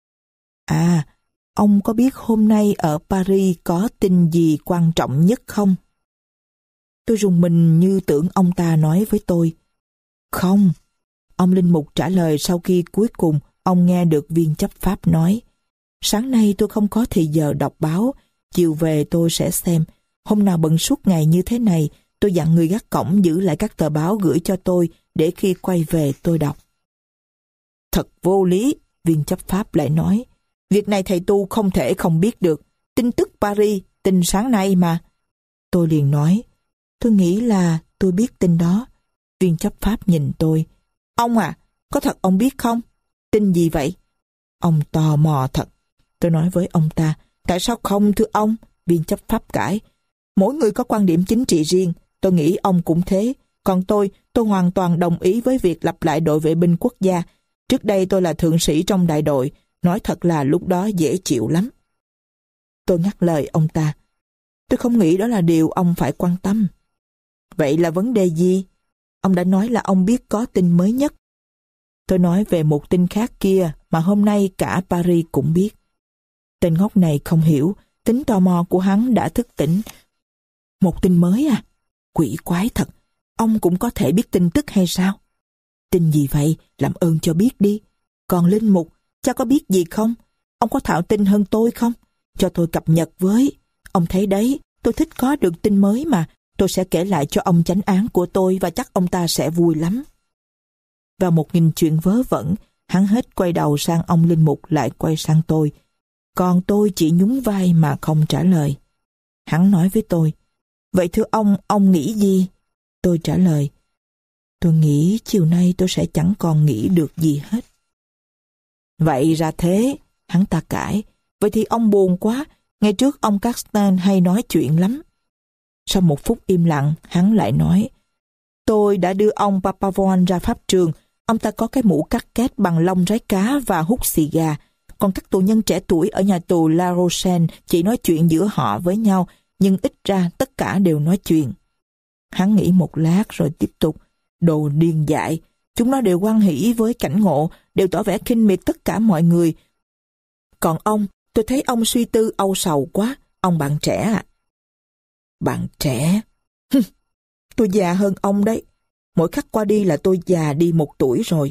À, ông có biết hôm nay ở Paris có tin gì quan trọng nhất không? Tôi rùng mình như tưởng ông ta nói với tôi. Không. Ông linh mục trả lời sau khi cuối cùng ông nghe được viên chấp pháp nói. Sáng nay tôi không có thời giờ đọc báo, chiều về tôi sẽ xem. Hôm nào bận suốt ngày như thế này, tôi dặn người gác cổng giữ lại các tờ báo gửi cho tôi để khi quay về tôi đọc. Thật vô lý, viên chấp pháp lại nói. Việc này thầy tu không thể không biết được. Tin tức Paris, tin sáng nay mà. Tôi liền nói, tôi nghĩ là tôi biết tin đó. Viên chấp pháp nhìn tôi. Ông à, có thật ông biết không? Tin gì vậy? Ông tò mò thật. Tôi nói với ông ta, tại sao không thưa ông? Viên chấp pháp cãi. Mỗi người có quan điểm chính trị riêng, tôi nghĩ ông cũng thế. Còn tôi hoàn toàn đồng ý với việc lập lại đội vệ binh quốc gia. Trước đây tôi là thượng sĩ trong đại đội, nói thật là lúc đó dễ chịu lắm. Tôi ngắt lời ông ta. Tôi không nghĩ đó là điều ông phải quan tâm. Vậy là vấn đề gì? Ông đã nói là ông biết có tin mới nhất. Tôi nói về một tin khác kia mà hôm nay cả Paris cũng biết. Tên ngốc này không hiểu, tính tò mò của hắn đã thức tỉnh. Một tin mới à? Quỷ quái thật. Ông cũng có thể biết tin tức hay sao? Tin gì vậy? Làm ơn cho biết đi. Còn linh mục, cha có biết gì không? Ông có thạo tin hơn tôi không? Cho tôi cập nhật với. Ông thấy đấy, tôi thích có được tin mới mà. Tôi sẽ kể lại cho ông chánh án của tôi và chắc ông ta sẽ vui lắm. Vào một nghìn chuyện vớ vẩn, hắn hết quay đầu sang ông linh mục lại quay sang tôi. Còn tôi chỉ nhún vai mà không trả lời. Hắn nói với tôi, vậy thưa ông nghĩ gì? Tôi trả lời, tôi nghĩ chiều nay tôi sẽ chẳng còn nghĩ được gì hết. Vậy ra thế, hắn ta cãi. Vậy thì ông buồn quá, ngày trước ông Castan hay nói chuyện lắm. Sau một phút im lặng, hắn lại nói, tôi đã đưa ông Papavon ra pháp trường. Ông ta có cái mũ cắt két bằng lông rái cá và hút xì gà. Còn các tù nhân trẻ tuổi ở nhà tù La Rochelle chỉ nói chuyện giữa họ với nhau, nhưng ít ra tất cả đều nói chuyện. Hắn nghĩ một lát rồi tiếp tục, đồ điên dại. Chúng nó đều hoan hỉ với cảnh ngộ, đều tỏ vẻ khinh miệt tất cả mọi người. Còn ông, tôi thấy ông suy tư âu sầu quá. Ông bạn trẻ à? Bạn trẻ? Tôi già hơn ông đấy. Mỗi khắc qua đi là tôi già đi 1 tuổi rồi.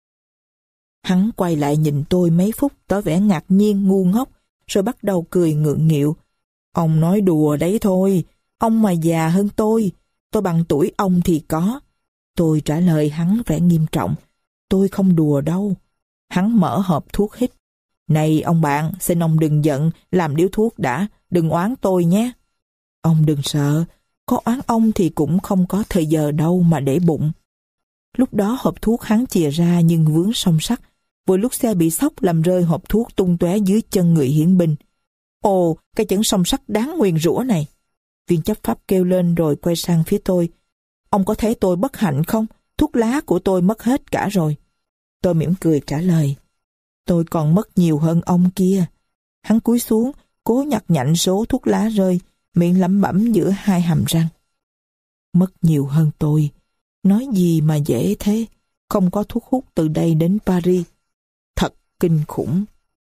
Hắn quay lại nhìn tôi mấy phút tỏ vẻ ngạc nhiên ngu ngốc, rồi bắt đầu cười ngượng nghịu. Ông nói đùa đấy thôi, ông mà già hơn tôi bằng tuổi ông thì có. Tôi trả lời hắn vẻ nghiêm trọng. Tôi không đùa đâu. Hắn mở hộp thuốc hít. Này ông bạn, xin ông đừng giận, làm điếu thuốc đã, đừng oán tôi nhé. Ông đừng sợ, có oán ông thì cũng không có thời giờ đâu mà để bụng. Lúc đó hộp thuốc hắn chìa ra nhưng vướng song sắt. Vừa lúc xe bị sốc làm rơi hộp thuốc tung tóe dưới chân người hiển binh. Ồ, cái chẩn song sắt đáng nguyền rủa này. Viên chấp pháp kêu lên rồi quay sang phía tôi. Ông có thấy tôi bất hạnh không? Thuốc lá của tôi mất hết cả rồi. Tôi mỉm cười trả lời. Tôi còn mất nhiều hơn ông kia. Hắn cúi xuống, cố nhặt nhạnh số thuốc lá rơi, miệng lẩm bẩm giữa hai hàm răng. Mất nhiều hơn tôi. Nói gì mà dễ thế. Không có thuốc hút từ đây đến Paris. Thật kinh khủng.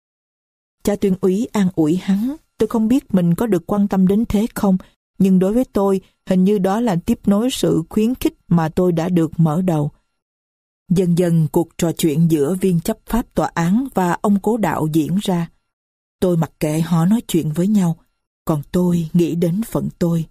Cha tuyên úy an ủi hắn. Tôi không biết mình có được quan tâm đến thế không, nhưng đối với tôi, hình như đó là tiếp nối sự khuyến khích mà tôi đã được mở đầu. Dần dần cuộc trò chuyện giữa viên chấp pháp tòa án và ông cố đạo diễn ra. Tôi mặc kệ họ nói chuyện với nhau, còn tôi nghĩ đến phận tôi.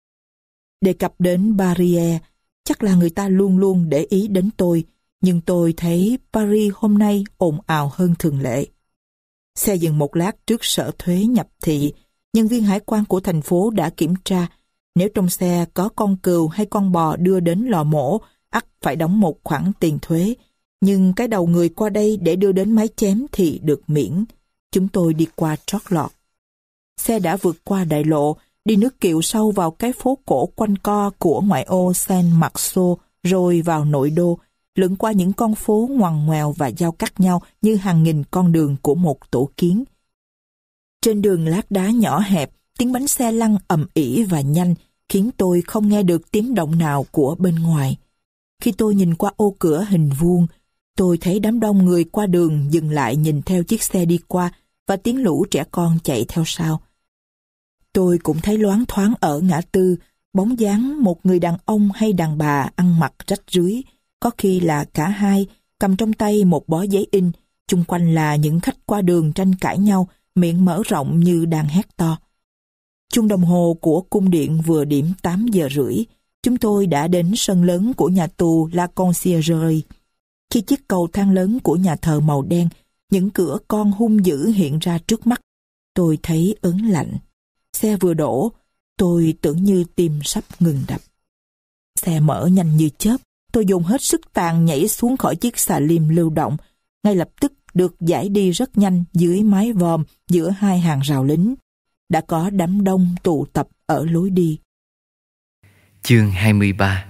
Đề cập đến Barrière, chắc là người ta luôn luôn để ý đến tôi, nhưng tôi thấy Paris hôm nay ồn ào hơn thường lệ. Xe dừng một lát trước sở thuế nhập thị, nhân viên hải quan của thành phố đã kiểm tra. Nếu trong xe có con cừu hay con bò đưa đến lò mổ, ắt phải đóng một khoản tiền thuế. Nhưng cái đầu người qua đây để đưa đến máy chém thì được miễn. Chúng tôi đi qua trót lọt. Xe đã vượt qua đại lộ, đi nước kiệu sâu vào cái phố cổ quanh co của ngoại ô Saint-Marceau, rồi vào nội đô, lượn qua những con phố ngoằn ngoèo và giao cắt nhau như hàng nghìn con đường của một tổ kiến. Trên đường lát đá nhỏ hẹp, tiếng bánh xe lăn ầm ĩ và nhanh, khiến tôi không nghe được tiếng động nào của bên ngoài. Khi tôi nhìn qua ô cửa hình vuông, tôi thấy đám đông người qua đường dừng lại nhìn theo chiếc xe đi qua và tiếng lũ trẻ con chạy theo sau. Tôi cũng thấy loáng thoáng ở ngã tư bóng dáng một người đàn ông hay đàn bà ăn mặc rách rưới, có khi là cả hai, cầm trong tay một bó giấy in, chung quanh là những khách qua đường tranh cãi nhau, miệng mở rộng như đang hét to. Chuông đồng hồ của cung điện vừa điểm 8 giờ rưỡi, chúng tôi đã đến sân lớn của nhà tù La Conciergerie. Khi chiếc cầu thang lớn của nhà thờ màu đen, những cửa con hung dữ hiện ra trước mắt, tôi thấy ớn lạnh. Xe vừa đổ, tôi tưởng như tim sắp ngừng đập. Xe mở nhanh như chớp, tôi dùng hết sức tàn nhảy xuống khỏi chiếc xà lim lưu động, ngay lập tức được giải đi rất nhanh dưới mái vòm giữa hai hàng rào lính. Đã có đám đông tụ tập ở lối đi. Chương 23.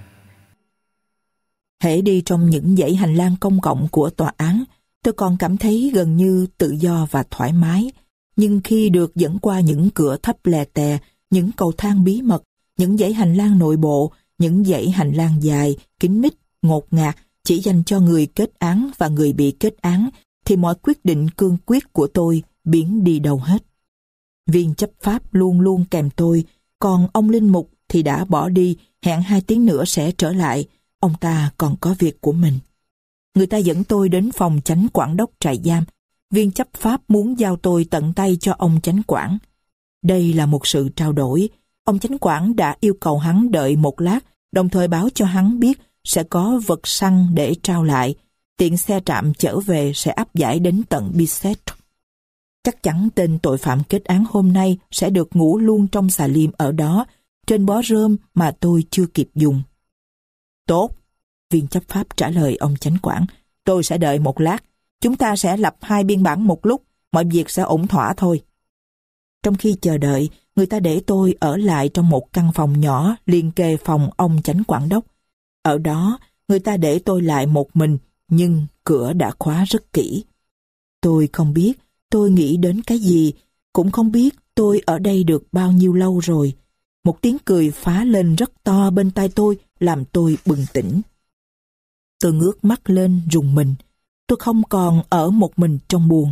Hễ đi trong những dãy hành lang công cộng của tòa án, tôi còn cảm thấy gần như tự do và thoải mái. Nhưng khi được dẫn qua những cửa thấp lè tè, những cầu thang bí mật, những dãy hành lang nội bộ, những dãy hành lang dài, kín mít, ngột ngạt, chỉ dành cho người kết án và người bị kết án, thì mọi quyết định cương quyết của tôi biến đi đâu hết. Viên chấp pháp luôn luôn kèm tôi, còn ông linh mục thì đã bỏ đi, hẹn 2 tiếng nữa sẽ trở lại. Ông ta còn có việc của mình. Người ta dẫn tôi đến phòng chánh quản đốc trại giam. Viên chấp pháp muốn giao tôi tận tay cho ông chánh quản. Đây là một sự trao đổi. Ông chánh quản đã yêu cầu hắn đợi một lát, đồng thời báo cho hắn biết sẽ có vật săn để trao lại. Tiện xe trạm chở về sẽ áp giải đến tận Bicêtre. Chắc chắn tên tội phạm kết án hôm nay sẽ được ngủ luôn trong xà lim ở đó, trên bó rơm mà tôi chưa kịp dùng. Tốt, viên chấp pháp trả lời ông chánh quản. Tôi sẽ đợi một lát. Chúng ta sẽ lập 2 biên bản một lúc, mọi việc sẽ ổn thỏa thôi. Trong khi chờ đợi, người ta để tôi ở lại trong một căn phòng nhỏ liền kề phòng ông chánh quản đốc. Ở đó, người ta để tôi lại một mình, nhưng cửa đã khóa rất kỹ. Tôi không biết tôi nghĩ đến cái gì, cũng không biết tôi ở đây được bao nhiêu lâu rồi. Một tiếng cười phá lên rất to bên tai tôi, làm tôi bừng tỉnh. Tôi ngước mắt lên rùng mình. Tôi không còn ở một mình trong buồng.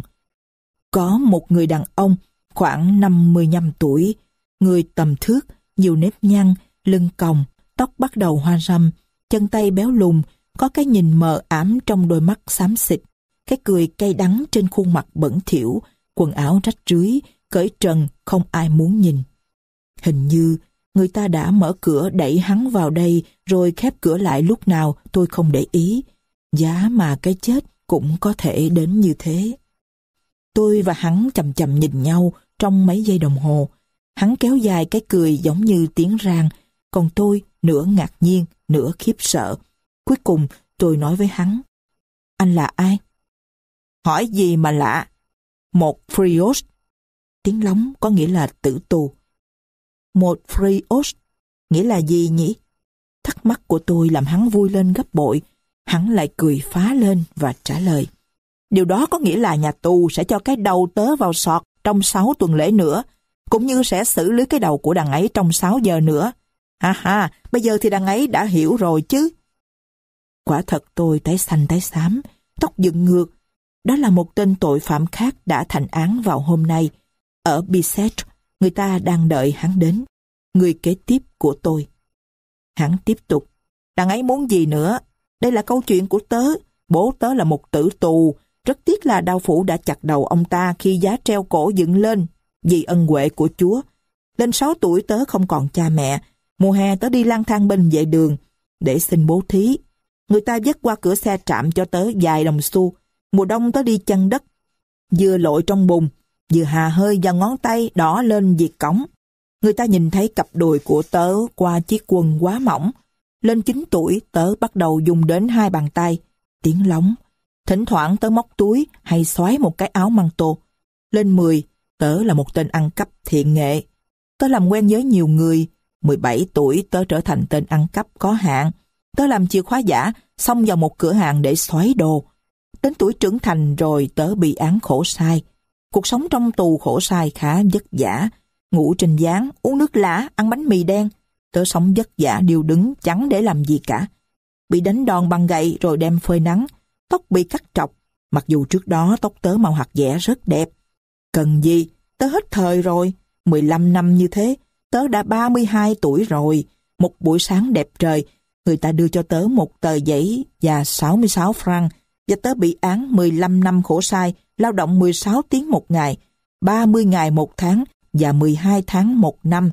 Có một người đàn ông khoảng 55 tuổi, người tầm thước, nhiều nếp nhăn, lưng còng, tóc bắt đầu hoa râm, chân tay béo lùn, có cái nhìn mờ ám trong đôi mắt xám xịt, cái cười cay đắng trên khuôn mặt bẩn thỉu, quần áo rách rưới, cởi trần không ai muốn nhìn. Hình như người ta đã mở cửa đẩy hắn vào đây rồi khép cửa lại lúc nào tôi không để ý. Giá mà cái chết cũng có thể đến như thế. Tôi và hắn chầm chầm nhìn nhau trong mấy giây đồng hồ. Hắn kéo dài cái cười giống như tiếng rang, còn tôi nửa ngạc nhiên, nửa khiếp sợ. Cuối cùng tôi nói với hắn: Anh là ai? Hỏi gì mà lạ? Một frios. Tiếng lóng có nghĩa là tử tù. Một frios nghĩa là gì nhỉ? Thắc mắc của tôi làm hắn vui lên gấp bội. Hắn lại cười phá lên và trả lời: Điều đó có nghĩa là nhà tù sẽ cho cái đầu tớ vào sọt trong 6 tuần lễ nữa, cũng như sẽ xử lý cái đầu của đằng ấy trong 6 giờ nữa. Ha ha, bây giờ thì đằng ấy đã hiểu rồi chứ. Quả thật tôi tái xanh tái xám, tóc dựng ngược. Đó là một tên tội phạm khác đã thành án vào hôm nay. Ở Bicêtre, người ta đang đợi hắn đến. Người kế tiếp của tôi. Hắn tiếp tục. Đằng ấy muốn gì nữa? Đây là câu chuyện của tớ. Bố tớ là một tử tù. Rất tiếc là đao phủ đã chặt đầu ông ta khi giá treo cổ dựng lên. Vì ân huệ của Chúa. Lên 6 tuổi tớ không còn cha mẹ. Mùa hè tớ đi lang thang bên vệ đường để xin bố thí. Người ta vất qua cửa xe trạm cho tớ vài đồng xu. Mùa đông tớ đi chân đất. Vừa lội trong bùn, vừa hà hơi và ngón tay đỏ lên vì cống. Người ta nhìn thấy cặp đùi của tớ qua chiếc quần quá mỏng. Lên 9 tuổi tớ bắt đầu dùng đến 2 bàn tay. Tiếng lóng. Thỉnh thoảng tớ móc túi hay xoáy một cái áo măng tô. Lên 10, tớ là một tên ăn cắp thiện nghệ. Tớ làm quen với nhiều người. 17 tuổi tớ trở thành tên ăn cắp có hạn. Tớ làm chìa khóa giả, xông vào một cửa hàng để xoáy đồ. Đến tuổi trưởng thành rồi tớ bị án khổ sai. Cuộc sống trong tù khổ sai khá vất vả. Ngủ trên gián, uống nước lã, ăn bánh mì đen. Tớ sống vất vả điêu đứng, chẳng để làm gì cả. Bị đánh đòn bằng gậy rồi đem phơi nắng. Tóc bị cắt trọc. Mặc dù trước đó tóc tớ màu hạt dẻ rất đẹp. Cần gì? Tớ hết thời rồi. 15 năm như thế, tớ đã 32 tuổi rồi. Một buổi sáng đẹp trời, người ta đưa cho tớ một tờ giấy và 66 franc, và tớ bị án 15 năm khổ sai, lao động 16 tiếng một ngày, 30 ngày một tháng và 12 tháng một năm.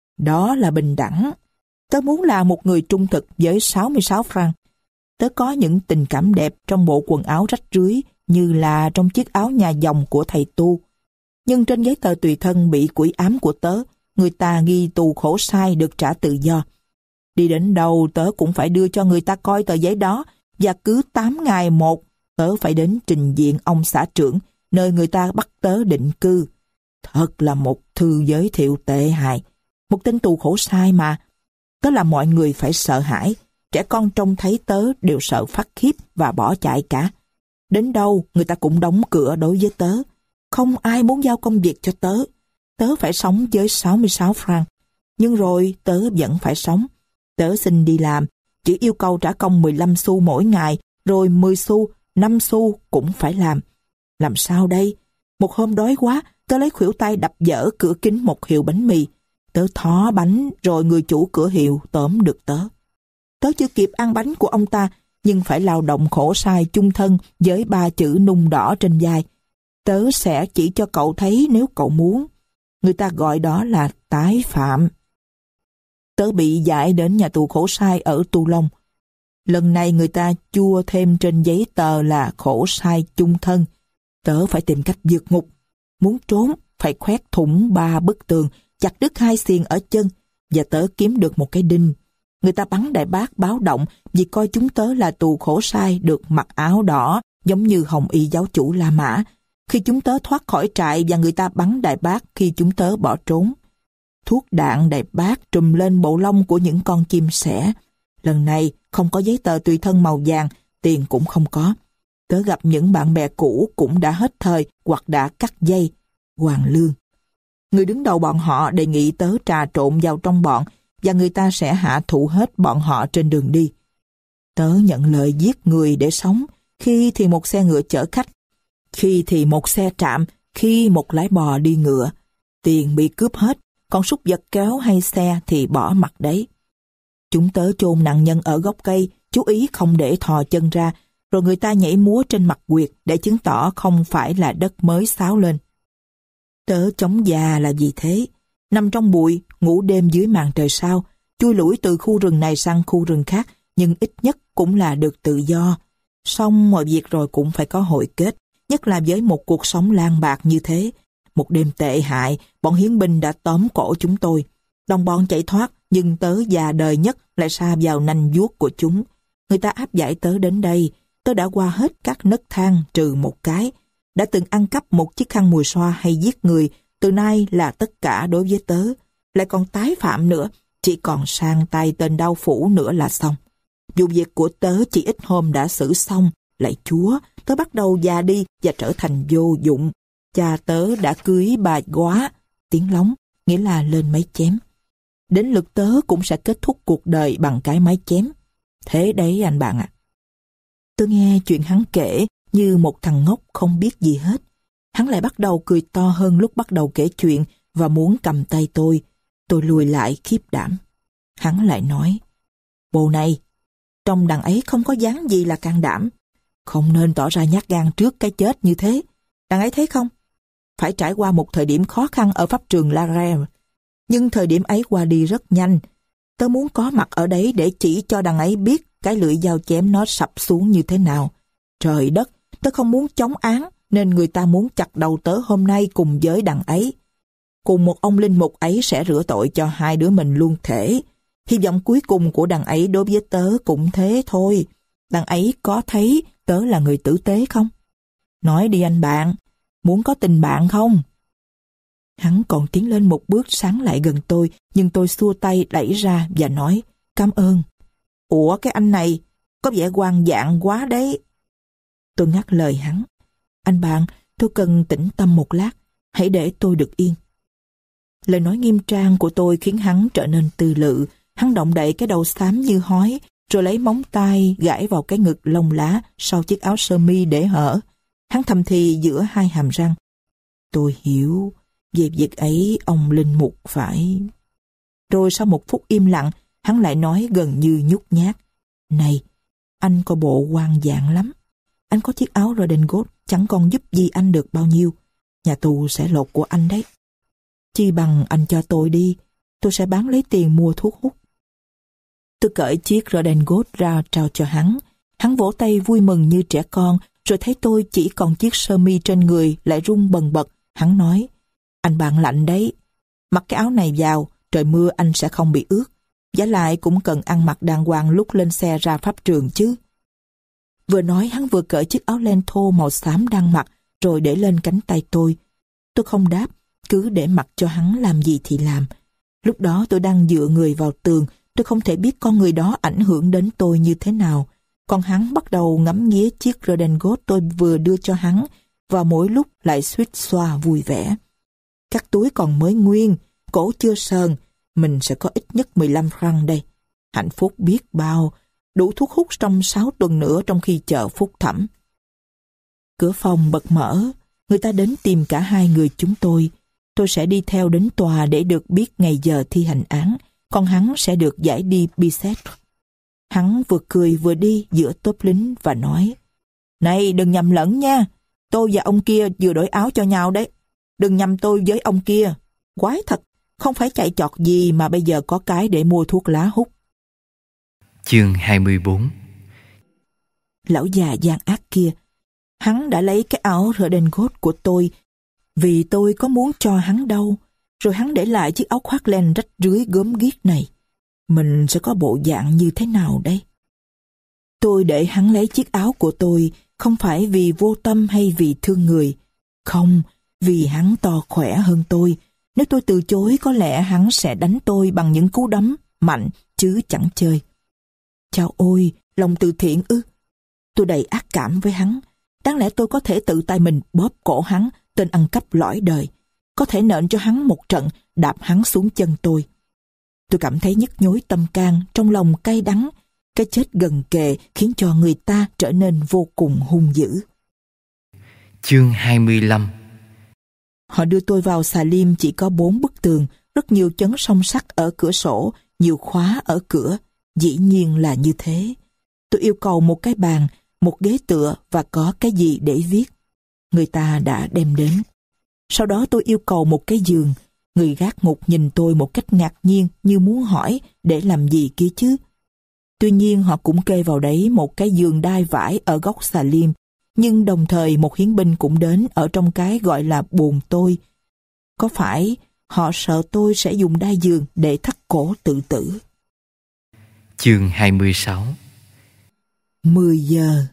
Đó là bình đẳng. Tớ muốn là một người trung thực với 66 franc. Tớ có những tình cảm đẹp trong bộ quần áo rách rưới như là trong chiếc áo nhà dòng của thầy tu. Nhưng trên giấy tờ tùy thân bị quỷ ám của tớ, người ta ghi tù khổ sai được trả tự do. Đi đến đâu tớ cũng phải đưa cho người ta coi tờ giấy đó, và cứ 8 ngày một tớ phải đến trình diện ông xã trưởng nơi người ta bắt tớ định cư. Thật là một thư giới thiệu tệ hại. Một tên tù khổ sai mà. Tớ làm mọi người phải sợ hãi. Trẻ con trông thấy tớ đều sợ phát khiếp và bỏ chạy cả. Đến đâu người ta cũng đóng cửa đối với tớ. Không ai muốn giao công việc cho tớ. Tớ phải sống với 66 franc. Nhưng rồi tớ vẫn phải sống. Tớ xin đi làm, chỉ yêu cầu trả công 15 xu mỗi ngày, rồi 10 xu, 5 xu cũng phải làm. Làm sao đây? Một hôm đói quá, tớ lấy khuỷu tay đập vỡ cửa kính một hiệu bánh mì. Tớ thó bánh, rồi người chủ cửa hiệu tóm được tớ. Tớ chưa kịp ăn bánh của ông ta, nhưng phải lao động khổ sai chung thân với 3 chữ nung đỏ trên vai. Tớ sẽ chỉ cho cậu thấy nếu cậu muốn. Người ta gọi đó là tái phạm. Tớ bị giải đến nhà tù khổ sai ở Toulon. Lần này người ta chua thêm trên giấy tờ là khổ sai chung thân. Tớ phải tìm cách vượt ngục. Muốn trốn, phải khoét thủng 3 bức tường, chặt đứt 2 xiềng ở chân, và tớ kiếm được một cái đinh. Người ta bắn đại bác báo động vì coi chúng tớ là tù khổ sai được mặc áo đỏ, giống như Hồng Y giáo chủ La Mã, khi chúng tớ thoát khỏi trại, và người ta bắn đại bác khi chúng tớ bỏ trốn. Thuốc đạn đại bác trùm lên bộ lông của những con chim sẻ. Lần này không có giấy tờ tùy thân màu vàng, tiền cũng không có. Tớ gặp những bạn bè cũ cũng đã hết thời hoặc đã cắt dây. Hoàn lương. Người đứng đầu bọn họ đề nghị tớ trà trộn vào trong bọn, và người ta sẽ hạ thụ hết bọn họ trên đường đi. Tớ nhận lời giết người để sống, khi thì một xe ngựa chở khách, khi thì một xe trạm, khi một lái bò đi ngựa. Tiền bị cướp hết, còn súc vật kéo hay xe thì bỏ mặc đấy. Chúng tớ chôn nạn nhân ở gốc cây, chú ý không để thò chân ra, rồi người ta nhảy múa trên mặt quyệt để chứng tỏ không phải là đất mới xáo lên. Tớ chống già là vì thế. Nằm trong bụi, ngủ đêm dưới màn trời sao, chui lủi từ khu rừng này sang khu rừng khác, nhưng ít nhất cũng là được tự do. Xong mọi việc rồi cũng phải có hồi kết, nhất là với một cuộc sống lang bạc như thế. Một đêm tệ hại, bọn hiến binh đã tóm cổ chúng tôi. Đồng bọn chạy thoát, nhưng tớ già đời nhất lại sa vào nanh vuốt của chúng. Người ta áp giải tớ đến đây. Tớ đã qua hết các nấc thang trừ một cái. Đã từng ăn cắp một chiếc khăn mùi xoa hay giết người, từ nay là tất cả đối với tớ. Lại còn tái phạm nữa, chỉ còn sang tay tên đao phủ nữa là xong. Vụ việc của tớ chỉ ít hôm đã xử xong. Lạy Chúa, tớ bắt đầu già đi và trở thành vô dụng. Cha tớ đã cưới bà góa, tiếng lóng, nghĩa là lên máy chém. Đến lượt tớ cũng sẽ kết thúc cuộc đời bằng cái máy chém. Thế đấy anh bạn ạ. Tôi nghe chuyện hắn kể như một thằng ngốc không biết gì hết. Hắn lại bắt đầu cười to hơn lúc bắt đầu kể chuyện và muốn cầm tay tôi. Tôi lùi lại khiếp đảm. Hắn lại nói, bồ này, trong đằng ấy không có dáng gì là can đảm. Không nên tỏ ra nhát gan trước cái chết như thế. Đằng ấy thấy không? Phải trải qua một thời điểm khó khăn ở pháp trường La Rêve. Nhưng thời điểm ấy qua đi rất nhanh. Tớ muốn có mặt ở đấy để chỉ cho đằng ấy biết cái lưỡi dao chém nó sập xuống như thế nào. Trời đất, tớ không muốn chống án nên người ta muốn chặt đầu tớ hôm nay cùng với đằng ấy. Cùng một ông linh mục ấy sẽ rửa tội cho hai đứa mình luôn thể. Hy vọng cuối cùng của đằng ấy đối với tớ cũng thế thôi. Đằng ấy có thấy tớ là người tử tế không? Nói đi anh bạn, muốn có tình bạn không? Hắn còn tiến lên một bước sán lại gần tôi, nhưng tôi xua tay đẩy ra và nói, cảm ơn. Ủa cái anh này, có vẻ ngoan dạng quá đấy. Tôi ngắt lời hắn. Anh bạn, tôi cần tĩnh tâm một lát, hãy để tôi được yên. Lời nói nghiêm trang của tôi khiến hắn trở nên tư lự. Hắn động đậy cái đầu xám như hói, rồi lấy móng tay gãi vào cái ngực lông lá sau chiếc áo sơ mi để hở. Hắn thầm thì giữa hai hàm răng. Tôi hiểu, về việc ấy ông linh mục phải... Rồi sau một phút im lặng, hắn lại nói gần như nhút nhát. Này, anh có bộ ngoan dạng lắm. Anh có chiếc áo redingot chẳng còn giúp gì anh được bao nhiêu. Nhà tù sẽ lột của anh đấy. Chi bằng anh cho tôi đi, tôi sẽ bán lấy tiền mua thuốc hút. Tôi cởi chiếc redingot ra trao cho hắn. Hắn vỗ tay vui mừng như trẻ con, rồi thấy tôi chỉ còn chiếc sơ mi trên người lại run bần bật. Hắn nói, anh bạn lạnh đấy, mặc cái áo này vào, trời mưa anh sẽ không bị ướt. Vả lại cũng cần ăn mặc đàng hoàng lúc lên xe ra pháp trường chứ. Vừa nói hắn vừa cởi chiếc áo len thô màu xám đang mặc, rồi để lên cánh tay tôi. Tôi không đáp, cứ để mặc cho hắn làm gì thì làm. Lúc đó tôi đang dựa người vào tường, tôi không thể biết con người đó ảnh hưởng đến tôi như thế nào. Còn hắn bắt đầu ngắm nghía chiếc redingot tôi vừa đưa cho hắn, và mỗi lúc lại suýt xoa vui vẻ. Các túi còn mới nguyên, cổ chưa sờn, mình sẽ có ít nhất 15 franc đây. Hạnh phúc biết bao, đủ thuốc hút trong 6 tuần nữa trong khi chờ phúc thẩm. Cửa phòng bật mở, người ta đến tìm cả hai người chúng tôi. Tôi sẽ đi theo đến tòa để được biết ngày giờ thi hành án, còn hắn sẽ được giải đi Bicêtre. Hắn vừa cười vừa đi giữa tốp lính và nói, này đừng nhầm lẫn nha, tôi và ông kia vừa đổi áo cho nhau đấy. Đừng nhầm tôi với ông kia, quái thật, không phải chạy chọt gì mà bây giờ có cái để mua thuốc lá hút. Chương 24. Lão già gian ác kia, hắn đã lấy cái áo redingot của tôi vì tôi có muốn cho hắn đâu, rồi hắn để lại chiếc áo khoác len rách rưới gớm ghiếc này. Mình sẽ có bộ dạng như thế nào đây? Tôi để hắn lấy chiếc áo của tôi không phải vì vô tâm hay vì thương người. Không, vì hắn to khỏe hơn tôi. Nếu tôi từ chối có lẽ hắn sẽ đánh tôi bằng những cú đấm mạnh chứ chẳng chơi. Chao ôi, lòng từ thiện ư? Tôi đầy ác cảm với hắn. Đáng lẽ tôi có thể tự tay mình bóp cổ hắn, tên ăn cắp lõi đời. Có thể nện cho hắn một trận, đạp hắn xuống chân tôi. Tôi cảm thấy nhức nhối tâm can, trong lòng cay đắng. Cái chết gần kề khiến cho người ta trở nên vô cùng hung dữ. Chương 25. Họ đưa tôi vào xà lim chỉ có 4 bức tường, rất nhiều chấn song sắt ở cửa sổ, nhiều khóa ở cửa. Dĩ nhiên là như thế. Tôi yêu cầu một cái bàn, một ghế tựa và có cái gì để viết. Người ta đã đem đến. Sau đó tôi yêu cầu một cái giường. Người gác ngục nhìn tôi một cách ngạc nhiên như muốn hỏi để làm gì kia chứ. Tuy nhiên họ cũng kê vào đấy một cái giường đai vải ở góc xà lim, nhưng đồng thời một hiến binh cũng đến ở trong cái gọi là buồng tôi. Có phải họ sợ tôi sẽ dùng đai giường để thắt cổ tự tử? Chương 26. 10 giờ.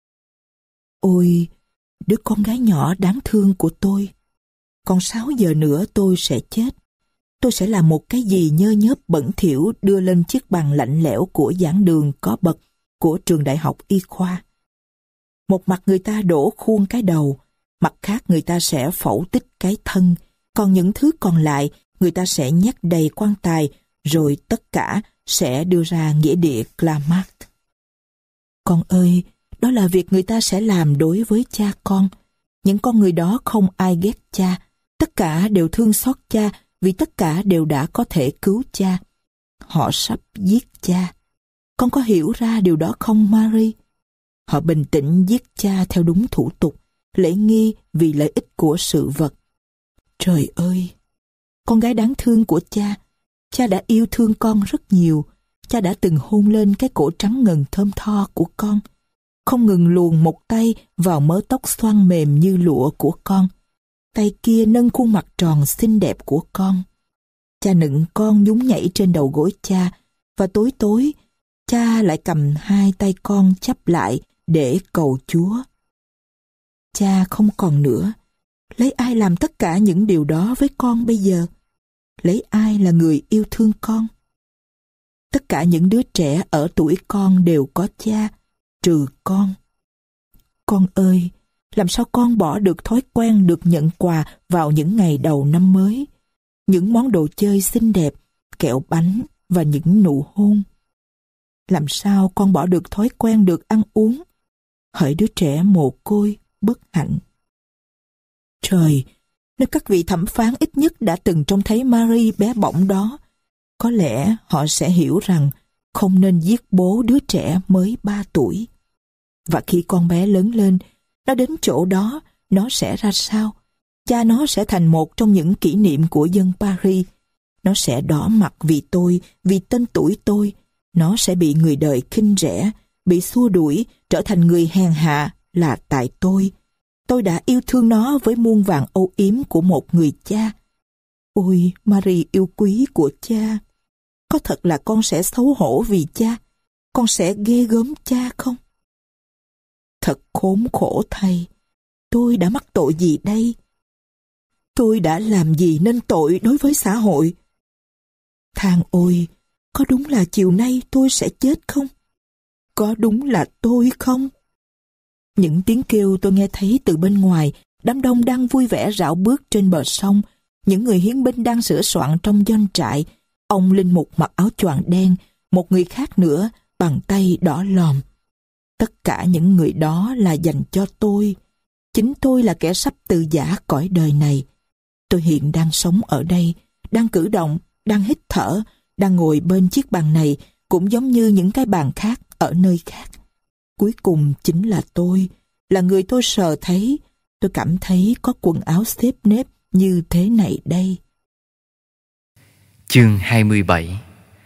Ôi, đứa con gái nhỏ đáng thương của tôi. Còn 6 giờ nữa tôi sẽ chết. Tôi sẽ làm một cái gì nhơ nhớp bẩn thỉu đưa lên chiếc bàn lạnh lẽo của giảng đường có bậc của trường đại học y khoa. Một mặt người ta đổ khuôn cái đầu, mặt khác người ta sẽ phẫu tích cái thân, còn những thứ còn lại người ta sẽ nhét đầy quan tài, rồi tất cả sẽ đưa ra nghĩa địa Clamart. Con ơi, đó là việc người ta sẽ làm đối với cha con. Những con người đó không ai ghét cha, tất cả đều thương xót cha vì tất cả đều đã có thể cứu cha. Họ sắp giết cha. Con có hiểu ra điều đó không, Marie? Họ bình tĩnh giết cha theo đúng thủ tục, lễ nghi vì lợi ích của sự vật. Trời ơi! Con gái đáng thương của cha, cha đã yêu thương con rất nhiều. Cha đã từng hôn lên cái cổ trắng ngần thơm tho của con, không ngừng luồn một tay vào mớ tóc xoăn mềm như lụa của con. Tay kia nâng khuôn mặt tròn xinh đẹp của con. Cha nựng con nhún nhảy trên đầu gối cha, và tối tối, cha lại cầm hai tay con chắp lại để cầu Chúa. Cha không còn nữa. Lấy ai làm tất cả những điều đó với con bây giờ? Lấy ai là người yêu thương con? Tất cả những đứa trẻ ở tuổi con đều có cha, trừ con. Con ơi, làm sao con bỏ được thói quen được nhận quà vào những ngày đầu năm mới? Những món đồ chơi xinh đẹp, kẹo bánh và những nụ hôn. Làm sao con bỏ được thói quen được ăn uống? Hỡi đứa trẻ mồ côi, bất hạnh. Trời, nếu các vị thẩm phán ít nhất đã từng trông thấy Marie bé bỏng đó, có lẽ họ sẽ hiểu rằng không nên giết bố đứa trẻ mới 3 tuổi. Và khi con bé lớn lên, nó đến chỗ đó, nó sẽ ra sao? Cha nó sẽ thành một trong những kỷ niệm của dân Paris. Nó sẽ đỏ mặt vì tôi, vì tên tuổi tôi. Nó sẽ bị người đời khinh rẻ, bị xua đuổi, trở thành người hèn hạ là tại tôi. Tôi đã yêu thương nó với muôn vàn âu yếm của một người cha. Ôi, Marie yêu quý của cha! Có thật là con sẽ xấu hổ vì cha? Con sẽ ghê gớm cha không? Thật khốn khổ thay! Tôi đã mắc tội gì đây? Tôi đã làm gì nên tội đối với xã hội? Thang ôi! Có đúng là chiều nay tôi sẽ chết không? Có đúng là tôi không? Những tiếng kêu tôi nghe thấy từ bên ngoài, đám đông đang vui vẻ rảo bước trên bờ sông, những người hiến binh đang sửa soạn trong doanh trại, ông linh mục mặc áo choàng đen, một người khác nữa bàn tay đỏ lòm. Tất cả những người đó là dành cho tôi. Chính tôi là kẻ sắp từ giã cõi đời này. Tôi hiện đang sống ở đây, đang cử động, đang hít thở, đang ngồi bên chiếc bàn này, cũng giống như những cái bàn khác ở nơi khác. Cuối cùng chính là tôi, là người tôi sờ thấy. Tôi cảm thấy có quần áo xếp nếp như thế này đây. Chương 27.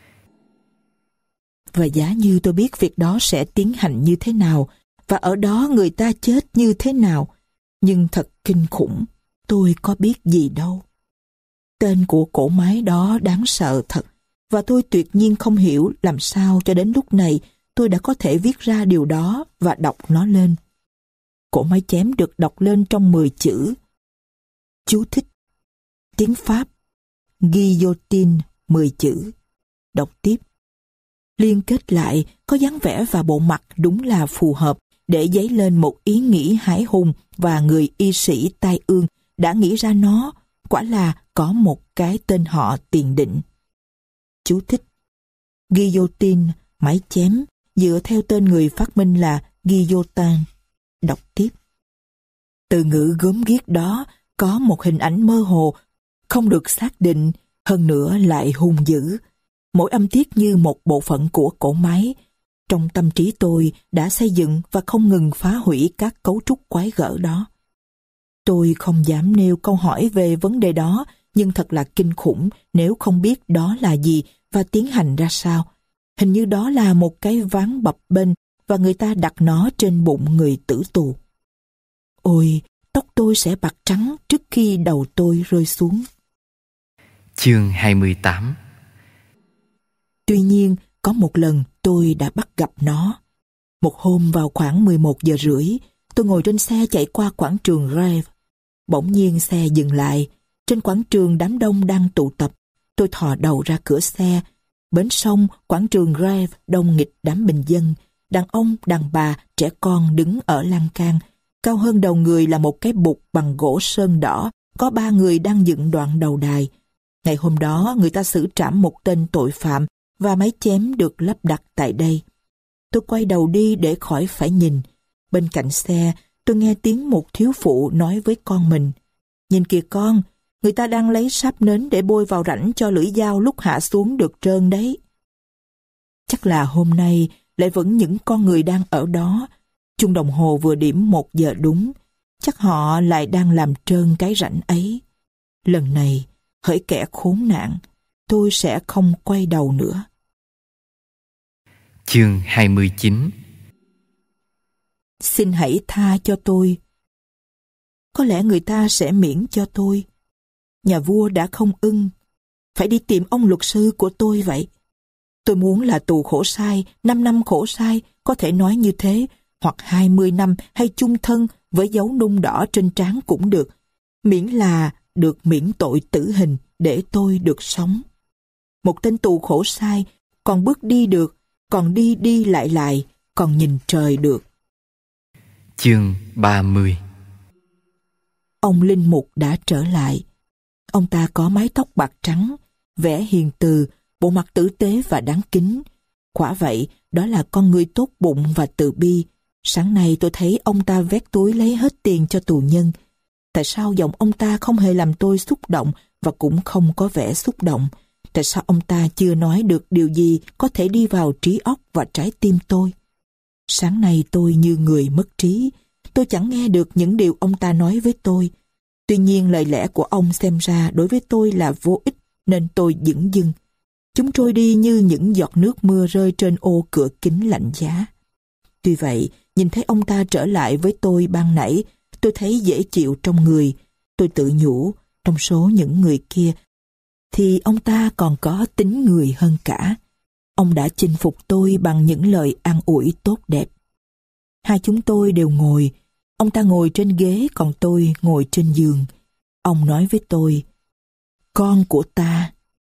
Và giá như tôi biết việc đó sẽ tiến hành như thế nào, và ở đó người ta chết như thế nào, nhưng thật kinh khủng, tôi có biết gì đâu. Tên của cỗ máy đó đáng sợ thật, và tôi tuyệt nhiên không hiểu làm sao cho đến lúc này tôi đã có thể viết ra điều đó và đọc nó lên. Cỗ máy chém được đọc lên trong 10 chữ. Chú thích. Tiếng Pháp. Guillotine 10 chữ. Đọc tiếp. Liên kết lại, có dáng vẻ và bộ mặt đúng là phù hợp để dấy lên một ý nghĩ hãi hùng, và người y sĩ tai ương đã nghĩ ra nó, quả là có một cái tên họ tiền định. Chú thích. Guillotine, máy chém, dựa theo tên người phát minh là Guillotin. Đọc tiếp. Từ ngữ gớm ghiếc đó có một hình ảnh mơ hồ, không được xác định, hơn nữa lại hung dữ. Mỗi âm tiết như một bộ phận của cỗ máy. Trong tâm trí tôi đã xây dựng và không ngừng phá hủy các cấu trúc quái gở đó. Tôi không dám nêu câu hỏi về vấn đề đó, nhưng thật là kinh khủng nếu không biết đó là gì và tiến hành ra sao. Hình như đó là một cái ván bập bênh và người ta đặt nó trên bụng người tử tù. Ôi, tóc tôi sẽ bạc trắng trước khi đầu tôi rơi xuống. Chương 28. Tuy nhiên, có một lần tôi đã bắt gặp nó. Một hôm vào khoảng 11 giờ rưỡi, tôi ngồi trên xe chạy qua quảng trường Grève. Bỗng nhiên xe dừng lại. Trên quảng trường đám đông đang tụ tập. Tôi thò đầu ra cửa xe. Bến sông, quảng trường Grève đông nghịch đám bình dân. Đàn ông, đàn bà, trẻ con đứng ở lan can. Cao hơn đầu người là một cái bục bằng gỗ sơn đỏ. Có 3 người đang dựng đoạn đầu đài. Ngày hôm đó, người ta xử trảm một tên tội phạm và máy chém được lắp đặt tại đây. Tôi quay đầu đi để khỏi phải nhìn. Bên cạnh xe, tôi nghe tiếng một thiếu phụ nói với con mình: "Nhìn kìa con, người ta đang lấy sáp nến để bôi vào rãnh cho lưỡi dao lúc hạ xuống được trơn đấy." Chắc là hôm nay lại vẫn những con người đang ở đó. Chuông đồng hồ vừa điểm 1 giờ đúng. Chắc họ lại đang làm trơn cái rãnh ấy. Lần này, hỡi kẻ khốn nạn, tôi sẽ không quay đầu nữa. Chương 29. Xin hãy tha cho tôi. Có lẽ người ta sẽ miễn cho tôi. Nhà vua đã không ưng. Phải đi tìm ông luật sư của tôi vậy. Tôi muốn là tù khổ sai, 5 năm khổ sai, có thể nói như thế, hoặc 20 năm hay chung thân với dấu nung đỏ trên trán cũng được, miễn là được miễn tội tử hình để tôi được sống. Một tên tù khổ sai còn bước đi được, còn đi đi lại lại, còn nhìn trời được. Chương 30. Ông linh mục đã trở lại. Ông ta có mái tóc bạc trắng, vẻ hiền từ, bộ mặt tử tế và đáng kính. Quả vậy, đó là con người tốt bụng và từ bi. Sáng nay tôi thấy ông ta vét túi lấy hết tiền cho tù nhân. Tại sao giọng ông ta không hề làm tôi xúc động và cũng không có vẻ xúc động? Tại sao ông ta chưa nói được điều gì có thể đi vào trí óc và trái tim tôi? Sáng nay tôi như người mất trí. Tôi chẳng nghe được những điều ông ta nói với tôi. Tuy nhiên lời lẽ của ông xem ra đối với tôi là vô ích nên tôi dửng dưng. Chúng trôi đi như những giọt nước mưa rơi trên ô cửa kính lạnh giá. Tuy vậy, nhìn thấy ông ta trở lại với tôi ban nãy, tôi thấy dễ chịu trong người. Tôi tự nhủ, trong số những người kia, thì ông ta còn có tính người hơn cả. Ông đã chinh phục tôi bằng những lời an ủi tốt đẹp. Hai chúng tôi đều ngồi. Ông ta ngồi trên ghế, còn tôi ngồi trên giường. Ông nói với tôi: "Con của ta."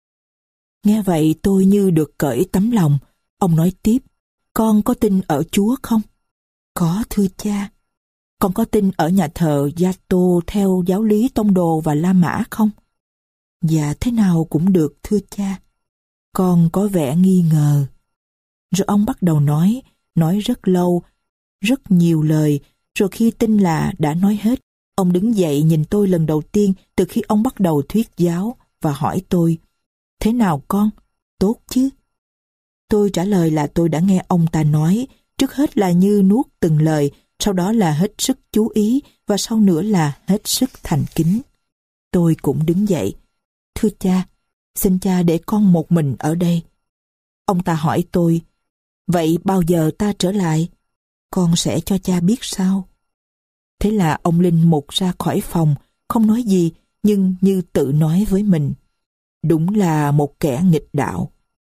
Nghe vậy tôi như được cởi tấm lòng. Ông nói tiếp: "Con có tin ở Chúa không?" "Có, thưa cha." "Con có tin ở nhà thờ Gia-tô theo giáo lý Tông Đồ và La Mã không?" "Dạ, thế nào cũng được, thưa cha." Con có vẻ nghi ngờ. Rồi ông bắt đầu nói rất lâu, rất nhiều lời, rồi khi tin là đã nói hết, ông đứng dậy nhìn tôi lần đầu tiên từ khi ông bắt đầu thuyết giáo và hỏi tôi: "Thế nào con? Tốt chứ?" Tôi trả lời là tôi đã nghe ông ta nói, trước hết là như nuốt từng lời, sau đó là hết sức chú ý và sau nữa là hết sức thành kính. Tôi cũng đứng dậy. "Thưa cha, xin cha để con một mình ở đây." Ông ta hỏi tôi: "Vậy bao giờ ta trở lại?" "Con sẽ cho cha biết sau." Thế là ông linh mục ra khỏi phòng, không nói gì, nhưng như tự nói với mình: "Đúng là một kẻ nghịch đạo."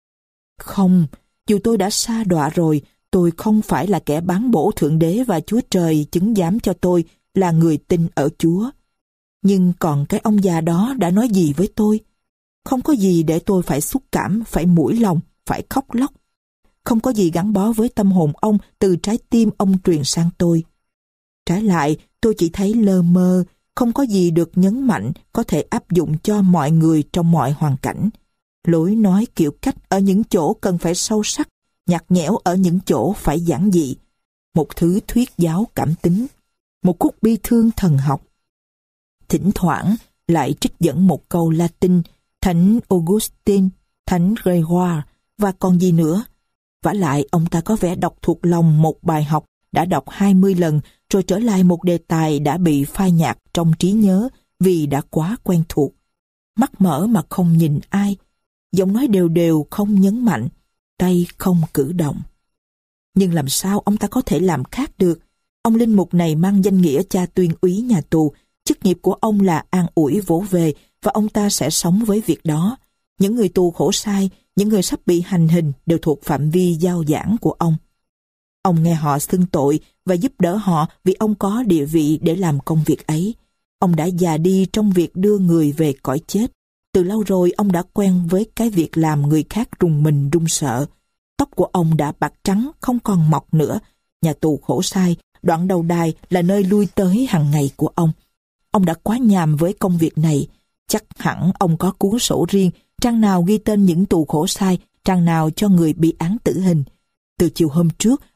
Không, dù tôi đã sa đọa rồi, tôi không phải là kẻ bán bổ Thượng Đế và Chúa Trời chứng giám cho tôi là người tin ở Chúa. Nhưng còn cái ông già đó đã nói gì với tôi? Không có gì để tôi phải xúc cảm, phải mũi lòng, phải khóc lóc. Không có gì gắn bó với tâm hồn ông từ trái tim ông truyền sang tôi. Trái lại, tôi chỉ thấy lơ mơ, không có gì được nhấn mạnh có thể áp dụng cho mọi người trong mọi hoàn cảnh. Lối nói kiểu cách ở những chỗ cần phải sâu sắc, nhạt nhẽo ở những chỗ phải giản dị. Một thứ thuyết giáo cảm tính, một khúc bi thương thần học. Thỉnh thoảng lại trích dẫn một câu Latin, Thánh Augustine, Thánh Grégoire và còn gì nữa. Vả lại ông ta có vẻ đọc thuộc lòng một bài học đã đọc 20 lần rồi trở lại một đề tài đã bị phai nhạt trong trí nhớ vì đã quá quen thuộc. Mắt mở mà không nhìn ai, giọng nói đều đều không nhấn mạnh, tay không cử động. Nhưng làm sao ông ta có thể làm khác được? Ông linh mục này mang danh nghĩa cha tuyên úy nhà tù, chức nghiệp của ông là an ủi vỗ về và ông ta sẽ sống với việc đó. Những người tù khổ sai, những người sắp bị hành hình đều thuộc phạm vi giao giảng của ông. Ông nghe họ xưng tội và giúp đỡ họ vì ông có địa vị để làm công việc ấy. Ông đã già đi trong việc đưa người về cõi chết. Từ lâu rồi ông đã quen với cái việc làm người khác rùng mình run sợ. Tóc của ông đã bạc trắng, không còn mọc nữa. Nhà tù khổ sai, đoạn đầu đài là nơi lui tới hàng ngày của ông. Ông đã quá nhàm với công việc này. Chắc hẳn ông có cuốn sổ riêng, trang nào ghi tên những tù khổ sai, trang nào cho người bị án tử hình. Từ chiều hôm trước,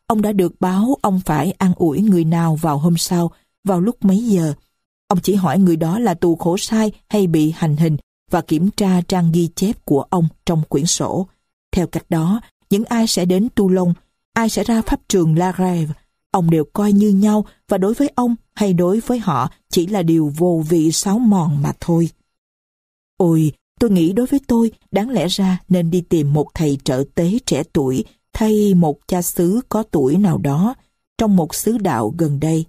Ông đã được báo ông phải an ủi người nào vào hôm sau, vào lúc mấy giờ. Ông chỉ hỏi người đó là tù khổ sai hay bị hành hình và kiểm tra trang ghi chép của ông trong quyển sổ. Theo cách đó, những ai sẽ đến Toulon, ai sẽ ra pháp trường La Grève, ông đều coi như nhau, và đối với ông hay đối với họ chỉ là điều vô vị xáo mòn mà thôi. Ôi, tôi nghĩ đối với tôi, đáng lẽ ra nên đi tìm một thầy trợ tế trẻ tuổi thay một cha xứ có tuổi nào đó trong một xứ đạo gần đây.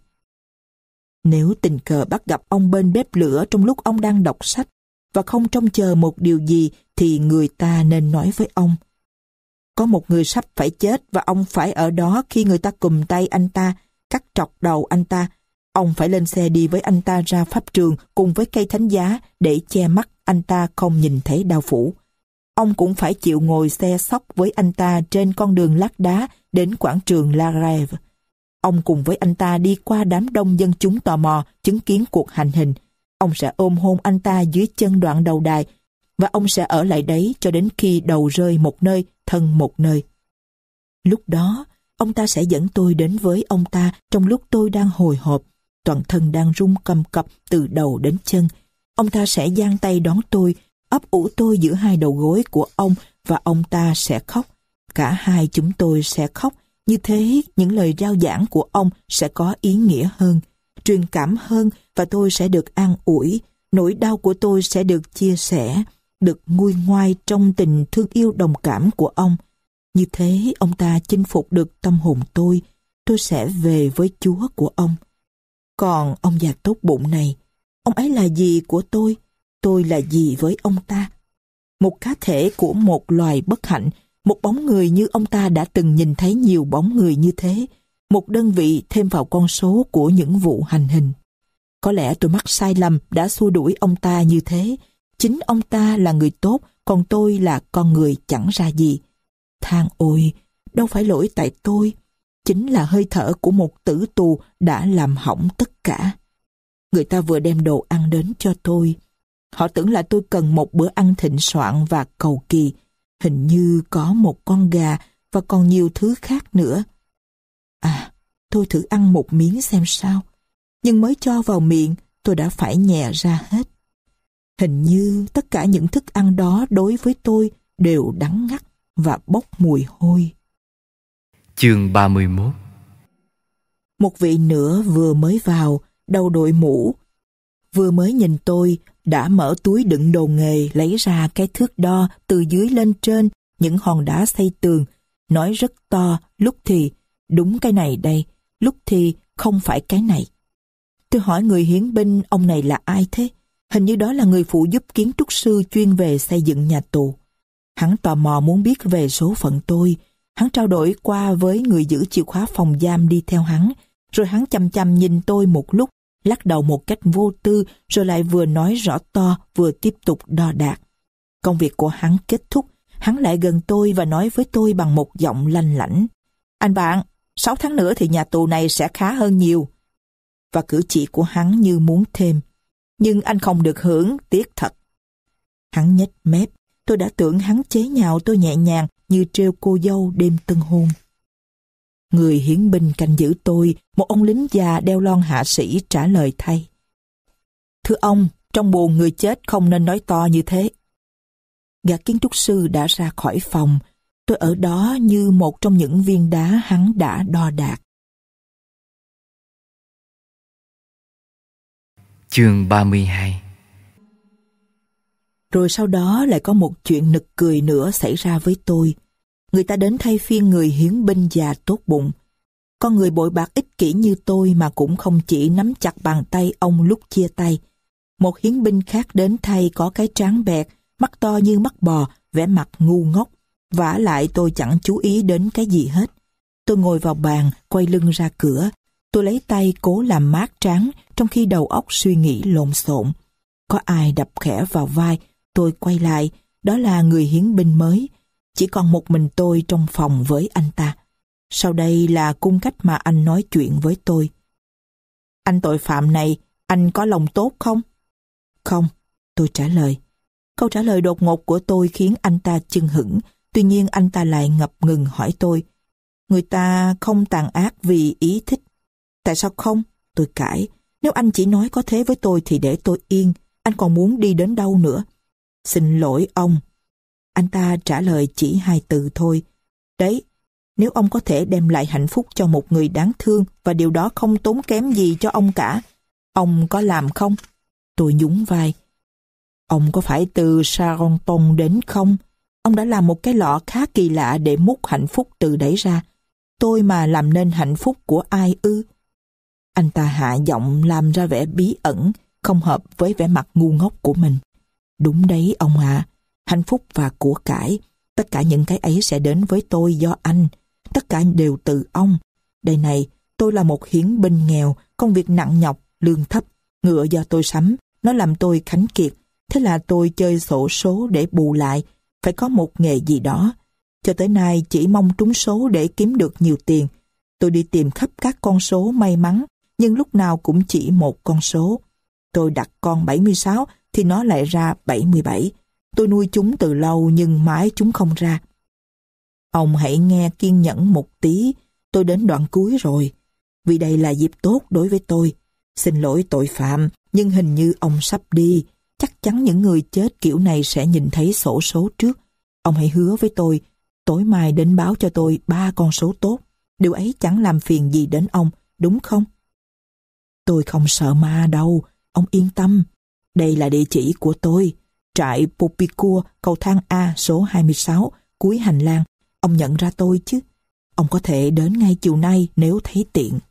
Nếu tình cờ bắt gặp ông bên bếp lửa trong lúc ông đang đọc sách và không trông chờ một điều gì, thì người ta nên nói với ông: có một người sắp phải chết và ông phải ở đó khi người ta cùm tay anh ta, cắt trọc đầu anh ta. Ông phải lên xe đi với anh ta ra pháp trường cùng với cây thánh giá để che mắt anh ta không nhìn thấy đao phủ. Ông cũng phải chịu ngồi xe xóc với anh ta trên con đường lát đá đến quảng trường La Grève. Ông cùng với anh ta đi qua đám đông dân chúng tò mò chứng kiến cuộc hành hình. Ông sẽ ôm hôn anh ta dưới chân đoạn đầu đài, và ông sẽ ở lại đấy cho đến khi đầu rơi một nơi, thân một nơi. Lúc đó, ông ta sẽ dẫn tôi đến với ông ta trong lúc tôi đang hồi hộp, toàn thân đang run cầm cập từ đầu đến chân. Ông ta sẽ giang tay đón tôi, ấp ủ tôi giữa hai đầu gối của ông, và ông ta sẽ khóc. Cả hai chúng tôi sẽ khóc. Như thế, những lời rao giảng của ông sẽ có ý nghĩa hơn, truyền cảm hơn, và tôi sẽ được an ủi. Nỗi đau của tôi sẽ được chia sẻ, được nguôi ngoai trong tình thương yêu đồng cảm của ông. Như thế, ông ta chinh phục được tâm hồn tôi sẽ về với Chúa của ông. Còn ông già tốt bụng này, ông ấy là gì của tôi là gì với ông ta? Một cá thể của một loài bất hạnh, một bóng người như ông ta đã từng nhìn thấy nhiều bóng người như thế, một đơn vị thêm vào con số của những vụ hành hình. Có lẽ tôi mắc sai lầm đã xua đuổi ông ta như thế. Chính ông ta là người tốt, còn tôi là con người chẳng ra gì. Than ôi, đâu phải lỗi tại tôi. Chính là hơi thở của một tử tù đã làm hỏng tất cả. Người ta vừa đem đồ ăn đến cho tôi. Họ tưởng là tôi cần một bữa ăn thịnh soạn và cầu kỳ. Hình như có một con gà và còn nhiều thứ khác nữa. Tôi thử ăn một miếng xem sao. Nhưng mới cho vào miệng, tôi đã phải nhè ra hết. Hình như tất cả những thức ăn đó đối với tôi đều đắng ngắt và bốc mùi hôi. Chương 31. Một vị nữa vừa mới vào, đầu đội mũ, vừa mới nhìn tôi, đã mở túi đựng đồ nghề lấy ra cái thước đo từ dưới lên trên những hòn đá xây tường, nói rất to, lúc thì đúng cái này đây, lúc thì không phải cái này. Tôi hỏi người hiến binh ông này là ai thế? Hình như đó là người phụ giúp kiến trúc sư chuyên về xây dựng nhà tù. Hắn tò mò muốn biết về số phận tôi. Hắn trao đổi qua với người giữ chìa khóa phòng giam đi theo hắn, rồi hắn chằm chằm nhìn tôi một lúc, lắc đầu một cách vô tư, rồi lại vừa nói rõ to vừa tiếp tục đo đạc. Công việc của hắn kết thúc, hắn lại gần tôi và nói với tôi bằng một giọng lanh lảnh: "Anh bạn, 6 tháng nữa thì nhà tù này sẽ khá hơn nhiều." Và cử chỉ của hắn như muốn thêm: "Nhưng anh không được hưởng, tiếc thật." Hắn nhếch mép, tôi đã tưởng hắn chế nhạo tôi nhẹ nhàng như trêu cô dâu đêm tân hôn. Người hiến binh canh giữ tôi, một ông lính già đeo lon hạ sĩ, trả lời thay: "Thưa ông, trong buồng người chết không nên nói to như thế." Gã kiến trúc sư đã ra khỏi phòng. Tôi ở đó như một trong những viên đá hắn đã đo đạc. Chương 32. Rồi sau đó lại có một chuyện nực cười nữa xảy ra với tôi. Người ta đến thay phiên người hiến binh già tốt bụng. Con người bội bạc ích kỷ như tôi mà cũng không chỉ nắm chặt bàn tay ông lúc chia tay. Một hiến binh khác đến thay có cái trán bẹt, mắt to như mắt bò, vẻ mặt ngu ngốc. Vả lại tôi chẳng chú ý đến cái gì hết. Tôi ngồi vào bàn, quay lưng ra cửa. Tôi lấy tay cố làm mát trán, trong khi đầu óc suy nghĩ lộn xộn. Có ai đập khẽ vào vai, tôi quay lại, đó là người hiến binh mới. Chỉ còn một mình tôi trong phòng với anh ta. Sau đây là cung cách mà anh nói chuyện với tôi. "Anh tội phạm này, anh có lòng tốt không?" "Không," tôi trả lời. Câu trả lời đột ngột của tôi khiến anh ta chưng hửng. Tuy nhiên anh ta lại ngập ngừng hỏi tôi: Người ta không tàn ác vì ý thích. Tại sao không? Tôi cãi. Nếu anh chỉ nói có thế với tôi thì để tôi yên. Anh còn muốn đi đến đâu nữa? Xin lỗi ông. Anh ta trả lời chỉ 2 từ thôi. Đấy, nếu ông có thể đem lại hạnh phúc cho một người đáng thương và điều đó không tốn kém gì cho ông cả, ông có làm không? Tôi nhún vai. Ông có phải từ Charenton đến không? Ông đã làm một cái lọ khá kỳ lạ để múc hạnh phúc từ đấy ra. Tôi mà làm nên hạnh phúc của ai ư? Anh ta hạ giọng làm ra vẻ bí ẩn, không hợp với vẻ mặt ngu ngốc của mình. Đúng đấy ông ạ, hạnh phúc và của cải, tất cả những cái ấy sẽ đến với tôi do anh. Tất cả đều từ ông. Đây này, tôi là một hiến binh nghèo, công việc nặng nhọc, lương thấp, ngựa do tôi sắm, nó làm tôi khánh kiệt. Thế là tôi chơi xổ số để bù lại, phải có một nghề gì đó. Cho tới nay chỉ mong trúng số để kiếm được nhiều tiền. Tôi đi tìm khắp các con số may mắn, nhưng lúc nào cũng chỉ một con số. Tôi đặt con 76 thì nó lại ra 77. Tôi nuôi chúng từ lâu nhưng mãi chúng không ra. Ông hãy nghe kiên nhẫn một tí, tôi đến đoạn cuối rồi. Vì đây là dịp tốt đối với tôi. Xin lỗi tội phạm, nhưng hình như ông sắp đi. Chắc chắn những người chết kiểu này sẽ nhìn thấy xổ số trước. Ông hãy hứa với tôi, tối mai đến báo cho tôi 3 con số tốt. Điều ấy chẳng làm phiền gì đến ông, đúng không? Tôi không sợ ma đâu, ông yên tâm. Đây là địa chỉ của tôi. Trại Popicourt, cầu thang A số 26, cuối hành lang. Ông nhận ra tôi chứ? Ông có thể đến ngay chiều nay nếu thấy tiện.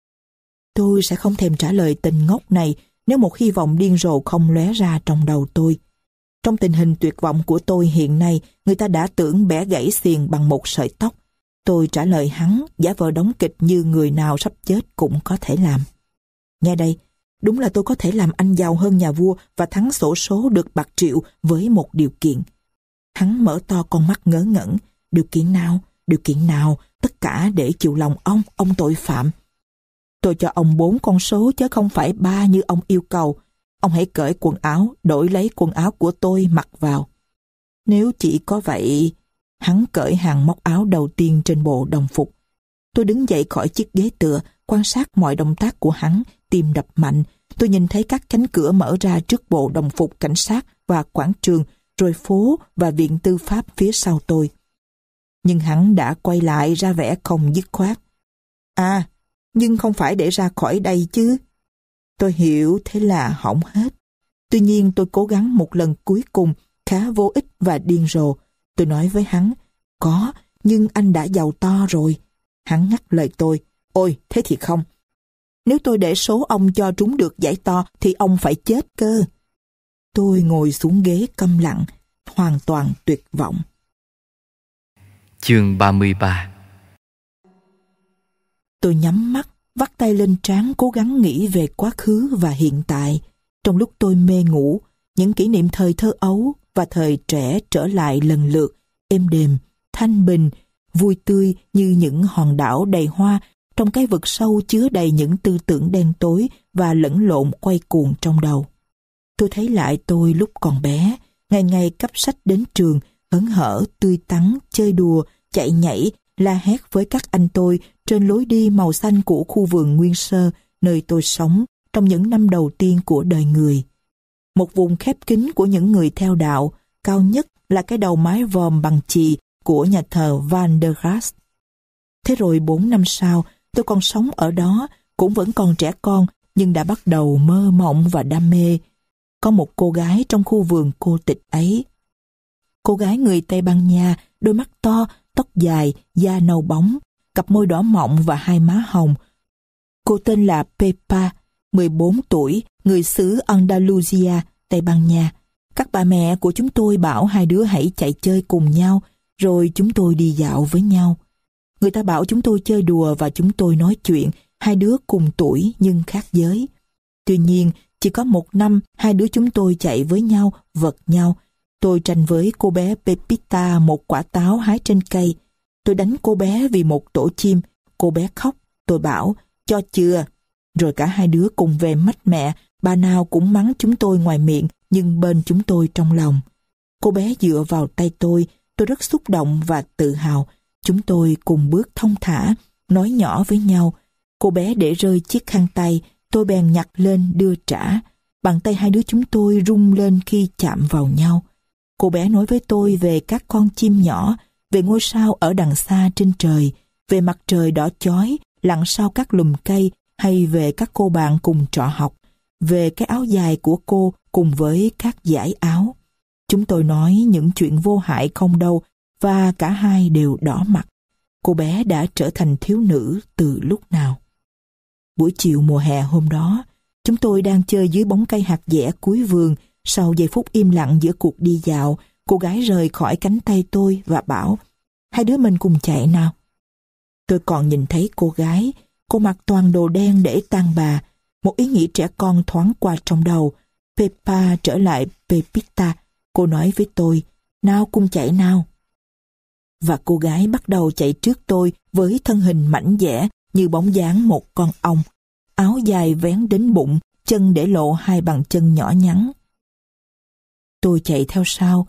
Tôi sẽ không thèm trả lời tình ngốc này nếu một hy vọng điên rồ không lóe ra trong đầu tôi. Trong tình hình tuyệt vọng của tôi hiện nay, người ta đã tưởng bẻ gãy xiềng bằng một sợi tóc. Tôi trả lời hắn, giả vờ đóng kịch như người nào sắp chết cũng có thể làm. Nghe đây, đúng là tôi có thể làm anh giàu hơn nhà vua và thắng xổ số được bạc triệu với một điều kiện. Hắn mở to con mắt ngớ ngẩn. Điều kiện nào? Điều kiện nào? Tất cả để chịu lòng ông tội phạm. Tôi cho ông 4 con số chứ không phải 3 như ông yêu cầu. Ông hãy cởi quần áo, đổi lấy quần áo của tôi mặc vào. Nếu chỉ có vậy... Hắn cởi hàng móc áo đầu tiên trên bộ đồng phục. Tôi đứng dậy khỏi chiếc ghế tựa, quan sát mọi động tác của hắn, tim đập mạnh. Tôi nhìn thấy các cánh cửa mở ra trước bộ đồng phục cảnh sát và quảng trường, rồi phố và viện tư pháp phía sau tôi. Nhưng hắn đã quay lại ra vẻ không dứt khoát. À, nhưng không phải để ra khỏi đây chứ. Tôi hiểu, thế là hỏng hết. Tuy nhiên tôi cố gắng một lần cuối cùng, khá vô ích và điên rồ. Tôi nói với hắn, có, nhưng anh đã giàu to rồi. Hắn ngắt lời tôi, ôi, thế thì không. Nếu tôi để số ông cho trúng được giải to thì ông phải chết cơ. Tôi ngồi xuống ghế câm lặng, hoàn toàn tuyệt vọng. Chương 33. Tôi nhắm mắt, vắt tay lên trán cố gắng nghĩ về quá khứ và hiện tại. Trong lúc tôi mê ngủ, những kỷ niệm thời thơ ấu và thời trẻ trở lại lần lượt, êm đềm, thanh bình, vui tươi như những hòn đảo đầy hoa trong cái vực sâu chứa đầy những tư tưởng đen tối và lẫn lộn quay cuồng trong đầu. Tôi thấy lại tôi lúc còn bé, ngày ngày cắp sách đến trường, hớn hở, tươi tắn, chơi đùa, chạy nhảy, la hét với các anh tôi trên lối đi màu xanh của khu vườn nguyên sơ nơi tôi sống trong những năm đầu tiên của đời người. Một vùng khép kín của những người theo đạo, cao nhất là cái đầu mái vòm bằng chì của nhà thờ Van der Gracht. Thế rồi 4 năm sau, tôi còn sống ở đó, cũng vẫn còn trẻ con, nhưng đã bắt đầu mơ mộng và đam mê. Có một cô gái trong khu vườn cô tịch ấy. Cô gái người Tây Ban Nha, đôi mắt to, tóc dài, da nâu bóng, cặp môi đỏ mọng và hai má hồng. Cô tên là Pepa, 14 tuổi, người xứ Andalusia, Tây Ban Nha. Các bà mẹ của chúng tôi bảo hai đứa hãy chạy chơi cùng nhau, rồi chúng tôi đi dạo với nhau. Người ta bảo chúng tôi chơi đùa và chúng tôi nói chuyện, hai đứa cùng tuổi nhưng khác giới. Tuy nhiên, chỉ có 1 năm, hai đứa chúng tôi chạy với nhau, vật nhau. Tôi tranh với cô bé Pepita một quả táo hái trên cây. Tôi đánh cô bé vì một tổ chim. Cô bé khóc. Tôi bảo, cho chưa? Rồi cả hai đứa cùng về mách mẹ. Bà nào cũng mắng chúng tôi ngoài miệng, nhưng bên chúng tôi trong lòng. Cô bé dựa vào tay tôi rất xúc động và tự hào. Chúng tôi cùng bước thong thả, nói nhỏ với nhau. Cô bé để rơi chiếc khăn tay, tôi bèn nhặt lên đưa trả. Bàn tay hai đứa chúng tôi rung lên khi chạm vào nhau. Cô bé nói với tôi về các con chim nhỏ, về ngôi sao ở đằng xa trên trời, về mặt trời đỏ chói lặn sau các lùm cây, hay về các cô bạn cùng trọ học, về cái áo dài của cô cùng với các dải áo. Chúng tôi nói những chuyện vô hại không đâu, và cả hai đều đỏ mặt. Cô bé đã trở thành thiếu nữ từ lúc nào? Buổi chiều mùa hè hôm đó, chúng tôi đang chơi dưới bóng cây hạt dẻ cuối vườn. Sau giây phút im lặng giữa cuộc đi dạo, cô gái rời khỏi cánh tay tôi và bảo, hai đứa mình cùng chạy nào. Tôi còn nhìn thấy cô gái, cô mặc toàn đồ đen để tang bà. Một ý nghĩ trẻ con thoáng qua trong đầu. Peppa trở lại Pepita. Cô nói với tôi, nào cùng chạy nào. Và cô gái bắt đầu chạy trước tôi với thân hình mảnh dẻ như bóng dáng một con ong. Áo dài vén đến bụng, chân để lộ hai bàn chân nhỏ nhắn. Tôi chạy theo sau.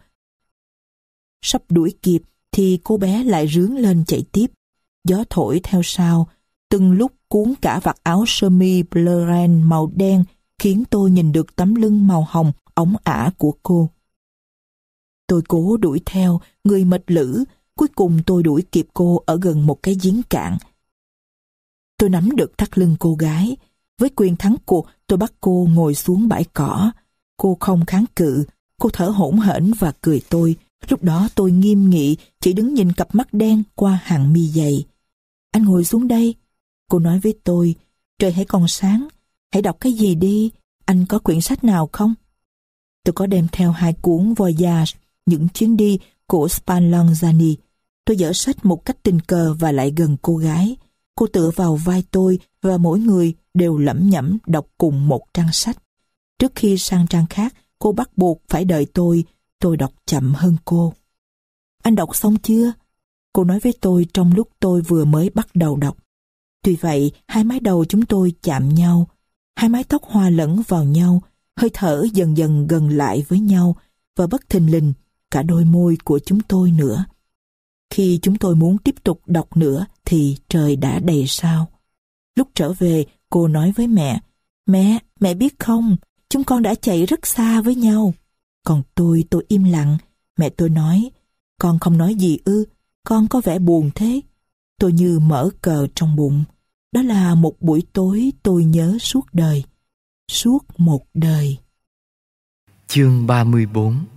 Sắp đuổi kịp thì cô bé lại rướn lên chạy tiếp. Gió thổi theo sau, từng lúc cuốn cả vạt áo sơ mi Bleren màu đen, khiến tôi nhìn được tấm lưng màu hồng óng ả của cô. Tôi cố đuổi theo, người mệt lử. Cuối cùng tôi đuổi kịp cô ở gần một cái giếng cạn. Tôi nắm được thắt lưng cô gái. Với quyền thắng cuộc, tôi bắt cô ngồi xuống bãi cỏ. Cô không kháng cự. Cô thở hổn hển và cười tôi. Lúc đó tôi nghiêm nghị, chỉ đứng nhìn cặp mắt đen qua hàng mi dày. Anh ngồi xuống đây. Cô nói với tôi, trời hãy còn sáng. Hãy đọc cái gì đi. Anh có quyển sách nào không? Tôi có đem theo 2 cuốn Voyage, những chuyến đi của Spallanzani. Tôi dở sách một cách tình cờ và lại gần cô gái. Cô tựa vào vai tôi và mỗi người đều lẩm nhẩm đọc cùng một trang sách. Trước khi sang trang khác, cô bắt buộc phải đợi tôi đọc chậm hơn cô. Anh đọc xong chưa? Cô nói với tôi trong lúc tôi vừa mới bắt đầu đọc. Tuy vậy, hai mái đầu chúng tôi chạm nhau, hai mái tóc hòa lẫn vào nhau, hơi thở dần dần gần lại với nhau, và bất thình lình, cả đôi môi của chúng tôi nữa. Khi chúng tôi muốn tiếp tục đọc nữa thì trời đã đầy sao. Lúc trở về, cô nói với mẹ, mẹ biết không, chúng con đã chạy rất xa với nhau. Còn tôi im lặng. Mẹ tôi nói, con không nói gì ư, con có vẻ buồn thế. Tôi như mở cờ trong bụng. Đó là một buổi tối tôi nhớ suốt đời. Suốt một đời. Chương 34.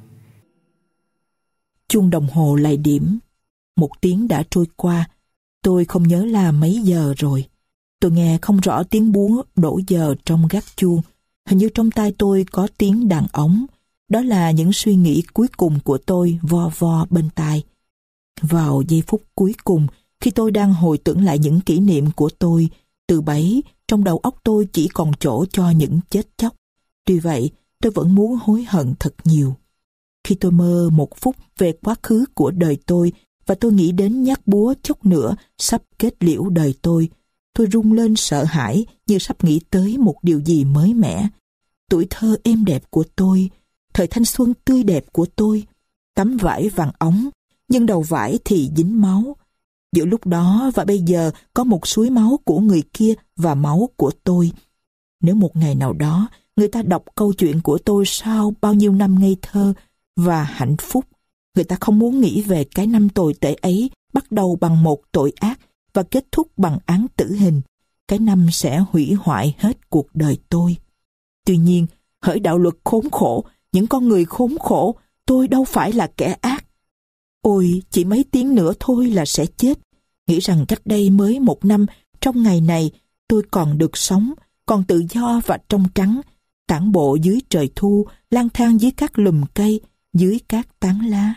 Chuông đồng hồ lại điểm. 1 tiếng đã trôi qua. Tôi không nhớ là mấy giờ rồi. Tôi nghe không rõ tiếng búa đổ giờ trong gác chuông. Hình như trong tai tôi có tiếng đàn ống. Đó là những suy nghĩ cuối cùng của tôi vo vo bên tai. Vào giây phút cuối cùng, khi tôi đang hồi tưởng lại những kỷ niệm của tôi, từ bấy, trong đầu óc tôi chỉ còn chỗ cho những chết chóc. Tuy vậy, tôi vẫn muốn hối hận thật nhiều. Khi tôi mơ một phút về quá khứ của đời tôi, và tôi nghĩ đến nhát búa chốc nữa sắp kết liễu đời tôi rung lên sợ hãi như sắp nghĩ tới một điều gì mới mẻ. Tuổi thơ êm đẹp của tôi, thời thanh xuân tươi đẹp của tôi, tấm vải vàng óng, nhưng đầu vải thì dính máu. Giữa lúc đó và bây giờ có một suối máu của người kia và máu của tôi. Nếu một ngày nào đó người ta đọc câu chuyện của tôi sau bao nhiêu năm ngây thơ và hạnh phúc, người ta không muốn nghĩ về cái năm tồi tệ ấy bắt đầu bằng một tội ác và kết thúc bằng án tử hình. Cái năm sẽ hủy hoại hết cuộc đời tôi. Tuy nhiên, hỡi đạo luật khốn khổ, những con người khốn khổ, tôi đâu phải là kẻ ác. Ôi, chỉ mấy tiếng nữa thôi là sẽ chết. Nghĩ rằng cách đây mới 1 năm, trong ngày này, tôi còn được sống, còn tự do và trong trắng, tản bộ dưới trời thu, lang thang dưới các lùm cây, dưới các tán lá.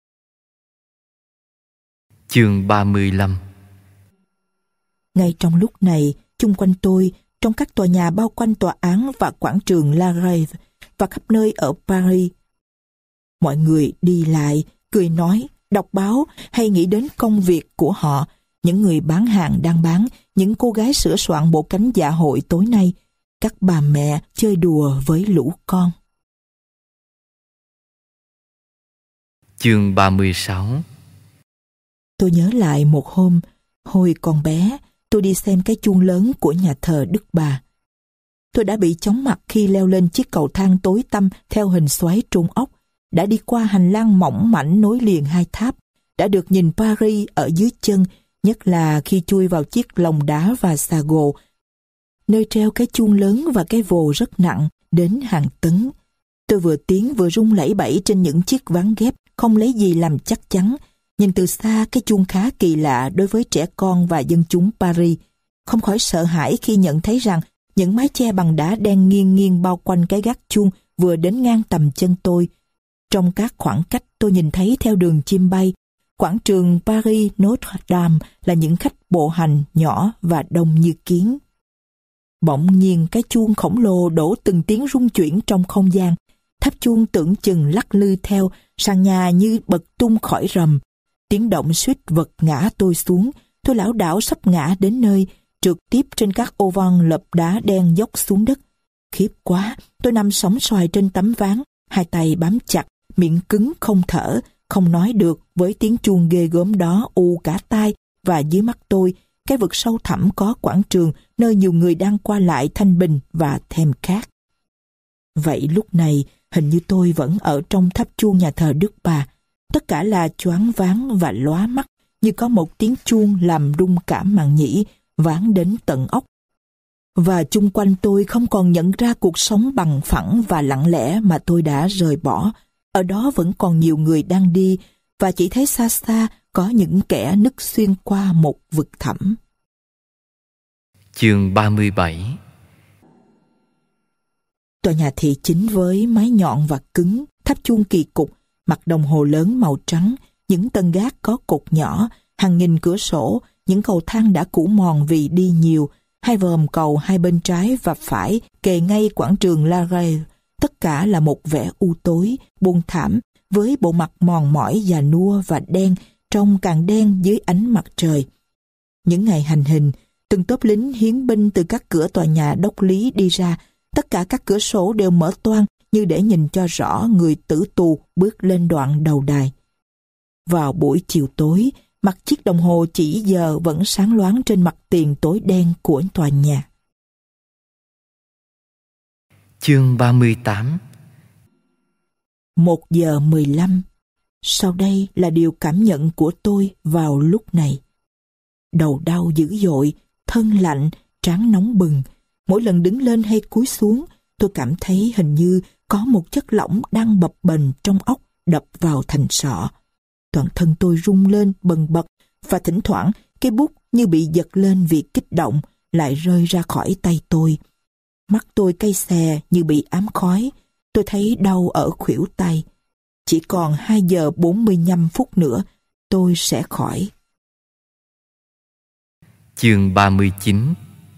Chương 35. Ngay trong lúc này, chung quanh tôi, trong các tòa nhà bao quanh tòa án và quảng trường La Grève và khắp nơi ở Paris, mọi người đi lại, cười nói, đọc báo hay nghĩ đến công việc của họ. Những người bán hàng đang bán, những cô gái sửa soạn bộ cánh dạ hội tối nay, các bà mẹ chơi đùa với lũ con. Chương 36. Tôi nhớ lại một hôm, hồi còn bé, tôi đi xem cái chuông lớn của nhà thờ Đức Bà. Tôi đã bị chóng mặt khi leo lên chiếc cầu thang tối tăm theo hình xoáy trôn ốc, đã đi qua hành lang mỏng mảnh nối liền hai tháp, đã được nhìn Paris ở dưới chân, nhất là khi chui vào chiếc lồng đá và xà gồ, nơi treo cái chuông lớn và cái vồ rất nặng, đến hàng tấn. Tôi vừa tiến vừa rung lẩy bẩy trên những chiếc ván ghép, không lấy gì làm chắc chắn. Nhìn từ xa, cái chuông khá kỳ lạ đối với trẻ con và dân chúng Paris. Không khỏi sợ hãi khi nhận thấy rằng những mái che bằng đá đen nghiêng nghiêng bao quanh cái gác chuông vừa đến ngang tầm chân tôi. Trong các khoảng cách tôi nhìn thấy theo đường chim bay, quảng trường Paris Notre Dame là những khách bộ hành nhỏ và đông như kiến. Bỗng nhiên cái chuông khổng lồ đổ từng tiếng rung chuyển trong không gian. Tháp chuông tưởng chừng lắc lư theo, sàn nhà như bật tung khỏi rầm. Tiếng động suýt vật ngã tôi xuống. Tôi lảo đảo sắp ngã đến nơi, trượt tiếp trên các ô văng lợp đá đen dốc xuống đất. Khiếp quá, tôi nằm sóng xoài trên tấm ván, hai tay bám chặt, miệng cứng không thở, không nói được với tiếng chuông ghê gớm đó u cả tai. Và dưới mắt tôi, cái vực sâu thẳm có quảng trường nơi nhiều người đang qua lại thanh bình và thèm khát. Vậy lúc này, hình như tôi vẫn ở trong tháp chuông nhà thờ Đức Bà. Tất cả là choáng váng và lóa mắt, như có một tiếng chuông làm rung cả màng nhĩ, vang đến tận óc. Và chung quanh tôi không còn nhận ra cuộc sống bằng phẳng và lặng lẽ mà tôi đã rời bỏ. Ở đó vẫn còn nhiều người đang đi, và chỉ thấy xa xa có những kẻ nứt xuyên qua một vực thẳm. Chương 37. Tòa nhà thị chính với mái nhọn và cứng, tháp chuông kỳ cục, mặt đồng hồ lớn màu trắng, những tầng gác có cột nhỏ, hàng nghìn cửa sổ, những cầu thang đã cũ mòn vì đi nhiều, hai vòm cầu hai bên trái và phải kề ngay quảng trường La Grève. Tất cả là một vẻ u tối, buồn thảm, với bộ mặt mòn mỏi già nua và đen, trông càng đen dưới ánh mặt trời. Những ngày hành hình, từng tốp lính hiến binh từ các cửa tòa nhà đốc lý đi ra, tất cả các cửa sổ đều mở toang như để nhìn cho rõ người tử tù bước lên đoạn đầu đài. Vào buổi chiều tối, mặt chiếc đồng hồ chỉ giờ vẫn sáng loáng trên mặt tiền tối đen của tòa nhà. Chương 38. 1:15. Sau đây là điều cảm nhận của tôi vào lúc này. Đầu đau dữ dội, thân lạnh, trán nóng bừng. Mỗi lần đứng lên hay cúi xuống, tôi cảm thấy hình như có một chất lỏng đang bập bềnh trong óc đập vào thành sọ. Toàn thân tôi rung lên bần bật, và thỉnh thoảng cái bút như bị giật lên vì kích động lại rơi ra khỏi tay tôi. Mắt tôi cay xè như bị ám khói. Tôi thấy đau ở khuỷu tay. Chỉ còn 2:45 nữa tôi sẽ khỏi. Chương 39.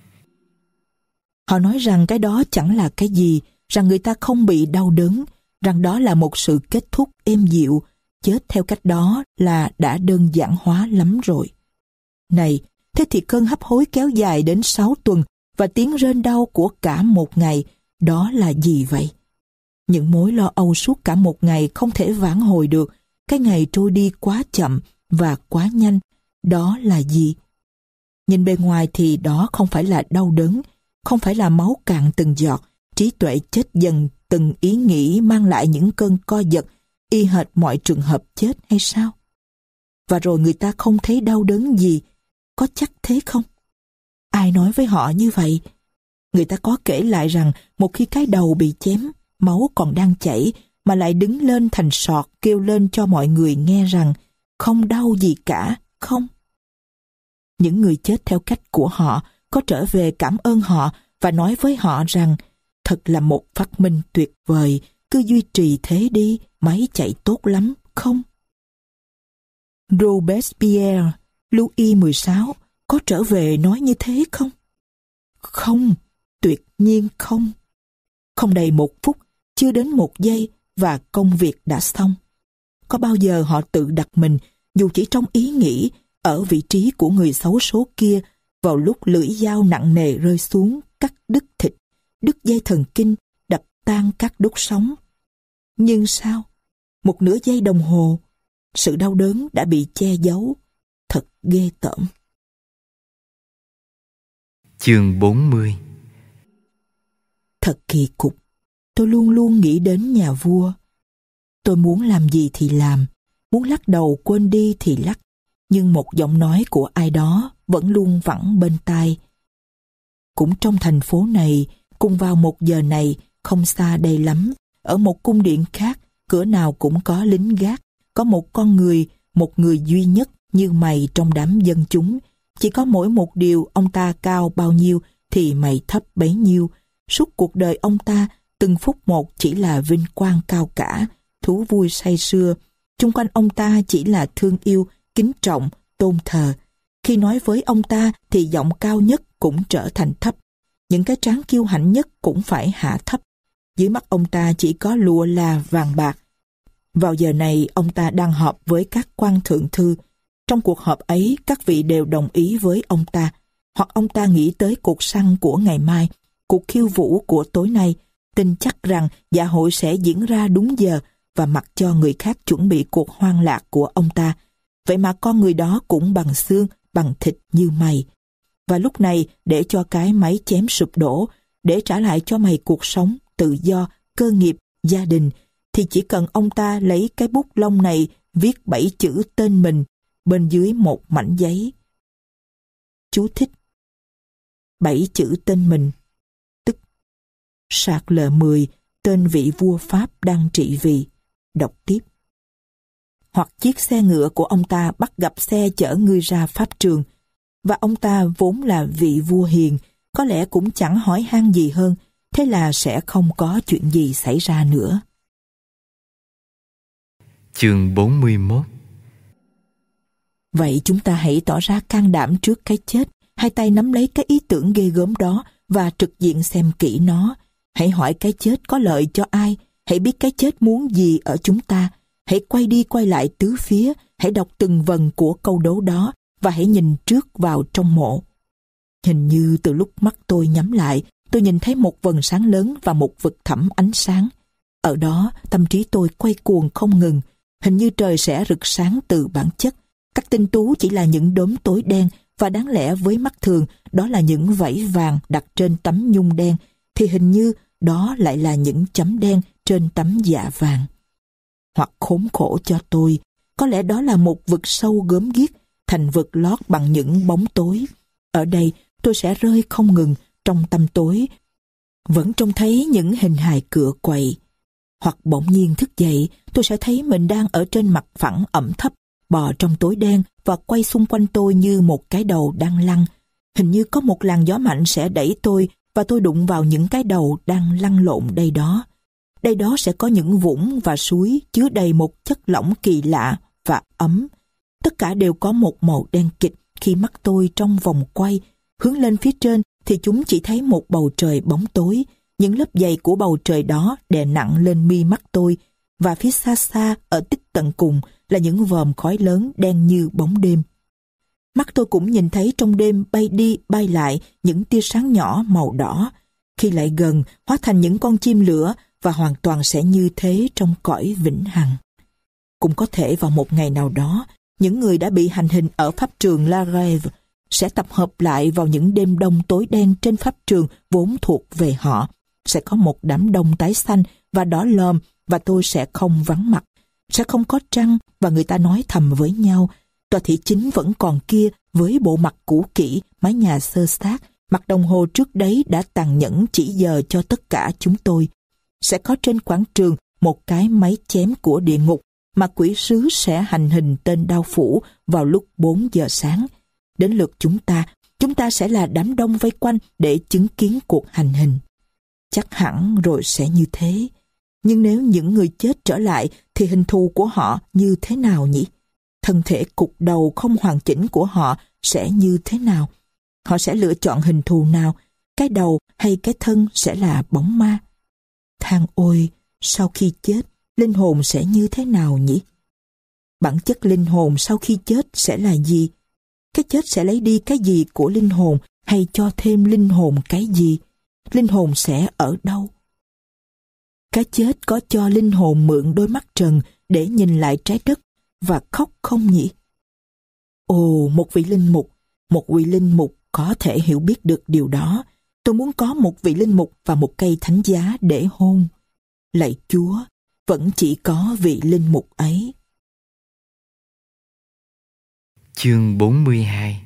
Họ nói rằng cái đó chẳng là cái gì, rằng người ta không bị đau đớn, rằng đó là một sự kết thúc êm dịu. Chết theo cách đó là đã đơn giản hóa lắm rồi. Này, thế thì cơn hấp hối kéo dài đến 6 tuần và tiếng rên đau của cả một ngày, đó là gì vậy? Những mối lo âu suốt cả một ngày không thể vãn hồi được. Cái ngày trôi đi quá chậm và quá nhanh, đó là gì? Nhìn bề ngoài thì đó không phải là đau đớn, không phải là máu cạn từng giọt, trí tuệ chết dần từng ý nghĩ mang lại những cơn co giật, y hệt mọi trường hợp chết hay sao? Và rồi người ta không thấy đau đớn gì, có chắc thế không? Ai nói với họ như vậy? Người ta có kể lại rằng một khi cái đầu bị chém, máu còn đang chảy mà lại đứng lên thành sọt kêu lên cho mọi người nghe rằng không đau gì cả, không? Những người chết theo cách của họ có trở về cảm ơn họ và nói với họ rằng thật là một phát minh tuyệt vời, cứ duy trì thế đi, máy chạy tốt lắm, không? Robespierre, Louis XVI có trở về nói như thế không? Không, tuyệt nhiên không. Không đầy 1 phút, chưa đến 1 giây và công việc đã xong. Có bao giờ họ tự đặt mình, dù chỉ trong ý nghĩ, ở vị trí của người xấu số kia vào lúc lưỡi dao nặng nề rơi xuống, cắt đứt thịt, đứt dây thần kinh, đập tan các đốt sống? Nhưng sao? 1 nửa giây đồng hồ, sự đau đớn đã bị che giấu. Thật ghê tởm. Chương 40. Thật kỳ cục. Tôi luôn luôn nghĩ đến nhà vua. Tôi muốn làm gì thì làm, muốn lắc đầu quên đi thì lắc, nhưng một giọng nói của ai đó vẫn luôn vẳng bên tai. Cũng trong thành phố này, cùng vào một giờ này, không xa đây lắm, ở một cung điện khác, cửa nào cũng có lính gác, có một con người, một người duy nhất như mày trong đám dân chúng. Chỉ có mỗi một điều, ông ta cao bao nhiêu thì mày thấp bấy nhiêu. Suốt cuộc đời ông ta, từng phút một chỉ là vinh quang cao cả, thú vui say sưa. Chung quanh ông ta chỉ là thương yêu, kính trọng, tôn thờ. Khi nói với ông ta thì giọng cao nhất cũng trở thành thấp. Những cái trán kiêu hãnh nhất cũng phải hạ thấp. Dưới mắt ông ta chỉ có lụa là vàng bạc. Vào giờ này ông ta đang họp với các quan thượng thư. Trong cuộc họp ấy các vị đều đồng ý với ông ta. Hoặc ông ta nghĩ tới cuộc săn của ngày mai, cuộc khiêu vũ của tối nay, tin chắc rằng dạ hội sẽ diễn ra đúng giờ và mặc cho người khác chuẩn bị cuộc hoang lạc của ông ta. Vậy mà con người đó cũng bằng xương, bằng thịt như mày. Và lúc này để cho cái máy chém sụp đổ, để trả lại cho mày cuộc sống, tự do, cơ nghiệp, gia đình, thì chỉ cần ông ta lấy cái bút lông này viết 7 chữ tên mình bên dưới một mảnh giấy. Chú thích: 7 chữ tên mình, tức Charles 10, tên vị vua Pháp đang trị vì. Đọc tiếp. Hoặc chiếc xe ngựa của ông ta bắt gặp xe chở người ra pháp trường, và ông ta vốn là vị vua hiền, có lẽ cũng chẳng hỏi han gì hơn, thế là sẽ không có chuyện gì xảy ra nữa. Chương 41. Vậy chúng ta hãy tỏ ra can đảm trước cái chết, hai tay nắm lấy cái ý tưởng ghê gớm đó và trực diện xem kỹ nó. Hãy hỏi cái chết có lợi cho ai, hãy biết cái chết muốn gì ở chúng ta. Hãy quay đi quay lại tứ phía, hãy đọc từng vần của câu đố đó và hãy nhìn trước vào trong mộ. Hình như từ lúc mắt tôi nhắm lại, tôi nhìn thấy một vầng sáng lớn và một vực thẳm ánh sáng. Ở đó, tâm trí tôi quay cuồng không ngừng. Hình như trời sẽ rực sáng từ bản chất. Các tinh tú chỉ là những đốm tối đen, và đáng lẽ với mắt thường, đó là những vảy vàng đặt trên tấm nhung đen, thì hình như đó lại là những chấm đen trên tấm dạ vàng. Hoặc khốn khổ cho tôi, có lẽ đó là một vực sâu gớm ghiếc, thành vực lót bằng những bóng tối. Ở đây, tôi sẽ rơi không ngừng trong tăm tối, vẫn trông thấy những hình hài cựa quậy. Hoặc bỗng nhiên thức dậy, tôi sẽ thấy mình đang ở trên mặt phẳng ẩm thấp, bò trong tối đen và quay xung quanh tôi như một cái đầu đang lăn. Hình như có một làn gió mạnh sẽ đẩy tôi và tôi đụng vào những cái đầu đang lăn lộn đây đó. Đây đó sẽ có những vũng và suối chứa đầy một chất lỏng kỳ lạ và ấm. Tất cả đều có một màu đen kịt. Khi mắt tôi trong vòng quay, hướng lên phía trên thì chúng chỉ thấy một bầu trời bóng tối. Những lớp dày của bầu trời đó đè nặng lên mi mắt tôi, và phía xa xa ở tích tận cùng là những vòm khói lớn đen như bóng đêm. Mắt tôi cũng nhìn thấy trong đêm bay đi bay lại những tia sáng nhỏ màu đỏ. Khi lại gần, hóa thành những con chim lửa và hoàn toàn sẽ như thế trong cõi vĩnh hằng. Cũng có thể vào một ngày nào đó, những người đã bị hành hình ở pháp trường La Grève sẽ tập hợp lại vào những đêm đông tối đen trên pháp trường vốn thuộc về họ. Sẽ có một đám đông tái xanh và đỏ lòm, và tôi sẽ không vắng mặt. Sẽ không có trăng, và người ta nói thầm với nhau. Tòa thị chính vẫn còn kia với bộ mặt cũ kỹ, mái nhà xơ xác, mặt đồng hồ trước đấy đã tàn nhẫn chỉ giờ cho tất cả chúng tôi. Sẽ có trên quảng trường một cái máy chém của địa ngục mà quỷ sứ sẽ hành hình tên đao phủ vào lúc 4 giờ sáng. Đến lượt chúng ta sẽ là đám đông vây quanh để chứng kiến cuộc hành hình. Chắc hẳn rồi sẽ như thế. Nhưng nếu những người chết trở lại thì hình thù của họ như thế nào nhỉ? Thân thể cục đầu không hoàn chỉnh của họ sẽ như thế nào? Họ sẽ lựa chọn hình thù nào? Cái đầu hay cái thân sẽ là bóng ma? Than ôi, sau khi chết, linh hồn sẽ như thế nào nhỉ? Bản chất linh hồn sau khi chết sẽ là gì? Cái chết sẽ lấy đi cái gì của linh hồn hay cho thêm linh hồn cái gì? Linh hồn sẽ ở đâu? Cái chết có cho linh hồn mượn đôi mắt trần để nhìn lại trái đất và khóc không nhỉ? Ồ, một vị linh mục có thể hiểu biết được điều đó. Tôi muốn có một vị linh mục và một cây thánh giá để hôn. Lạy Chúa, vẫn chỉ có vị linh mục ấy. Chương 42.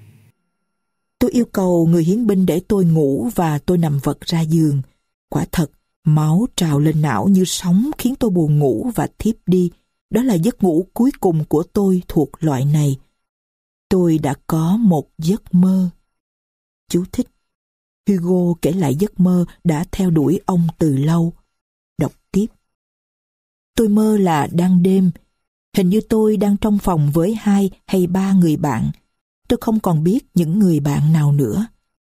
Tôi yêu cầu người hiến binh để tôi ngủ và tôi nằm vật ra giường. Quả thật, máu trào lên não như sóng khiến tôi buồn ngủ và thiếp đi. Đó là giấc ngủ cuối cùng của tôi thuộc loại này. Tôi đã có một giấc mơ. Chú thích: Hugo kể lại giấc mơ đã theo đuổi ông từ lâu. Đọc tiếp. Tôi mơ là đang đêm. Hình như tôi đang trong phòng với 2 hay 3 người bạn. Tôi không còn biết những người bạn nào nữa.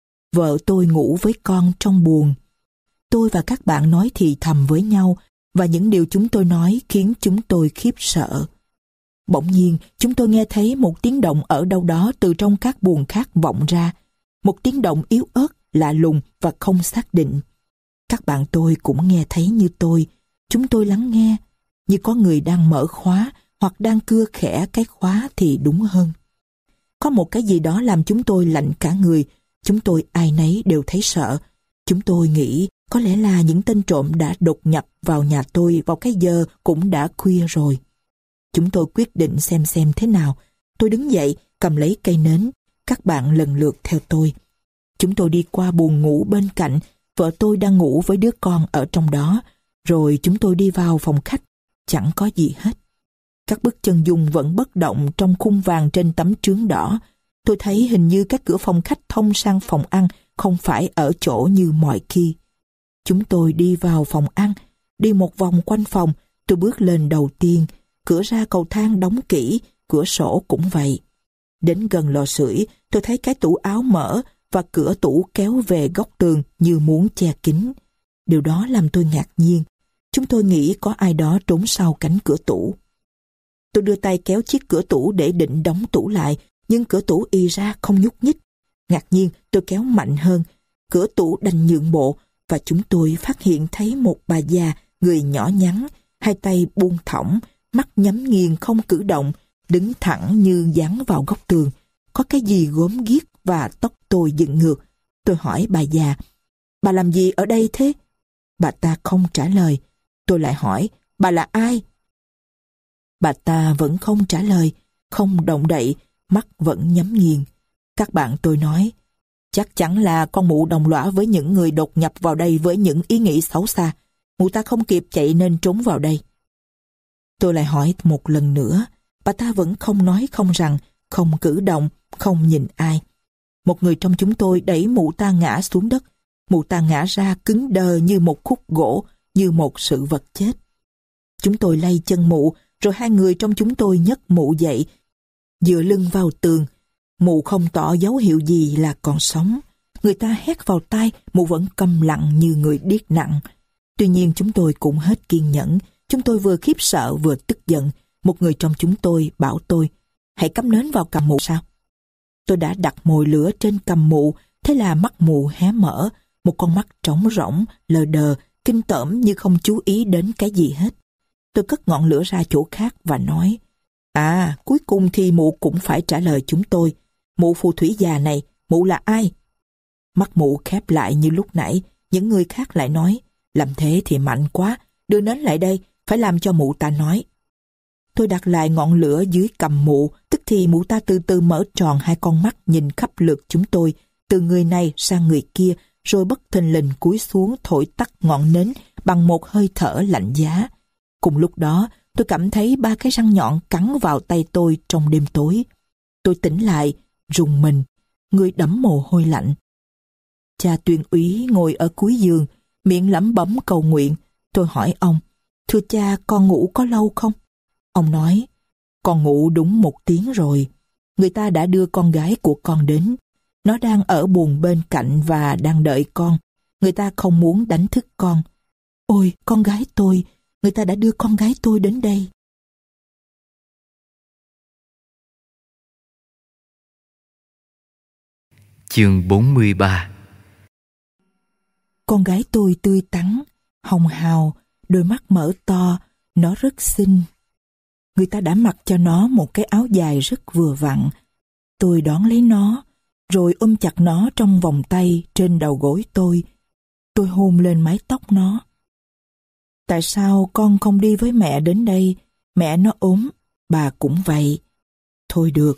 Vợ tôi ngủ với con trong buồng. Tôi và các bạn nói thì thầm với nhau, và những điều chúng tôi nói khiến chúng tôi khiếp sợ. Bỗng nhiên, chúng tôi nghe thấy một tiếng động ở đâu đó từ trong các buồng khác vọng ra. Một tiếng động yếu ớt, lạ lùng và không xác định. Các bạn tôi cũng nghe thấy như tôi. Chúng tôi lắng nghe, như có người đang mở khóa hoặc đang cưa khẽ cái khóa thì đúng hơn. Có một cái gì đó làm chúng tôi lạnh cả người. Chúng tôi ai nấy đều thấy sợ. Chúng tôi nghĩ có lẽ là những tên trộm đã đột nhập vào nhà tôi vào cái giờ cũng đã khuya rồi. Chúng tôi quyết định xem thế nào. Tôi đứng dậy, cầm lấy cây nến. Các bạn lần lượt theo tôi. Chúng tôi đi qua buồng ngủ bên cạnh. Vợ tôi đang ngủ với đứa con ở trong đó. Rồi chúng tôi đi vào phòng khách. Chẳng có gì hết. Các bức chân dung vẫn bất động trong khung vàng trên tấm trướng đỏ. Tôi thấy hình như các cửa phòng khách thông sang phòng ăn không phải ở chỗ như mọi khi. Chúng tôi đi vào phòng ăn, đi một vòng quanh phòng. Tôi bước lên đầu tiên. Cửa ra cầu thang đóng kỹ, cửa sổ cũng vậy. Đến gần lò sưởi, tôi thấy cái tủ áo mở và cửa tủ kéo về góc tường như muốn che kín. Điều đó làm tôi ngạc nhiên. Chúng tôi nghĩ có ai đó trốn sau cánh cửa tủ. Tôi đưa tay kéo chiếc cửa tủ để định đóng tủ lại, nhưng cửa tủ ì ra không nhúc nhích. Ngạc nhiên, tôi kéo mạnh hơn. Cửa tủ đành nhượng bộ và chúng tôi phát hiện thấy một bà già, người nhỏ nhắn, hai tay buông thõng, mắt nhắm nghiền không cử động, đứng thẳng như dán vào góc tường. Có cái gì gớm ghiếc và tóc tôi dựng ngược. Tôi hỏi bà già, bà làm gì ở đây thế? Bà ta không trả lời. Tôi lại hỏi, bà là ai? Bà ta vẫn không trả lời, không động đậy, mắt vẫn nhắm nghiền. Các bạn tôi nói, chắc chắn là con mụ đồng lõa với những người đột nhập vào đây với những ý nghĩ xấu xa. Mụ ta không kịp chạy nên trốn vào đây. Tôi lại hỏi một lần nữa, bà ta vẫn không nói không rằng, không cử động, không nhìn ai. Một người trong chúng tôi đẩy mụ ta ngã xuống đất. Mụ ta ngã ra cứng đờ như một khúc gỗ, như một sự vật chết. Chúng tôi lay chân mụ, rồi hai người trong chúng tôi nhấc mụ dậy, dựa lưng vào tường. Mụ không tỏ dấu hiệu gì là còn sống. Người ta hét vào tai, mụ vẫn câm lặng như người điếc nặng. Tuy nhiên chúng tôi cũng hết kiên nhẫn. Chúng tôi vừa khiếp sợ vừa tức giận. Một người trong chúng tôi bảo tôi, hãy cắm nến vào cằm mụ sao? Tôi đã đặt mồi lửa trên cằm mụ, thế là mắt mụ hé mở, một con mắt trống rỗng, lờ đờ, kinh tởm như không chú ý đến cái gì hết. Tôi cất ngọn lửa ra chỗ khác và nói, cuối cùng thì mụ cũng phải trả lời chúng tôi. Mụ phù thủy già này, mụ là ai? Mắt mụ khép lại như lúc nãy. Những người khác lại nói, làm thế thì mạnh quá, đưa nến lại đây, phải làm cho mụ ta nói. Tôi đặt lại ngọn lửa dưới cằm mụ, tức thì mụ ta từ từ mở tròn hai con mắt nhìn khắp lượt chúng tôi, từ người này sang người kia, rồi bất thình lình cúi xuống thổi tắt ngọn nến bằng một hơi thở lạnh giá. Cùng lúc đó, tôi cảm thấy 3 cái răng nhọn cắn vào tay tôi trong đêm tối. Tôi tỉnh lại, rùng mình, người đẫm mồ hôi lạnh. Cha tuyên úy ngồi ở cuối giường, miệng lẩm bẩm cầu nguyện. Tôi hỏi ông, thưa cha, con ngủ có lâu không? Ông nói, con ngủ đúng 1 tiếng rồi. Người ta đã đưa con gái của con đến. Nó đang ở buồng bên cạnh và đang đợi con. Người ta không muốn đánh thức con. Ôi, con gái tôi, người ta đã đưa con gái tôi đến đây. Chương 43. Con gái tôi tươi tắn, hồng hào, đôi mắt mở to, nó rất xinh. Người ta đã mặc cho nó một cái áo dài rất vừa vặn. tôi đón lấy nó, rồi ôm chặt nó trong vòng tay trên đầu gối tôi. Tôi hôn lên mái tóc nó. Tại sao con không đi với mẹ đến đây? Mẹ nó ốm, bà cũng vậy. Thôi được.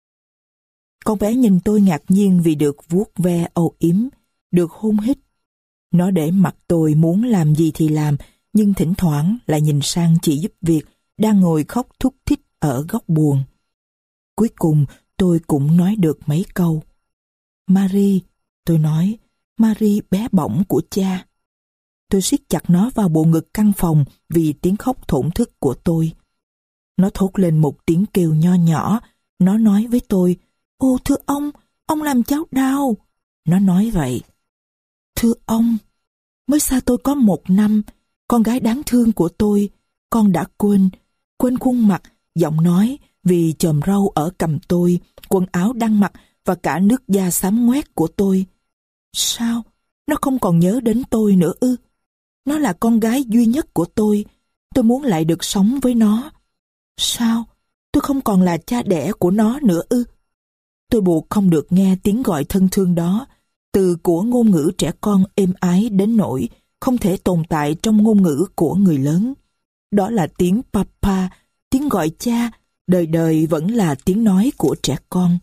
Con bé nhìn tôi ngạc nhiên vì được vuốt ve âu yếm, được hôn hít. Nó để mặc tôi muốn làm gì thì làm, nhưng thỉnh thoảng lại nhìn sang chị giúp việc đang ngồi khóc thút thít ở góc buồng. Cuối cùng tôi cũng nói được mấy câu. Marie, tôi nói, Marie bé bỏng của cha. Tôi siết chặt nó vào bộ ngực căng phòng vì tiếng khóc thổn thức của tôi. Nó thốt lên một tiếng kêu nho nhỏ. Nó nói với tôi, ô thưa ông làm cháu đau. Nó nói vậy. Thưa ông, mới xa tôi có 1 năm, con gái đáng thương của tôi, con đã quên khuôn mặt, giọng nói vì chòm râu ở cằm tôi, quần áo đang mặc và cả nước da xám ngoét của tôi. Sao? Nó không còn nhớ đến tôi nữa ư? Nó là con gái duy nhất của tôi muốn lại được sống với nó. Sao? Tôi không còn là cha đẻ của nó nữa ư? Tôi buộc không được nghe tiếng gọi thân thương đó, từ của ngôn ngữ trẻ con êm ái đến nỗi không thể tồn tại trong ngôn ngữ của người lớn. Đó là tiếng papa, tiếng gọi cha, đời đời vẫn là tiếng nói của trẻ con.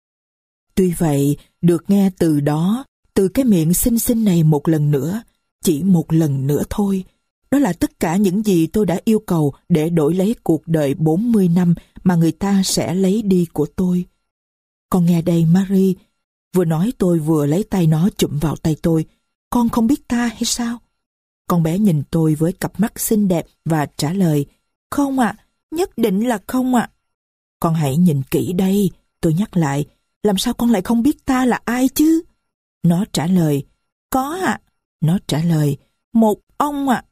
Tuy vậy, được nghe từ đó, từ cái miệng xinh xinh này một lần nữa, chỉ một lần nữa thôi, đó là tất cả những gì tôi đã yêu cầu để đổi lấy cuộc đời 40 năm mà người ta sẽ lấy đi của tôi. Con nghe đây Marie, vừa nói tôi vừa lấy tay nó chụm vào tay tôi. Con không biết ta hay sao? Con bé nhìn tôi với cặp mắt xinh đẹp và trả lời, không ạ, nhất định là không ạ. Con hãy nhìn kỹ đây, tôi nhắc lại, làm sao con lại không biết ta là ai chứ? Nó trả lời, có ạ. Nó trả lời, một ông ạ.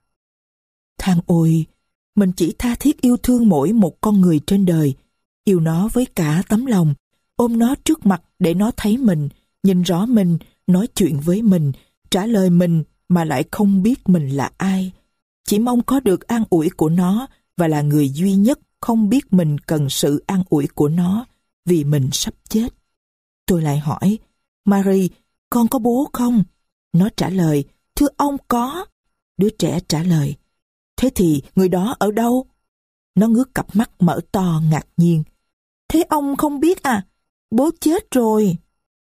Than ôi, mình chỉ tha thiết yêu thương mỗi một con người trên đời, yêu nó với cả tấm lòng, ôm nó trước mặt để nó thấy mình, nhìn rõ mình, nói chuyện với mình, trả lời mình mà lại không biết mình là ai. Chỉ mong có được an ủi của nó và là người duy nhất không biết mình cần sự an ủi của nó vì mình sắp chết. Tôi lại hỏi, Marie, con có bố không? Nó trả lời, thưa ông có. Đứa trẻ trả lời, thế thì người đó ở đâu? Nó ngước cặp mắt mở to ngạc nhiên. Thế ông không biết à? Bố chết rồi.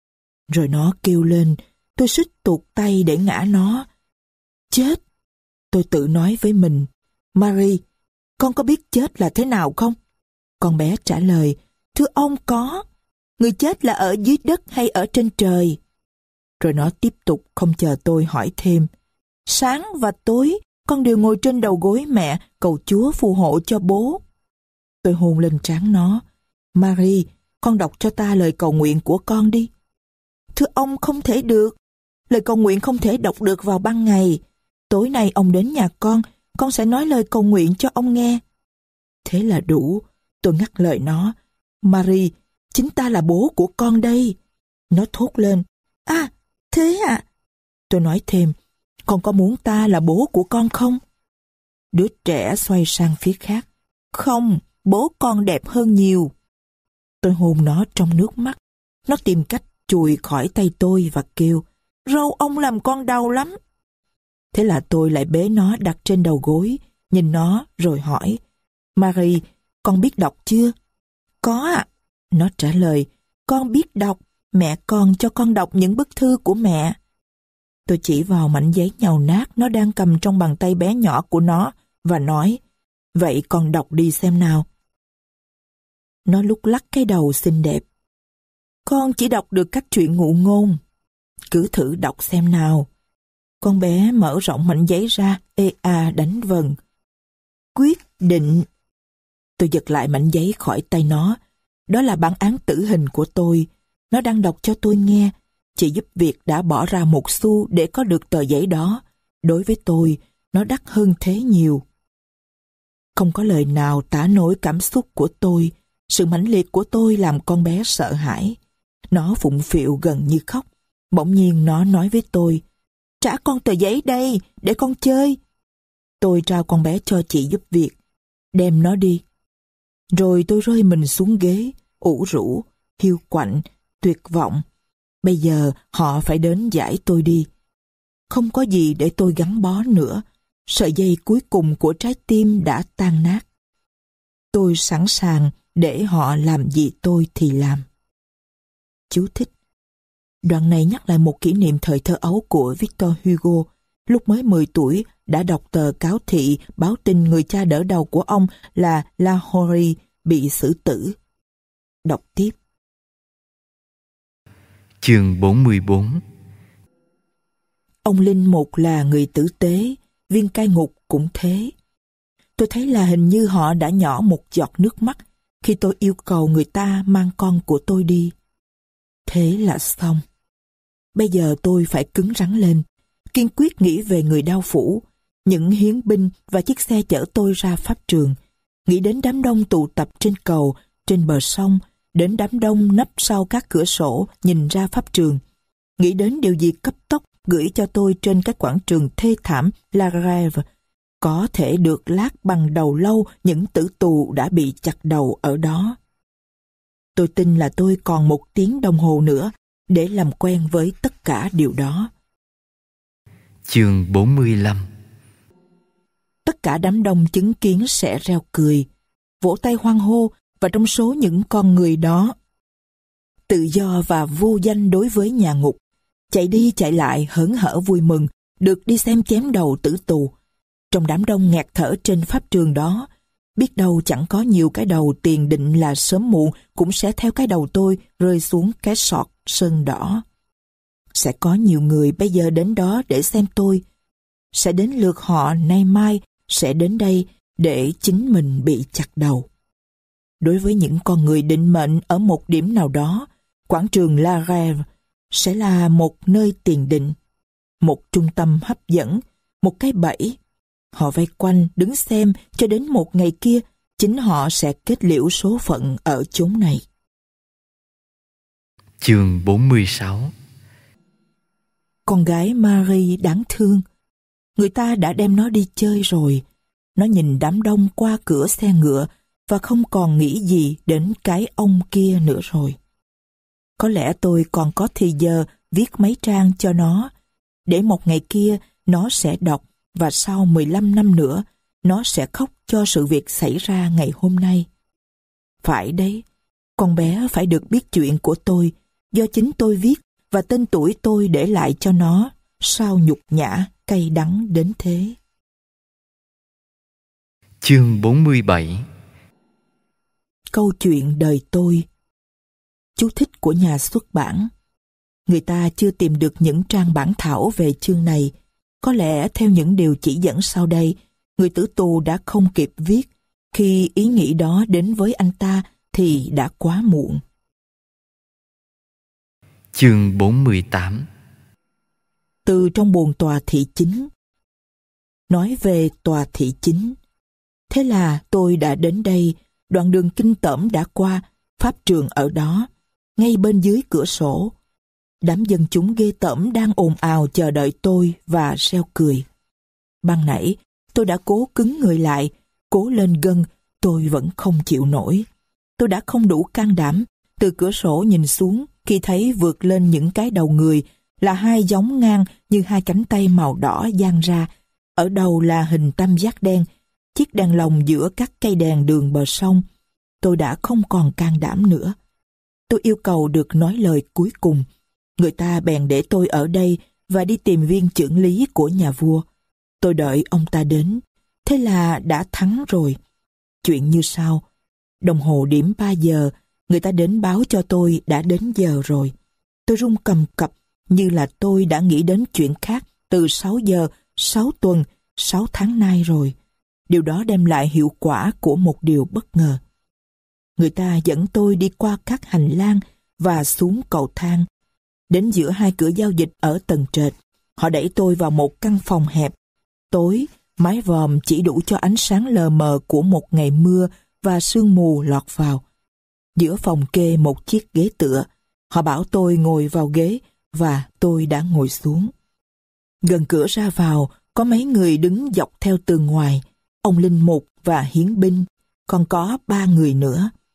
Rồi nó kêu lên, tôi suýt tuột tay để ngã nó. Chết? Tôi tự nói với mình, Marie, con có biết chết là thế nào không? Con bé trả lời, thưa ông có. Người chết là ở dưới đất hay ở trên trời? Rồi nó tiếp tục không chờ tôi hỏi thêm. Sáng và tối, con đều ngồi trên đầu gối mẹ cầu Chúa phù hộ cho bố. Tôi hôn lên trán nó. Marie, con đọc cho ta lời cầu nguyện của con đi. Thưa ông, không thể được. Lời cầu nguyện không thể đọc được vào ban ngày. Tối nay ông đến nhà con sẽ nói lời cầu nguyện cho ông nghe. Thế là đủ. Tôi ngắt lời nó. Marie, chính ta là bố của con đây. Nó thốt lên. À, thế à? Tôi nói thêm, con có muốn ta là bố của con không? Đứa trẻ xoay sang phía khác. Không, bố con đẹp hơn nhiều. Tôi hôn nó trong nước mắt. Nó tìm cách chùi khỏi tay tôi và kêu, râu ông làm con đau lắm. Thế là tôi lại bế nó đặt trên đầu gối, nhìn nó rồi hỏi, Marie, con biết đọc chưa? Có ạ. Nó trả lời, con biết đọc, mẹ con cho con đọc những bức thư của mẹ. Tôi chỉ vào mảnh giấy nhàu nát nó đang cầm trong bàn tay bé nhỏ của nó và nói, vậy con đọc đi xem nào. Nó lúc lắc cái đầu xinh đẹp. Con chỉ đọc được các chuyện ngụ ngôn. Cứ thử đọc xem nào. Con bé mở rộng mảnh giấy ra, ê a đánh vần. Quyết định. Tôi giật lại mảnh giấy khỏi tay nó. Đó là bản án tử hình của tôi. Nó đang đọc cho tôi nghe. Chị giúp việc đã bỏ ra 1 xu để có được tờ giấy đó. Đối với tôi, nó đắt hơn thế nhiều. Không có lời nào tả nổi cảm xúc của tôi. Sự mãnh liệt của tôi làm con bé sợ hãi. Nó phụng phịu gần như khóc. Bỗng nhiên nó nói với tôi, trả con tờ giấy đây, để con chơi. Tôi trao con bé cho chị giúp việc. Đem nó đi. Rồi tôi rơi mình xuống ghế, ủ rũ. hiu quạnh, tuyệt vọng. Bây giờ họ phải đến giải tôi đi. Không có gì để tôi gắn bó nữa. Sợi dây cuối cùng của trái tim đã tan nát. Tôi sẵn sàng để họ làm gì tôi thì làm. Chú thích. Đoạn này nhắc lại một kỷ niệm thời thơ ấu của Victor Hugo. Lúc mới 10 tuổi đã đọc tờ cáo thị báo tin người cha đỡ đầu của ông là La Horie bị xử tử. Đọc tiếp. Chương 44. Ông Linh một là người tử tế, viên cai ngục cũng thế. Tôi thấy là hình như họ đã nhỏ một giọt nước mắt khi tôi yêu cầu người ta mang con của tôi đi. Thế là xong. Bây giờ tôi phải cứng rắn lên, kiên quyết nghĩ về người đao phủ, những hiến binh và chiếc xe chở tôi ra pháp trường, nghĩ đến đám đông tụ tập trên cầu, trên bờ sông, đến đám đông nấp sau các cửa sổ nhìn ra pháp trường, nghĩ đến điều gì cấp tốc gửi cho tôi trên cái quảng trường thê thảm La Grève, có thể được lát bằng đầu lâu những tử tù đã bị chặt đầu ở đó. Tôi tin là tôi còn 1 tiếng đồng hồ nữa để làm quen với tất cả điều đó. Chương 45. Tất cả đám đông chứng kiến sẽ reo cười, vỗ tay hoan hô, và trong số những con người đó, tự do và vô danh đối với nhà ngục, chạy đi chạy lại hớn hở vui mừng, được đi xem chém đầu tử tù. Trong đám đông nghẹt thở trên pháp trường đó, biết đâu chẳng có nhiều cái đầu tiền định là sớm muộn cũng sẽ theo cái đầu tôi rơi xuống cái sọt sơn đỏ. Sẽ có nhiều người bây giờ đến đó để xem tôi. Sẽ đến lượt họ nay mai sẽ đến đây để chính mình bị chặt đầu. Đối với những con người định mệnh ở một điểm nào đó, quảng trường La Grève sẽ là một nơi tiền định, một trung tâm hấp dẫn, một cái bẫy. Họ vây quanh đứng xem cho đến một ngày kia chính họ sẽ kết liễu số phận ở chốn này. Chương 46. Con gái Marie đáng thương. Người ta đã đem nó đi chơi rồi. Nó nhìn đám đông qua cửa xe ngựa và không còn nghĩ gì đến cái ông kia nữa rồi. Có lẽ tôi còn có thì giờ viết mấy trang cho nó, để một ngày kia nó sẽ đọc và sau 15 năm nữa nó sẽ khóc cho sự việc xảy ra ngày hôm nay. Phải đấy, con bé phải được biết chuyện của tôi do chính tôi viết và tên tuổi tôi để lại cho nó, sao nhục nhã cay đắng đến thế. Chương 47. Câu chuyện đời tôi. Chú thích của nhà xuất bản. Người ta chưa tìm được những trang bản thảo về chương này. Có lẽ theo những điều chỉ dẫn sau đây, người tử tù đã không kịp viết. Khi ý nghĩ đó đến với anh ta thì đã quá muộn. Chương 48. Từ trong buồng tòa thị chính. Nói về tòa thị chính. Thế là tôi đã đến đây, đoạn đường kinh tởm đã qua, pháp trường ở đó, ngay bên dưới cửa sổ. Đám dân chúng ghê tởm đang ồn ào chờ đợi tôi và reo cười. Ban nãy, tôi đã cố cứng người lại, cố lên gân, tôi vẫn không chịu nổi. Tôi đã không đủ can đảm, từ cửa sổ nhìn xuống khi thấy vượt lên những cái đầu người là 2 gióng ngang như 2 cánh tay màu đỏ dang ra. Ở đầu là hình tam giác đen, chiếc đèn lồng giữa các cây đèn đường bờ sông. Tôi đã không còn can đảm nữa. Tôi yêu cầu được nói lời cuối cùng. Người ta bèn để tôi ở đây và đi tìm viên chưởng lý của nhà vua. Tôi đợi ông ta đến. Thế là đã thắng rồi. Chuyện như sau. Đồng hồ điểm 3 giờ, người ta đến báo cho tôi đã đến giờ rồi. Tôi run cầm cập như là tôi đã nghĩ đến chuyện khác từ 6 giờ, 6 tuần, 6 tháng nay rồi. Điều đó đem lại hiệu quả của một điều bất ngờ. Người ta dẫn tôi đi qua các hành lang và xuống cầu thang. Đến giữa 2 cửa giao dịch ở tầng trệt, họ đẩy tôi vào một căn phòng hẹp. Tối, mái vòm chỉ đủ cho ánh sáng lờ mờ của một ngày mưa và sương mù lọt vào. Giữa phòng kê một chiếc ghế tựa. Họ bảo tôi ngồi vào ghế và tôi đã ngồi xuống. Gần cửa ra vào có mấy người đứng dọc theo tường ngoài. Ông linh mục và hiến binh, còn có 3 người nữa.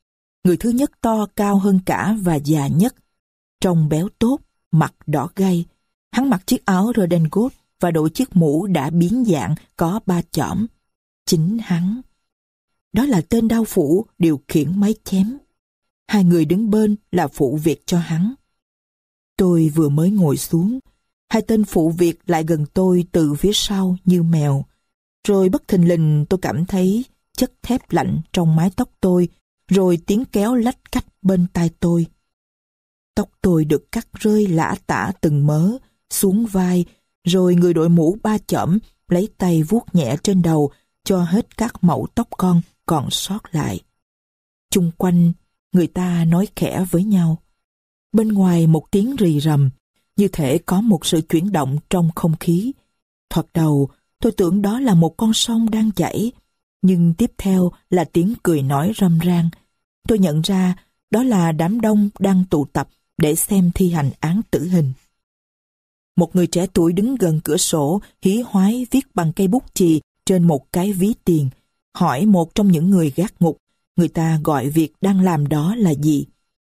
Người thứ nhất to cao hơn cả và già nhất. Trông béo tốt, mặt đỏ gay. Hắn mặc chiếc áo redingot và đội chiếc mũ đã biến dạng có 3 chỏm. Chính hắn. Đó là tên đao phủ điều khiển máy chém. 2 người đứng bên là phụ việc cho hắn. Tôi vừa mới ngồi xuống, 2 tên phụ việc lại gần tôi từ phía sau như mèo. Rồi bất thình lình tôi cảm thấy chất thép lạnh trong mái tóc tôi, rồi tiếng kéo lách cách bên tai tôi. Tóc tôi được cắt rơi lả tả từng mớ, xuống vai, rồi người đội mũ 3 chỏm lấy tay vuốt nhẹ trên đầu cho hết các mẩu tóc con còn sót lại. Chung quanh, người ta nói khẽ với nhau. Bên ngoài một tiếng rì rầm, như thể có một sự chuyển động trong không khí. Thoạt đầu, tôi tưởng đó là một con sông đang chảy, nhưng tiếp theo là tiếng cười nói râm ran. Tôi nhận ra đó là đám đông đang tụ tập để xem thi hành án tử hình. Một người trẻ tuổi đứng gần cửa sổ, hí hoái viết bằng cây bút chì trên một cái ví tiền, hỏi một trong những người gác ngục, người ta gọi việc đang làm đó là gì.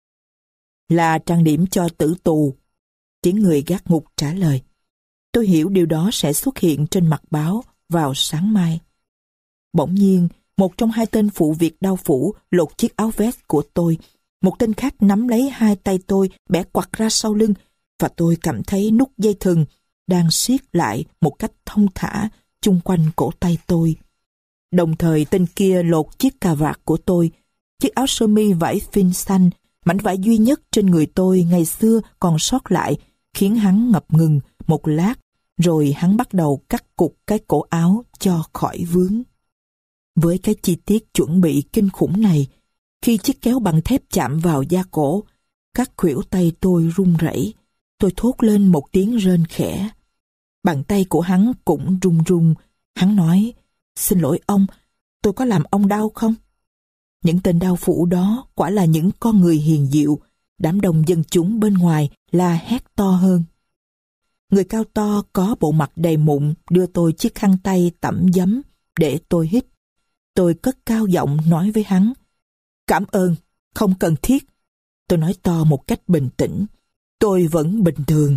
Là trang điểm cho tử tù, tiếng người gác ngục trả lời. Tôi hiểu điều đó sẽ xuất hiện trên mặt báo vào sáng mai. Bỗng nhiên, một trong 2 tên phụ việc đao phủ lột chiếc áo vest của tôi. Một tên khác nắm lấy 2 tay tôi bẻ quặt ra sau lưng, và tôi cảm thấy nút dây thừng đang siết lại một cách thông thả chung quanh cổ tay tôi. Đồng thời tên kia lột chiếc cà vạt của tôi, chiếc áo sơ mi vải phin xanh, mảnh vải duy nhất trên người tôi ngày xưa còn sót lại, khiến hắn ngập ngừng một lát, rồi hắn bắt đầu cắt cụt cái cổ áo cho khỏi vướng. Với cái chi tiết chuẩn bị kinh khủng này, khi chiếc kéo bằng thép chạm vào da cổ, các khuỷu tay tôi run rẩy. Tôi thốt lên một tiếng rên khẽ. Bàn tay của hắn cũng run run. Hắn nói, xin lỗi ông, tôi có làm ông đau không? Những tên đao phủ đó quả là những con người hiền diệu. Đám đông dân chúng bên ngoài la hét to hơn. Người cao to có bộ mặt đầy mụn đưa tôi chiếc khăn tay tẩm giấm để tôi hít. Tôi cất cao giọng nói với hắn, cảm ơn, không cần thiết. Tôi nói to một cách bình tĩnh, tôi vẫn bình thường.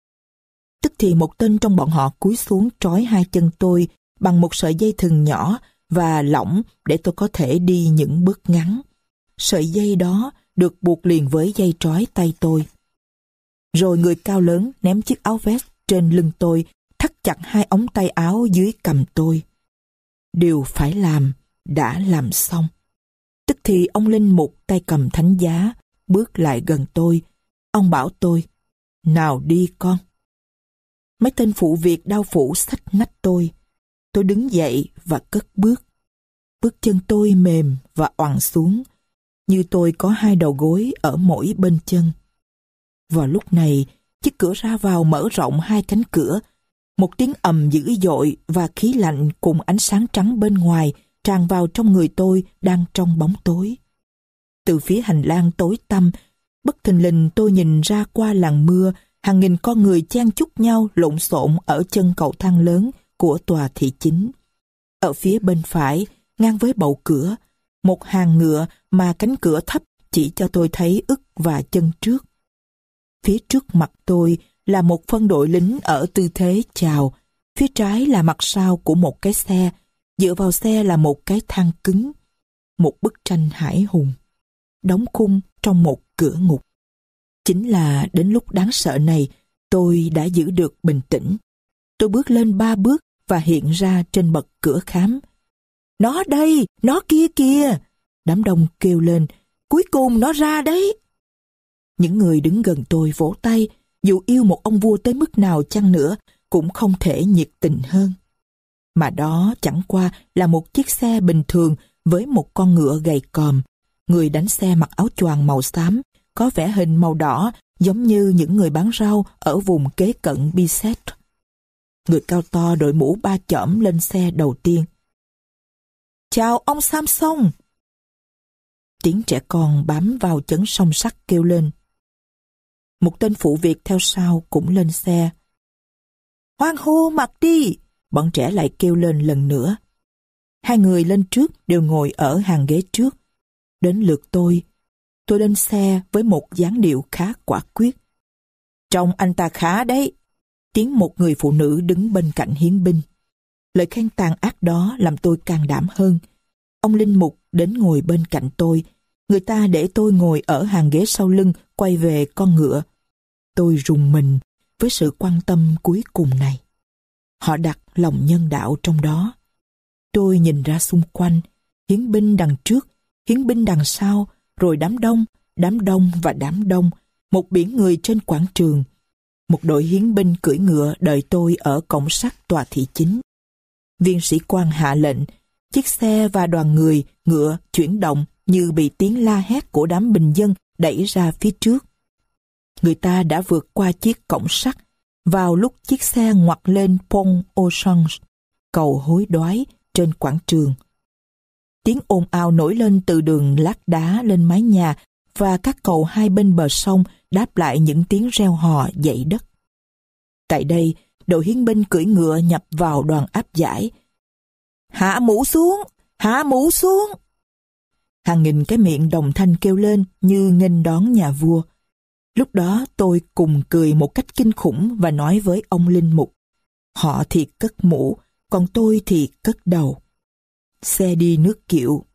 Tức thì một tên trong bọn họ cúi xuống trói 2 chân tôi bằng một sợi dây thừng nhỏ và lỏng để tôi có thể đi những bước ngắn. Sợi dây đó được buộc liền với dây trói tay tôi. Rồi người cao lớn ném chiếc áo vest trên lưng tôi, thắt chặt 2 ống tay áo dưới cằm tôi. Điều phải làm đã làm xong. Tức thì ông linh mục tay cầm thánh giá bước lại gần tôi. Ông bảo tôi, nào đi con. Mấy tên phụ việc đao phủ xách nách tôi. Tôi đứng dậy và cất bước. Bước chân tôi mềm và oằn xuống, như tôi có 2 đầu gối ở mỗi bên chân. Vào lúc này, chiếc cửa ra vào mở rộng 2 cánh cửa. Một tiếng ầm dữ dội và khí lạnh cùng ánh sáng trắng bên ngoài tràn vào trong người tôi đang trong bóng tối. Từ phía hành lang tối tăm, bất thình lình tôi nhìn ra qua làn mưa, hàng nghìn con người chen chúc nhau lộn xộn ở chân cầu thang lớn của tòa thị chính. Ở phía bên phải, ngang với bậu cửa, một hàng ngựa mà cánh cửa thấp chỉ cho tôi thấy ức và chân trước. Phía trước mặt tôi là một phân đội lính ở tư thế chào, phía trái là mặt sau của một cái xe, dựa vào xe là một cái thang cứng. Một bức tranh hãi hùng, đóng khung trong một cửa ngục. Chính là đến lúc đáng sợ này, tôi đã giữ được bình tĩnh. Tôi bước lên 3 bước và hiện ra trên bậc cửa khám. Nó đây, nó kia kìa! Đám đông kêu lên, cuối cùng nó ra đấy! Những người đứng gần tôi vỗ tay, dù yêu một ông vua tới mức nào chăng nữa, cũng không thể nhiệt tình hơn. Mà đó chẳng qua là một chiếc xe bình thường với một con ngựa gầy còm. Người đánh xe mặc áo choàng màu xám, có vẽ hình màu đỏ giống như những người bán rau ở vùng kế cận Bicêtre. Người cao to đội mũ 3 chỏm lên xe đầu tiên. Chào ông Samson! Tiếng trẻ con bám vào chấn song sắt kêu lên. Một tên phụ việc theo sau cũng lên xe. Hoan hô mặc đi! Bọn trẻ lại kêu lên lần nữa. 2 người lên trước đều ngồi ở hàng ghế trước. Đến lượt tôi, Tôi lên xe với một dáng điệu khá quả quyết. Trông anh ta khá đấy, tiếng một người phụ nữ đứng bên cạnh hiến binh. Lời khen tàn ác đó làm tôi can đảm hơn. Ông linh mục đến ngồi bên cạnh tôi. Người ta để tôi ngồi ở hàng ghế sau lưng, quay về con ngựa. Tôi rùng mình với sự quan tâm cuối cùng này. Họ đặt lòng nhân đạo trong đó. Tôi nhìn ra xung quanh, hiến binh đằng trước, hiến binh đằng sau, rồi đám đông và đám đông, một biển người trên quảng trường. Một đội hiến binh cưỡi ngựa đợi tôi ở cổng sắt tòa thị chính. Viên sĩ quan hạ lệnh, chiếc xe và đoàn người, ngựa chuyển động như bị tiếng la hét của đám bình dân đẩy ra phía trước. Người ta đã vượt qua chiếc cổng sắt, vào lúc chiếc xe ngoặt lên Pont au Change, cầu hối đoái trên quảng trường. Tiếng ồn ào nổi lên từ đường lát đá lên mái nhà và các cầu hai bên bờ sông đáp lại những tiếng reo hò dậy đất. Tại đây, đội hiến binh cưỡi ngựa nhập vào đoàn áp giải. Hạ mũ xuống! Hạ mũ xuống! Hàng nghìn cái miệng đồng thanh kêu lên như nghênh đón nhà vua. Lúc đó tôi cùng cười một cách kinh khủng và nói với ông linh mục. Họ thì cất mũ, còn tôi thì cất đầu. Xe đi nước kiệu.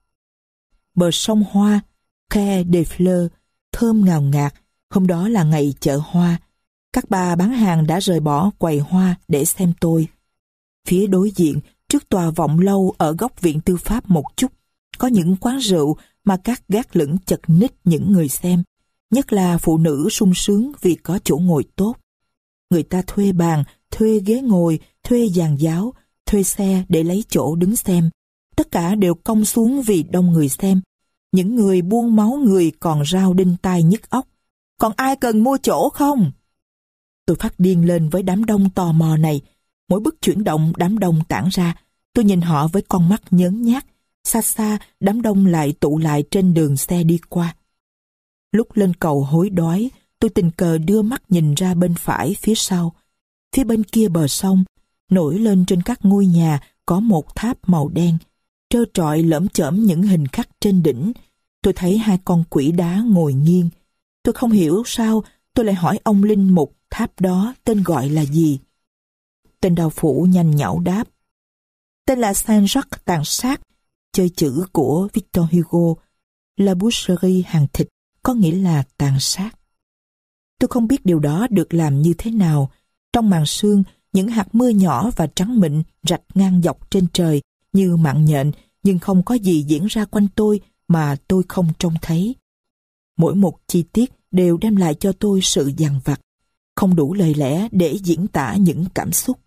Bờ sông Hoa, Quai des Fleurs, thơm ngào ngạt. Hôm đó là ngày chợ hoa. Các bà bán hàng đã rời bỏ quầy hoa để xem tôi. Phía đối diện, trước tòa vọng lâu ở góc viện tư pháp một chút, có những quán rượu mà các gác lửng chật ních những người xem, nhất là phụ nữ sung sướng vì có chỗ ngồi tốt. Người ta thuê bàn, thuê ghế ngồi, thuê giàn giáo, thuê xe để lấy chỗ đứng xem. Tất cả đều cong xuống vì đông người xem. Những người buôn máu người còn rao đinh tai nhức óc. Còn ai cần mua chỗ không? Tôi phát điên lên với đám đông tò mò này. Mỗi bước chuyển động đám đông tản ra. Tôi nhìn họ với con mắt nhớn nhác. Xa xa đám đông lại tụ lại trên đường xe đi qua. Lúc lên cầu hối đoái, tôi tình cờ đưa mắt nhìn ra bên phải phía sau. Phía bên kia bờ sông, nổi lên trên các ngôi nhà có một tháp màu đen. Trơ trọi lởm chởm những hình khắc trên đỉnh. Tôi thấy hai con quỷ đá ngồi nghiêng. Tôi không hiểu sao tôi lại hỏi ông linh mục tháp đó tên gọi là gì. Tên đao phủ nhanh nhảu đáp. Tên là Saint-Jacques tàn sát, chơi chữ của Victor Hugo. La boucherie hàng thịt có nghĩa là tàn sát. Tôi không biết điều đó được làm như thế nào. Trong màn sương, những hạt mưa nhỏ và trắng mịn rạch ngang dọc trên trời như mạng nhện, nhưng không có gì diễn ra quanh tôi mà tôi không trông thấy. Mỗi một chi tiết đều đem lại cho tôi sự dằn vặt, không đủ lời lẽ để diễn tả những cảm xúc.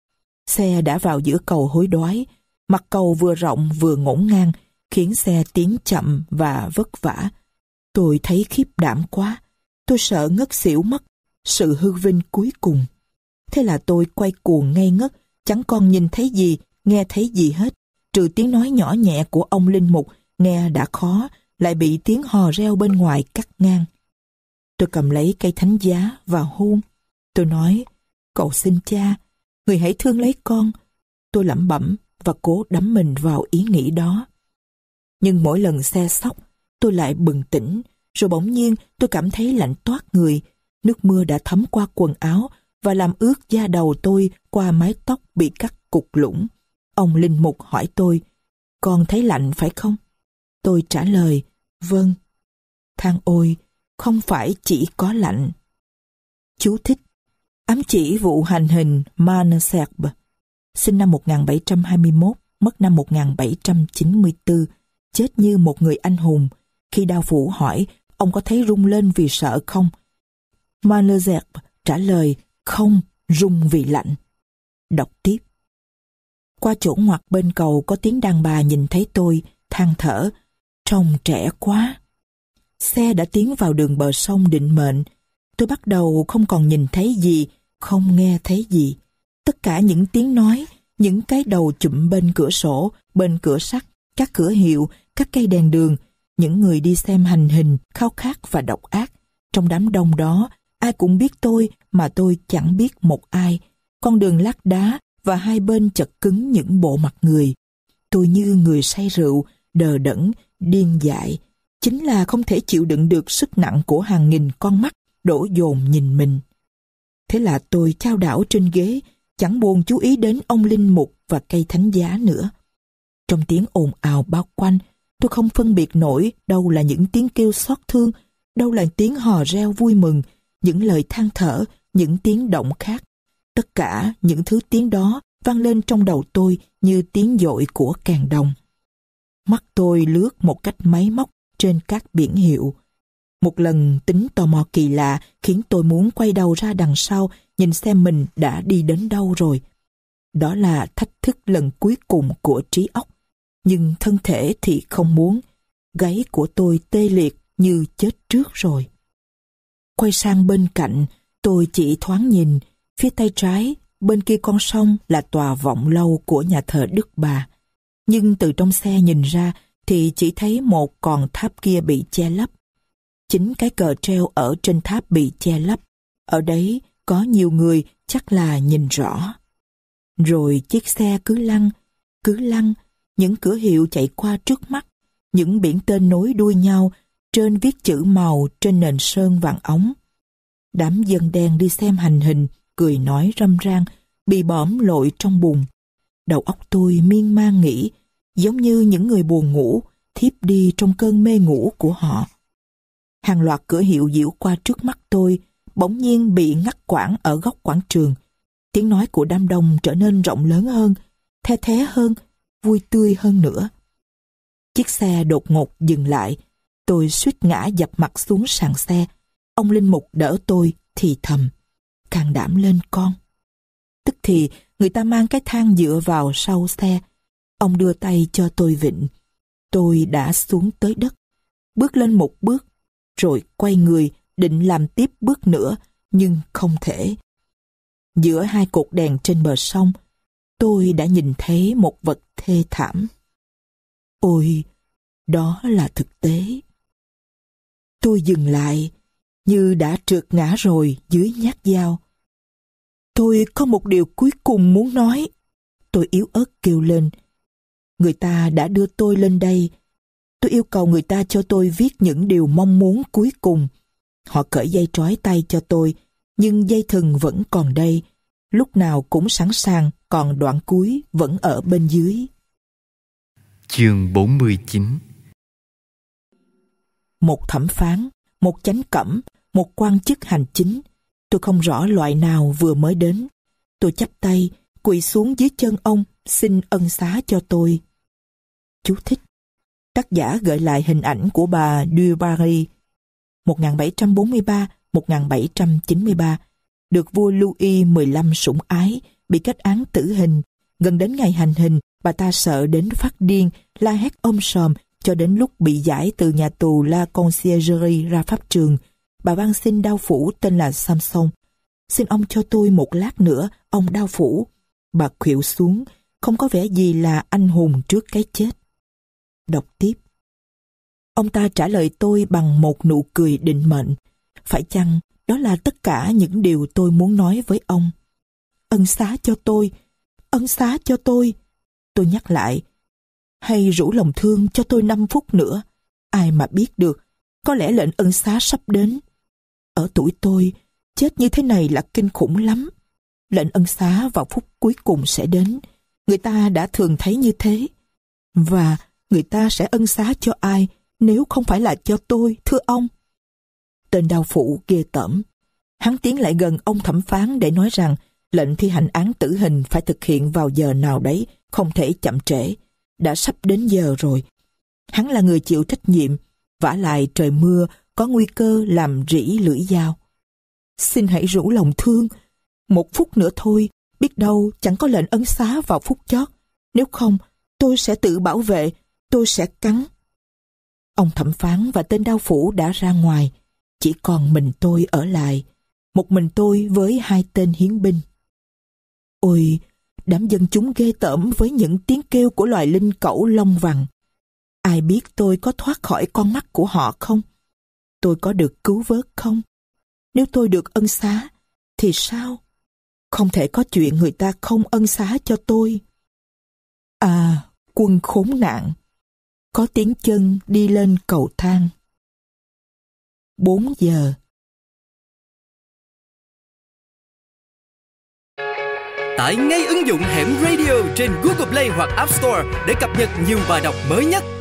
Xe đã vào giữa cầu hối đoái, mặt cầu vừa rộng vừa ngổn ngang, khiến xe tiến chậm và vất vả. Tôi thấy khiếp đảm quá, tôi sợ ngất xỉu mất, sự hư vinh cuối cùng. Thế là tôi quay cuồng ngây ngất, chẳng còn nhìn thấy gì, nghe thấy gì hết, trừ tiếng nói nhỏ nhẹ của ông linh mục, nghe đã khó, lại bị tiếng hò reo bên ngoài cắt ngang. Tôi cầm lấy cây thánh giá và hôn. Tôi nói, cầu xin cha, người hãy thương lấy con. Tôi lẩm bẩm và cố đắm mình vào ý nghĩ đó. Nhưng mỗi lần xe xóc, tôi lại bừng tỉnh, rồi bỗng nhiên tôi cảm thấy lạnh toát người. Nước mưa đã thấm qua quần áo và làm ướt da đầu tôi qua mái tóc bị cắt cụt lũng. Ông linh mục hỏi tôi, con thấy lạnh phải không? Tôi trả lời, vâng. Than ôi, không phải chỉ có lạnh. Chú thích: ám chỉ vụ hành hình Malesherbes, sinh năm 1721, mất năm 1794, chết như một người anh hùng. Khi đao phủ hỏi ông có thấy rung lên vì sợ không, Malesherbes trả lời, không, rung vì lạnh. Đọc tiếp. Qua chỗ ngoặt bên cầu có tiếng đàn bà nhìn thấy tôi, than thở, trông trẻ quá. Xe đã tiến vào đường bờ sông định mệnh. Tôi bắt đầu không còn nhìn thấy gì, không nghe thấy gì. Tất cả những tiếng nói, những cái đầu chụm bên cửa sổ, bên cửa sắt, các cửa hiệu, các cây đèn đường, những người đi xem hành hình, khao khát và độc ác. Trong đám đông đó, ai cũng biết tôi mà tôi chẳng biết một ai. Con đường lát đá và hai bên chật cứng những bộ mặt người. Tôi như người say rượu, đờ đẫn, điên dại. chính là không thể chịu đựng được sức nặng của hàng nghìn con mắt đổ dồn nhìn mình. Thế là tôi chao đảo trên ghế, chẳng buồn chú ý đến ông linh mục và cây thánh giá nữa. Trong tiếng ồn ào bao quanh, tôi không phân biệt nổi đâu là những tiếng kêu xót thương, đâu là tiếng hò reo vui mừng, những lời than thở, những tiếng động khác. Tất cả những thứ tiếng đó vang lên trong đầu tôi như tiếng dội của kèn đồng. Mắt tôi lướt một cách máy móc trên các biển hiệu. Một lần tính tò mò kỳ lạ khiến tôi muốn quay đầu ra đằng sau nhìn xem mình đã đi đến đâu rồi. Đó là thách thức lần cuối cùng của trí óc. Nhưng thân thể thì không muốn. Gáy của tôi tê liệt như chết trước rồi. Quay sang bên cạnh, tôi chỉ thoáng nhìn. Phía tay trái, bên kia con sông là tòa vọng lâu của nhà thờ Đức Bà. Nhưng từ trong xe nhìn ra thì chỉ thấy một con tháp kia bị che lấp. Chính cái cờ treo ở trên tháp bị che lấp. Ở đấy có nhiều người chắc là nhìn rõ. Rồi chiếc xe cứ lăn, những cửa hiệu chạy qua trước mắt, những biển tên nối đuôi nhau, trên viết chữ màu trên nền sơn vàng óng. Đám dân đen đi xem hành hình, cười nói râm ran, bị bõm lội trong bùn. Đầu óc tôi miên man nghĩ, giống như những người buồn ngủ, thiếp đi trong cơn mê ngủ của họ. Hàng loạt cửa hiệu diễu qua trước mắt tôi, bỗng nhiên bị ngắt quãng ở góc quảng trường. Tiếng nói của đám đông trở nên rộng lớn hơn, the thé hơn, vui tươi hơn nữa. Chiếc xe đột ngột dừng lại, tôi suýt ngã dập mặt xuống sàn xe. Ông linh mục đỡ tôi thì thầm, can đảm lên con. Tức thì người ta mang cái thang dựa vào sau xe. Ông đưa tay cho tôi vịn. Tôi đã xuống tới đất, bước lên một bước, rồi quay người định làm tiếp bước nữa, nhưng không thể. Giữa hai cột đèn trên bờ sông, tôi đã nhìn thấy một vật thê thảm. Ôi, đó là thực tế. Tôi dừng lại, như đã trượt ngã rồi dưới nhát dao. Tôi có một điều cuối cùng muốn nói. Tôi yếu ớt kêu lên. Người ta đã đưa tôi lên đây. Tôi yêu cầu người ta cho tôi viết những điều mong muốn cuối cùng. Họ cởi dây trói tay cho tôi, nhưng dây thừng vẫn còn đây. Lúc nào cũng sẵn sàng, còn đoạn cuối vẫn ở bên dưới. Chương 49. Một thẩm phán, một chánh cẩm, một quan chức hành chính. Tôi không rõ loại nào vừa mới đến. Tôi chắp tay, quỳ xuống dưới chân ông, xin ân xá cho tôi. Chú thích. Tác giả gợi lại hình ảnh của bà du Barry 1743-1793, được vua Louis XV sủng ái, bị kết án tử hình. Gần đến ngày hành hình, bà ta sợ đến phát điên, la hét sòm cho đến lúc bị giải từ nhà tù La Conciergerie ra pháp trường. Bà van xin đao phủ tên là Samson. Xin ông cho tôi một lát nữa, ông đao phủ. Bà khuỵu xuống, không có vẻ gì là anh hùng trước cái chết. Đọc tiếp. Ông ta trả lời tôi bằng một nụ cười định mệnh. Phải chăng đó là tất cả những điều tôi muốn nói với ông? Ân xá cho tôi, ân xá cho tôi. Tôi nhắc lại. Hay rủ lòng thương cho tôi 5 phút nữa. Ai mà biết được, có lẽ lệnh ân xá sắp đến. Ở tuổi tôi, chết như thế này là kinh khủng lắm. Lệnh ân xá vào phút cuối cùng sẽ đến. Người ta đã thường thấy như thế. Và người ta sẽ ân xá cho ai nếu không phải là cho tôi, thưa ông? Tên đao phủ ghê tởm. Hắn tiến lại gần ông thẩm phán để nói rằng lệnh thi hành án tử hình phải thực hiện vào giờ nào đấy, không thể chậm trễ. Đã sắp đến giờ rồi. Hắn là người chịu trách nhiệm, vả lại trời mưa, có nguy cơ làm rỉ lưỡi dao. Xin hãy rủ lòng thương. 1 phút nữa thôi, biết đâu chẳng có lệnh ân xá vào phút chót. Nếu không, tôi sẽ tự bảo vệ, tôi sẽ cắn. Ông thẩm phán và tên đao phủ đã ra ngoài. Chỉ còn mình tôi ở lại. Một mình tôi với 2 tên hiến binh. Ôi, đám dân chúng ghê tởm với những tiếng kêu của loài linh cẩu lông vàng. Ai biết tôi có thoát khỏi con mắt của họ không? Tôi có được cứu vớt không? Nếu tôi được ân xá, thì sao? Không thể có chuyện người ta không ân xá cho tôi. À, quân khốn nạn! Có tiếng chân đi lên cầu thang. 4 giờ. Tải ngay ứng dụng Hẻm Radio trên Google Play hoặc App Store để cập nhật nhiều bài đọc mới nhất.